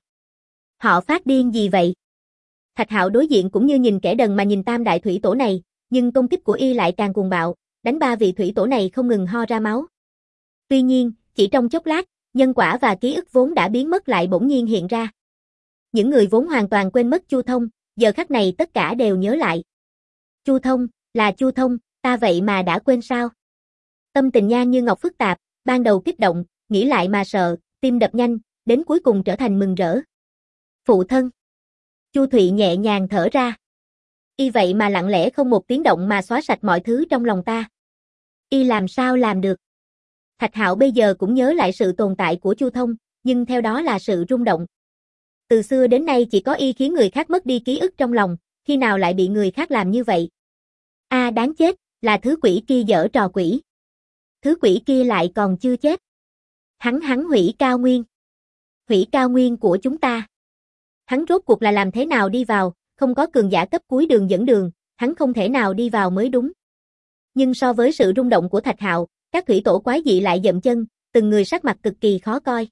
Họ phát điên gì vậy? Thạch Hạo đối diện cũng như nhìn kẻ đần mà nhìn Tam Đại Thủy Tổ này, nhưng công kích của y lại càng cuồng bạo, đánh ba vị thủy tổ này không ngừng ho ra máu. Tuy nhiên, chỉ trong chốc lát, nhân quả và ký ức vốn đã biến mất lại bỗng nhiên hiện ra. Những người vốn hoàn toàn quên mất Chu Thông, giờ khắc này tất cả đều nhớ lại. Chu Thông, là Chu Thông, ta vậy mà đã quên sao? Tâm tình Nhan Như Ngọc phức tạp, ban đầu kích động, nghĩ lại mà sợ, tim đập nhanh, đến cuối cùng trở thành mừng rỡ. Phụ thân. Chu Thụy nhẹ nhàng thở ra. Y vậy mà lặng lẽ không một tiếng động mà xóa sạch mọi thứ trong lòng ta. Y làm sao làm được? Thạch Hạo bây giờ cũng nhớ lại sự tồn tại của Chu Thông, nhưng theo đó là sự rung động. Từ xưa đến nay chỉ có y khiến người khác mất đi ký ức trong lòng, khi nào lại bị người khác làm như vậy? A à, đáng chết, là thứ quỷ kia giở trò quỷ. Thứ quỷ kia lại còn chưa chết. Hắn hắn hủy cao nguyên. Hủy cao nguyên của chúng ta. Hắn rốt cuộc là làm thế nào đi vào, không có cường giả cấp cuối đường dẫn đường, hắn không thể nào đi vào mới đúng. Nhưng so với sự rung động của Thạch Hạo, các thủy tổ quái dị lại dậm chân, từng người sắc mặt cực kỳ khó coi.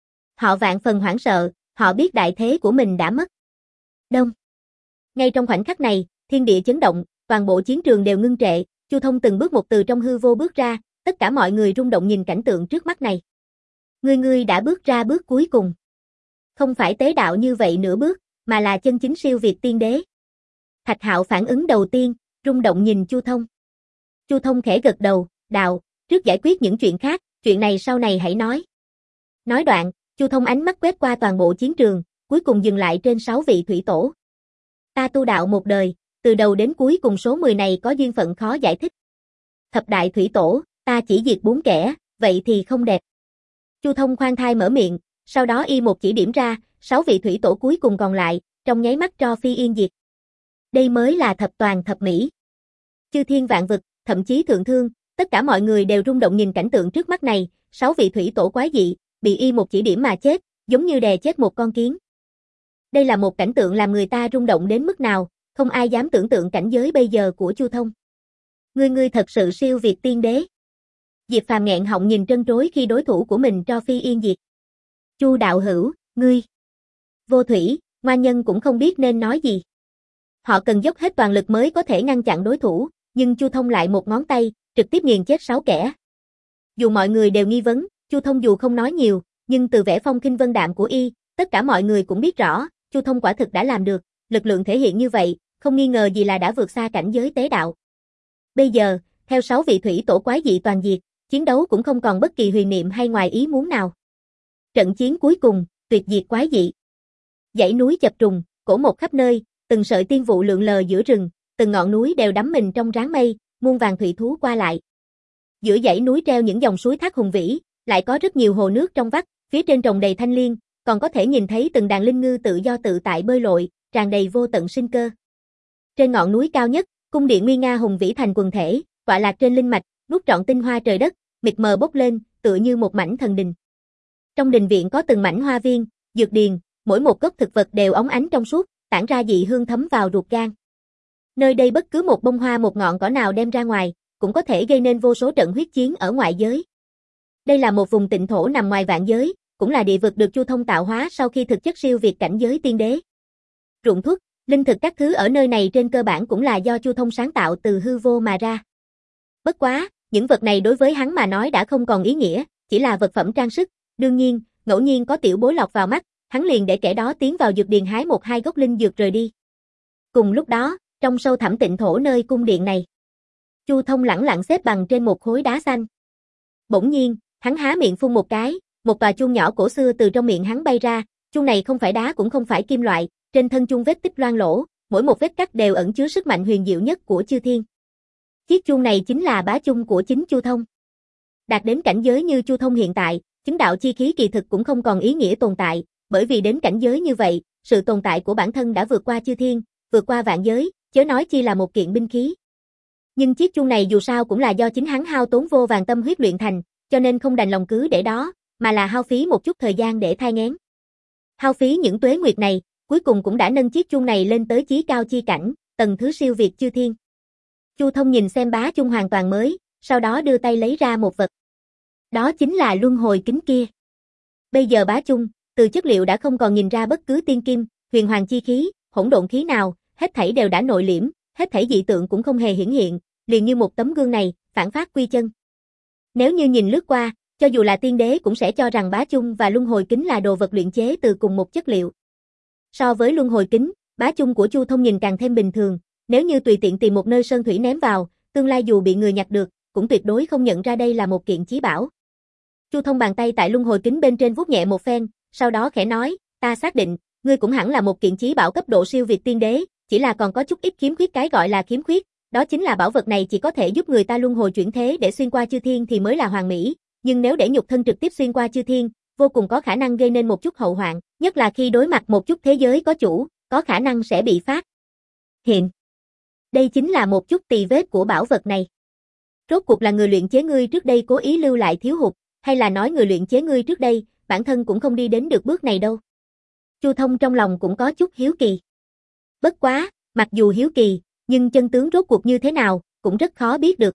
Họ vạn phần hoảng sợ, họ biết đại thế của mình đã mất. Đông. Ngay trong khoảnh khắc này, thiên địa chấn động, toàn bộ chiến trường đều ngưng trệ, Chu Thông từng bước một từ trong hư vô bước ra, tất cả mọi người rung động nhìn cảnh tượng trước mắt này. Ngươi ngươi đã bước ra bước cuối cùng. Không phải tế đạo như vậy nửa bước, mà là chân chính siêu việt tiên đế. Thạch Hạo phản ứng đầu tiên, rung động nhìn Chu Thông. Chu Thông khẽ gật đầu, đạo, trước giải quyết những chuyện khác, chuyện này sau này hãy nói. Nói đoạn, Chu Thông ánh mắt quét qua toàn bộ chiến trường, cuối cùng dừng lại trên sáu vị thủy tổ. Ta tu đạo một đời, từ đầu đến cuối cùng số mười này có duyên phận khó giải thích. Thập đại thủy tổ, ta chỉ diệt bốn kẻ, vậy thì không đẹp. Chu Thông khoan thai mở miệng, sau đó y một chỉ điểm ra, sáu vị thủy tổ cuối cùng còn lại, trong nháy mắt cho phi yên diệt. Đây mới là thập toàn thập mỹ. Chư thiên vạn vực, thậm chí thượng thương, tất cả mọi người đều rung động nhìn cảnh tượng trước mắt này, sáu vị thủy tổ quái dị, bị y một chỉ điểm mà chết, giống như đè chết một con kiến. Đây là một cảnh tượng làm người ta rung động đến mức nào, không ai dám tưởng tượng cảnh giới bây giờ của Chu Thông. Ngươi ngươi thật sự siêu việt tiên đế. Diệp Phàm nghẹn họng nhìn trân trối khi đối thủ của mình cho phi yên diệt. Chu đạo hữu, ngươi. Vô Thủy, Ngoan Nhân cũng không biết nên nói gì. Họ cần dốc hết toàn lực mới có thể ngăn chặn đối thủ, nhưng Chu Thông lại một ngón tay, trực tiếp nghiền chết sáu kẻ. Dù mọi người đều nghi vấn, Chu Thông dù không nói nhiều, nhưng từ vẻ phong khinh vân đạm của y, tất cả mọi người cũng biết rõ, Chu Thông quả thực đã làm được, lực lượng thể hiện như vậy, không nghi ngờ gì là đã vượt xa cảnh giới tế đạo. Bây giờ, theo sáu vị thủy tổ quái dị toàn diệt, chiến đấu cũng không còn bất kỳ huyền niệm hay ngoài ý muốn nào. Trận chiến cuối cùng, tuyệt diệt quái dị. Dãy núi chập trùng, cổ một khắp nơi, từng sợi tiên vụ lượn lờ giữa rừng, từng ngọn núi đều đắm mình trong ráng mây, muôn vàng thủy thú qua lại. Giữa dãy núi treo những dòng suối thác hùng vĩ, lại có rất nhiều hồ nước trong vắt, phía trên trồng đầy thanh liên, còn có thể nhìn thấy từng đàn linh ngư tự do tự tại bơi lội, tràn đầy vô tận sinh cơ. Trên ngọn núi cao nhất, cung điện nguy nga hùng vĩ thành quần thể, tọa lạc trên linh mạch, nuốt trọn tinh hoa trời đất, mịt mờ bốc lên, tựa như một mảnh thần đình. Trong đình viện có từng mảnh hoa viên, dược điền, mỗi một gốc thực vật đều óng ánh trong suốt, tản ra dị hương thấm vào ruột gan. Nơi đây bất cứ một bông hoa một ngọn cỏ nào đem ra ngoài, cũng có thể gây nên vô số trận huyết chiến ở ngoại giới. Đây là một vùng tịnh thổ nằm ngoài vạn giới, cũng là địa vực được Chu Thông tạo hóa sau khi thực chất siêu việt cảnh giới tiên đế. Ruộng thuốc, linh thực các thứ ở nơi này trên cơ bản cũng là do Chu Thông sáng tạo từ hư vô mà ra. Bất quá, những vật này đối với hắn mà nói đã không còn ý nghĩa, chỉ là vật phẩm trang sức. Đương nhiên, ngẫu nhiên có tiểu bối lọt vào mắt, hắn liền để kẻ đó tiến vào dược điền hái một hai gốc linh dược rời đi. Cùng lúc đó, trong sâu thẳm tịnh thổ nơi cung điện này, Chu Thông lẳng lặng xếp bằng trên một khối đá xanh. Bỗng nhiên, hắn há miệng phun một cái, một tòa chuông nhỏ cổ xưa từ trong miệng hắn bay ra, chuông này không phải đá cũng không phải kim loại, trên thân chuông vết tích loang lổ, mỗi một vết cắt đều ẩn chứa sức mạnh huyền diệu nhất của chư thiên. Chiếc chuông này chính là bá chung của chính Chu Thông. Đạt đến cảnh giới như Chu Thông hiện tại, chứng đạo chi khí kỳ thực cũng không còn ý nghĩa tồn tại, bởi vì đến cảnh giới như vậy, sự tồn tại của bản thân đã vượt qua chư thiên, vượt qua vạn giới, chớ nói chi là một kiện binh khí. Nhưng chiếc chuông này dù sao cũng là do chính hắn hao tốn vô vàn tâm huyết luyện thành, cho nên không đành lòng cứ để đó, mà là hao phí một chút thời gian để thai nghén. Hao phí những tuế nguyệt này, cuối cùng cũng đã nâng chiếc chuông này lên tới chí cao chi cảnh, tầng thứ siêu việt chư thiên. Chu Thông nhìn xem bá chung hoàn toàn mới, sau đó đưa tay lấy ra một vật. Đó chính là luân hồi kính kia. Bây giờ bá chung, từ chất liệu đã không còn nhìn ra bất cứ tiên kim, huyền hoàng chi khí, hỗn độn khí nào, hết thảy đều đã nội liễm, hết thảy dị tượng cũng không hề hiển hiện, liền như một tấm gương này, phản phát quy chân. Nếu như nhìn lướt qua, cho dù là tiên đế cũng sẽ cho rằng bá chung và luân hồi kính là đồ vật luyện chế từ cùng một chất liệu. So với luân hồi kính, bá chung của Chu Thông nhìn càng thêm bình thường, nếu như tùy tiện tìm một nơi sơn thủy ném vào, tương lai dù bị người nhặt được, cũng tuyệt đối không nhận ra đây là một kiện chí bảo. Chu Thông bàn tay tại luân hồi kính bên trên vuốt nhẹ một phen, sau đó khẽ nói, ta xác định, ngươi cũng hẳn là một kiện chí bảo cấp độ siêu việt tiên đế, chỉ là còn có chút ít khiếm khuyết, cái gọi là khiếm khuyết, đó chính là bảo vật này chỉ có thể giúp người ta luân hồi chuyển thế để xuyên qua chư thiên thì mới là hoàn mỹ, nhưng nếu để nhục thân trực tiếp xuyên qua chư thiên, vô cùng có khả năng gây nên một chút hậu hoạn, nhất là khi đối mặt một chút thế giới có chủ, có khả năng sẽ bị phát hiện. Đây chính là một chút tì vết của bảo vật này. Rốt cuộc là người luyện chế ngươi trước đây cố ý lưu lại thiếu hụt, hay là nói người luyện chế ngươi trước đây, bản thân cũng không đi đến được bước này đâu. Chu Thông trong lòng cũng có chút hiếu kỳ. Bất quá, mặc dù hiếu kỳ, nhưng chân tướng rốt cuộc như thế nào, cũng rất khó biết được.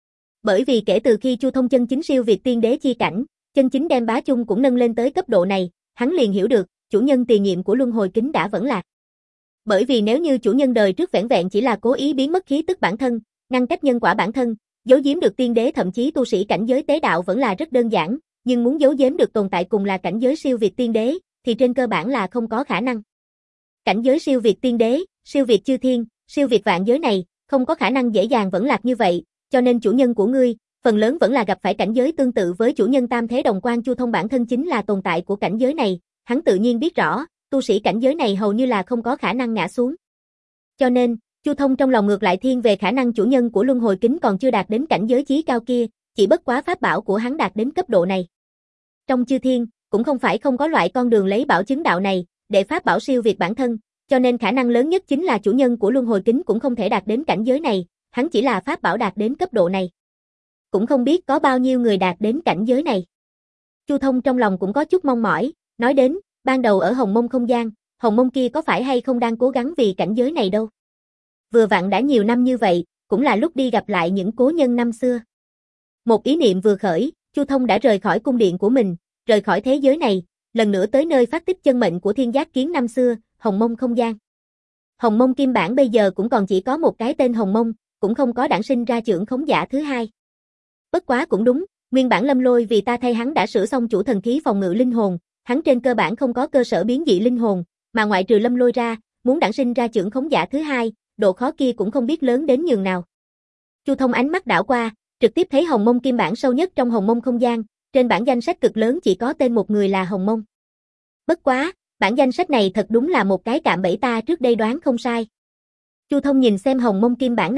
Bởi vì kể từ khi Chu Thông chân chính siêu việt tiên đế chi cảnh, chân chính đem bá chung cũng nâng lên tới cấp độ này, hắn liền hiểu được, chủ nhân tiền nhiệm của luân hồi kính đã vẫn lạc. Bởi vì nếu như chủ nhân đời trước vẻn vẹn chỉ là cố ý biến mất khí tức bản thân, ngăn cách nhân quả bản thân, giấu giếm được tiên đế thậm chí tu sĩ cảnh giới tế đạo vẫn là rất đơn giản, nhưng muốn giấu giếm được tồn tại cùng là cảnh giới siêu việt tiên đế, thì trên cơ bản là không có khả năng. Cảnh giới siêu việt tiên đế, siêu việt chư thiên, siêu việt vạn giới này, không có khả năng dễ dàng vẫn lạc như vậy, cho nên chủ nhân của ngươi, phần lớn vẫn là gặp phải cảnh giới tương tự với chủ nhân tam thế đồng quan. Chu Thông bản thân chính là tồn tại của cảnh giới này, hắn tự nhiên biết rõ, tu sĩ cảnh giới này hầu như là không có khả năng ngã xuống. Cho nên, Chu Thông trong lòng ngược lại thiên về khả năng chủ nhân của luân hồi kính còn chưa đạt đến cảnh giới chí cao kia, chỉ bất quá pháp bảo của hắn đạt đến cấp độ này. Trong chư thiên, cũng không phải không có loại con đường lấy bảo chứng đạo này, để pháp bảo siêu việt bản thân, cho nên khả năng lớn nhất chính là chủ nhân của luân hồi kính cũng không thể đạt đến cảnh giới này, hắn chỉ là pháp bảo đạt đến cấp độ này. Cũng không biết có bao nhiêu người đạt đến cảnh giới này. Chu Thông trong lòng cũng có chút mong mỏi, nói đến, ban đầu ở Hồng Mông không gian, Hồng Mông kia có phải hay không đang cố gắng vì cảnh giới này đâu. Vừa vặn đã nhiều năm như vậy, cũng là lúc đi gặp lại những cố nhân năm xưa. Một ý niệm vừa khởi, Chu Thông đã rời khỏi cung điện của mình, rời khỏi thế giới này, lần nữa tới nơi phát tích chân mệnh của Thiên Giác Kiến năm xưa, Hồng Mông không gian. Hồng Mông Kim Bản bây giờ cũng còn chỉ có một cái tên Hồng Mông, cũng không có đản sinh ra trưởng khống giả thứ hai. Bất quá cũng đúng, nguyên bản Lâm Lôi vì ta thay hắn đã sửa xong chủ thần khí phòng ngự linh hồn, hắn trên cơ bản không có cơ sở biến dị linh hồn, mà ngoại trừ Lâm Lôi ra, muốn đản sinh ra trưởng khống giả thứ hai, độ khó kia cũng không biết lớn đến nhường nào. Chu Thông ánh mắt đảo qua, trực tiếp thấy Hồng Mông Kim Bản sâu nhất trong Hồng Mông không gian, trên bản danh sách cực lớn chỉ có tên một người là Hồng Mông. Bất quá, bản danh sách này thật đúng là một cái cạm bẫy, ta trước đây đoán không sai. Chu Thông nhìn xem Hồng Mông Kim Bản này,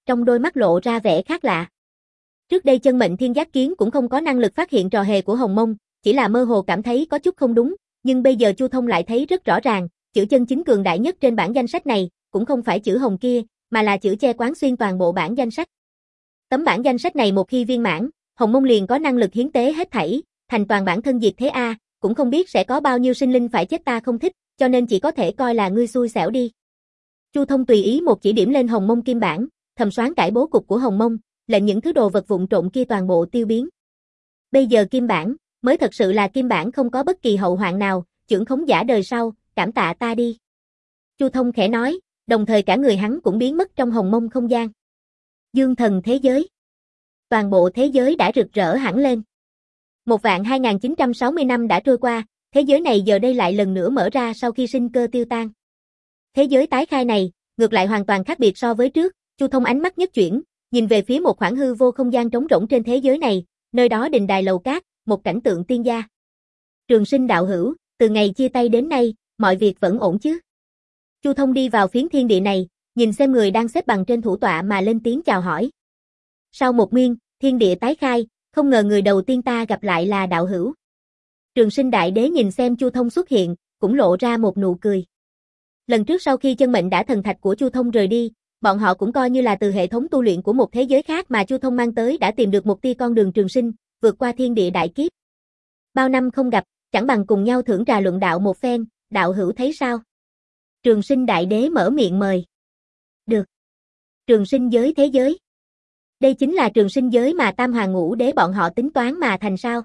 trong đôi mắt lộ ra vẻ khác lạ. Trước đây Chân Mệnh Thiên Giác Kiến cũng không có năng lực phát hiện trò hề của Hồng Mông, chỉ là mơ hồ cảm thấy có chút không đúng, nhưng bây giờ Chu Thông lại thấy rất rõ ràng, chữ chân chính cường đại nhất trên bản danh sách này, cũng không phải chữ hồng kia, mà là chữ che quán xuyên toàn bộ bản danh sách. Tấm bản danh sách này một khi viên mãn, Hồng Mông liền có năng lực hiến tế hết thảy, thành toàn bản thân diệt thế a, cũng không biết sẽ có bao nhiêu sinh linh phải chết ta không thích, cho nên chỉ có thể coi là ngươi xui xẻo đi. Chu Thông tùy ý một chỉ điểm lên Hồng Mông kim bản, thầm xoán cải bố cục của Hồng Mông, lệnh những thứ đồ vật vụn trộn kia toàn bộ tiêu biến. Bây giờ kim bản, mới thật sự là kim bản không có bất kỳ hậu hoạn nào, trưởng khống giả đời sau, cảm tạ ta đi. Chu Thông khẽ nói, đồng thời cả người hắn cũng biến mất trong Hồng Mông không gian. Dương thần thế giới. Toàn bộ thế giới đã rực rỡ hẳn lên. Một vạn hai nghìn chín trăm sáu mươi năm đã trôi qua, thế giới này giờ đây lại lần nữa mở ra sau khi sinh cơ tiêu tan. Thế giới tái khai này, ngược lại hoàn toàn khác biệt so với trước, Chu Thông ánh mắt nhất chuyển, nhìn về phía một khoảng hư vô không gian trống rỗng trên thế giới này, nơi đó đình đài lầu cát, một cảnh tượng tiên gia. Trường Sinh đạo hữu, từ ngày chia tay đến nay, mọi việc vẫn ổn chứ? Chu Thông đi vào phiến thiên địa này, nhìn xem người đang xếp bằng trên thủ tọa mà lên tiếng chào hỏi. Sau một nguyên, thiên địa tái khai, không ngờ người đầu tiên ta gặp lại là đạo hữu. Trường Sinh đại đế nhìn xem Chu Thông xuất hiện, cũng lộ ra một nụ cười. Lần trước sau khi chân mệnh đã thần thạch của Chu Thông rời đi, bọn họ cũng coi như là từ hệ thống tu luyện của một thế giới khác mà Chu Thông mang tới đã tìm được một tia con đường trường sinh, vượt qua thiên địa đại kiếp. Bao năm không gặp, chẳng bằng cùng nhau thưởng trà luận đạo một phen, đạo hữu thấy sao? Trường Sinh đại đế mở miệng mời. Được. Trường sinh giới thế giới. Đây chính là trường sinh giới mà Tam Hoàng Ngũ Đế bọn họ tính toán mà thành sao?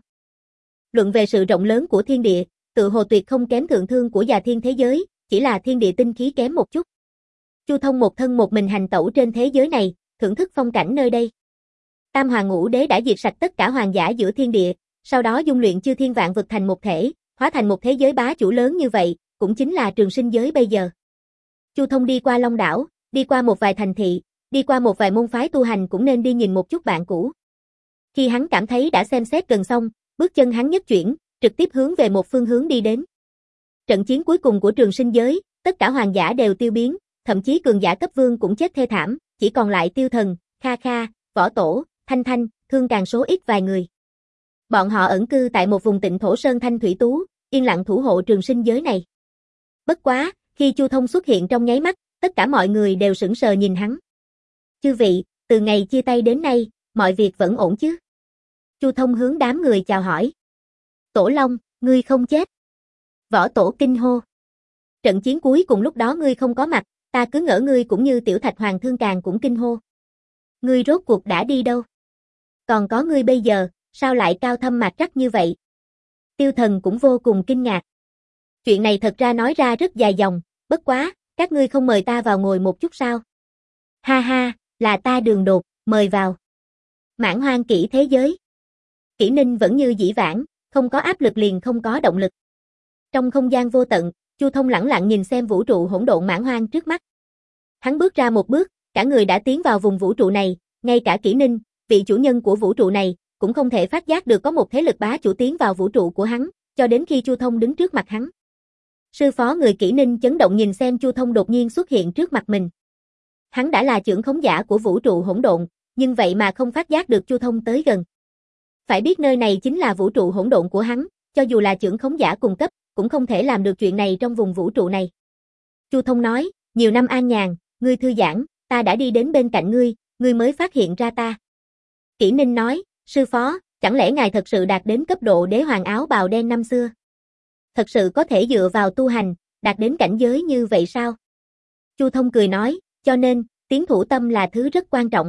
Luận về sự rộng lớn của thiên địa, tự hồ tuyệt không kém thượng thương của già thiên thế giới, chỉ là thiên địa tinh khí kém một chút. Chu Thông một thân một mình hành tẩu trên thế giới này, thưởng thức phong cảnh nơi đây. Tam Hoàng Ngũ Đế đã diệt sạch tất cả hoàng giả giữa thiên địa, sau đó dung luyện chư thiên vạn vực thành một thể, hóa thành một thế giới bá chủ lớn như vậy, cũng chính là trường sinh giới bây giờ. Chu Thông đi qua Long Đảo, đi qua một vài thành thị, đi qua một vài môn phái tu hành cũng nên đi nhìn một chút bạn cũ. Khi hắn cảm thấy đã xem xét gần xong, bước chân hắn nhất chuyển, trực tiếp hướng về một phương hướng đi đến. Trận chiến cuối cùng của trường sinh giới, tất cả hoàng giả đều tiêu biến, thậm chí cường giả cấp vương cũng chết thê thảm, chỉ còn lại Tiêu Thần, Kha Kha, Võ Tổ, Thanh Thanh, Thương càng số ít vài người. Bọn họ ẩn cư tại một vùng tịnh thổ sơn thanh thủy tú, yên lặng thủ hộ trường sinh giới này. Bất quá, khi Chu Thông xuất hiện trong nháy mắt, tất cả mọi người đều sững sờ nhìn hắn. Chư vị, từ ngày chia tay đến nay, mọi việc vẫn ổn chứ? Chu Thông hướng đám người chào hỏi. Tổ Long, ngươi không chết. Võ Tổ kinh hô. Trận chiến cuối cùng lúc đó ngươi không có mặt, ta cứ ngỡ ngươi cũng như Tiểu Thạch Hoàng Thương Càng cũng kinh hô. Ngươi rốt cuộc đã đi đâu? Còn có ngươi bây giờ, sao lại cao thâm mạc trắc như vậy? Tiêu Thần cũng vô cùng kinh ngạc. Chuyện này thật ra nói ra rất dài dòng, bất quá, các ngươi không mời ta vào ngồi một chút sao? Ha ha, là ta đường đột, mời vào. Mãn hoang kỹ thế giới. Kỷ Ninh vẫn như dĩ vãng, không có áp lực liền không có động lực. Trong không gian vô tận, Chu Thông lẳng lặng nhìn xem vũ trụ hỗn độn mãn hoang trước mắt. Hắn bước ra một bước, cả người đã tiến vào vùng vũ trụ này, ngay cả Kỷ Ninh, vị chủ nhân của vũ trụ này, cũng không thể phát giác được có một thế lực bá chủ tiến vào vũ trụ của hắn, cho đến khi Chu Thông đứng trước mặt hắn. Sư phó người Kỷ Ninh chấn động nhìn xem Chu Thông đột nhiên xuất hiện trước mặt mình. Hắn đã là trưởng khống giả của vũ trụ hỗn độn, nhưng vậy mà không phát giác được Chu Thông tới gần. Phải biết nơi này chính là vũ trụ hỗn độn của hắn, cho dù là trưởng khống giả cùng cấp, cũng không thể làm được chuyện này trong vùng vũ trụ này. Chu Thông nói, nhiều năm an nhàn, ngươi thư giãn, ta đã đi đến bên cạnh ngươi, ngươi mới phát hiện ra ta. Kỷ Ninh nói, sư phó, chẳng lẽ ngài thật sự đạt đến cấp độ đế hoàng áo bào đen năm xưa? Thật sự có thể dựa vào tu hành, đạt đến cảnh giới như vậy sao? Chu Thông cười nói, cho nên, tiến thủ tâm là thứ rất quan trọng.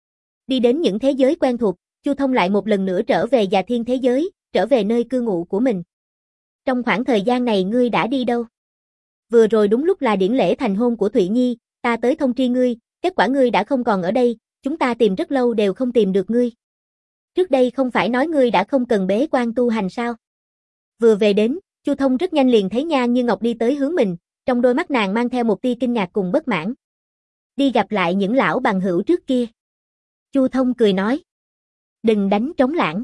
Đi đến những thế giới quen thuộc, Chu Thông lại một lần nữa trở về già thiên thế giới, trở về nơi cư ngụ của mình. Trong khoảng thời gian này ngươi đã đi đâu? Vừa rồi đúng lúc là điển lễ thành hôn của Thụy Nhi, ta tới thông tri ngươi, kết quả ngươi đã không còn ở đây, chúng ta tìm rất lâu đều không tìm được ngươi. Trước đây không phải nói ngươi đã không cần bế quan tu hành sao? Vừa về đến, Chu Thông rất nhanh liền thấy Nhan Như Ngọc đi tới hướng mình, trong đôi mắt nàng mang theo một tia kinh ngạc cùng bất mãn. Đi gặp lại những lão bằng hữu trước kia. Chu Thông cười nói. Đừng đánh trống lãng.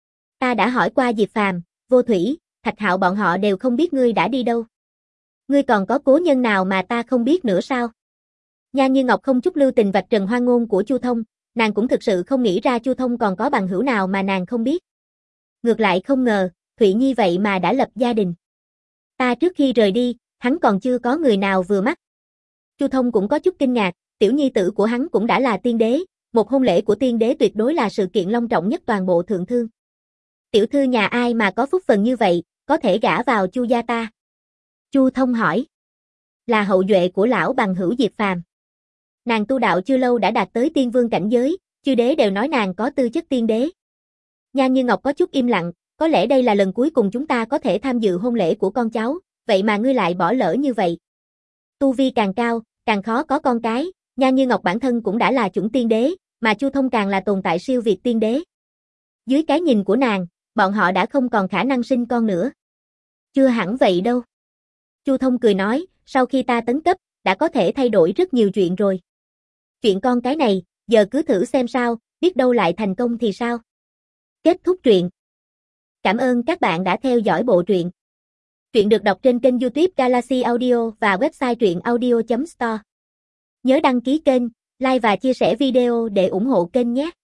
Ta đã hỏi qua Diệp Phàm, Vô Thủy, Thạch Hạo bọn họ đều không biết ngươi đã đi đâu. Ngươi còn có cố nhân nào mà ta không biết nữa sao? Nha Như Ngọc không chút lưu tình vạch trần hoang ngôn của Chu Thông, nàng cũng thực sự không nghĩ ra Chu Thông còn có bằng hữu nào mà nàng không biết. Ngược lại không ngờ, Thụy Nhi vậy mà đã lập gia đình. Ta trước khi rời đi, hắn còn chưa có người nào vừa mắt. Chu Thông cũng có chút kinh ngạc, tiểu nhi tử của hắn cũng đã là tiên đế, một hôn lễ của tiên đế tuyệt đối là sự kiện long trọng nhất toàn bộ thượng thương. Tiểu thư nhà ai mà có phúc phần như vậy, có thể gả vào Chu gia ta? Chu Thông hỏi. Là hậu duệ của lão bằng hữu Diệp Phàm. Nàng tu đạo chưa lâu đã đạt tới tiên vương cảnh giới, chư đế đều nói nàng có tư chất tiên đế. Nha Như Ngọc có chút im lặng, có lẽ đây là lần cuối cùng chúng ta có thể tham dự hôn lễ của con cháu, vậy mà ngươi lại bỏ lỡ như vậy. Tu vi càng cao, càng khó có con cái, Nha Như Ngọc bản thân cũng đã là chuẩn tiên đế, mà Chu Thông càng là tồn tại siêu việt tiên đế. Dưới cái nhìn của nàng, bọn họ đã không còn khả năng sinh con nữa. Chưa hẳn vậy đâu. Chu Thông cười nói, sau khi ta tấn cấp, đã có thể thay đổi rất nhiều chuyện rồi. Chuyện con cái này, giờ cứ thử xem sao, biết đâu lại thành công thì sao. Kết thúc truyện. Cảm ơn các bạn đã theo dõi bộ truyện. Truyện được đọc trên kênh YouTube Galaxy Audio và website truyện audio chấm store. Nhớ đăng ký kênh, like và chia sẻ video để ủng hộ kênh nhé.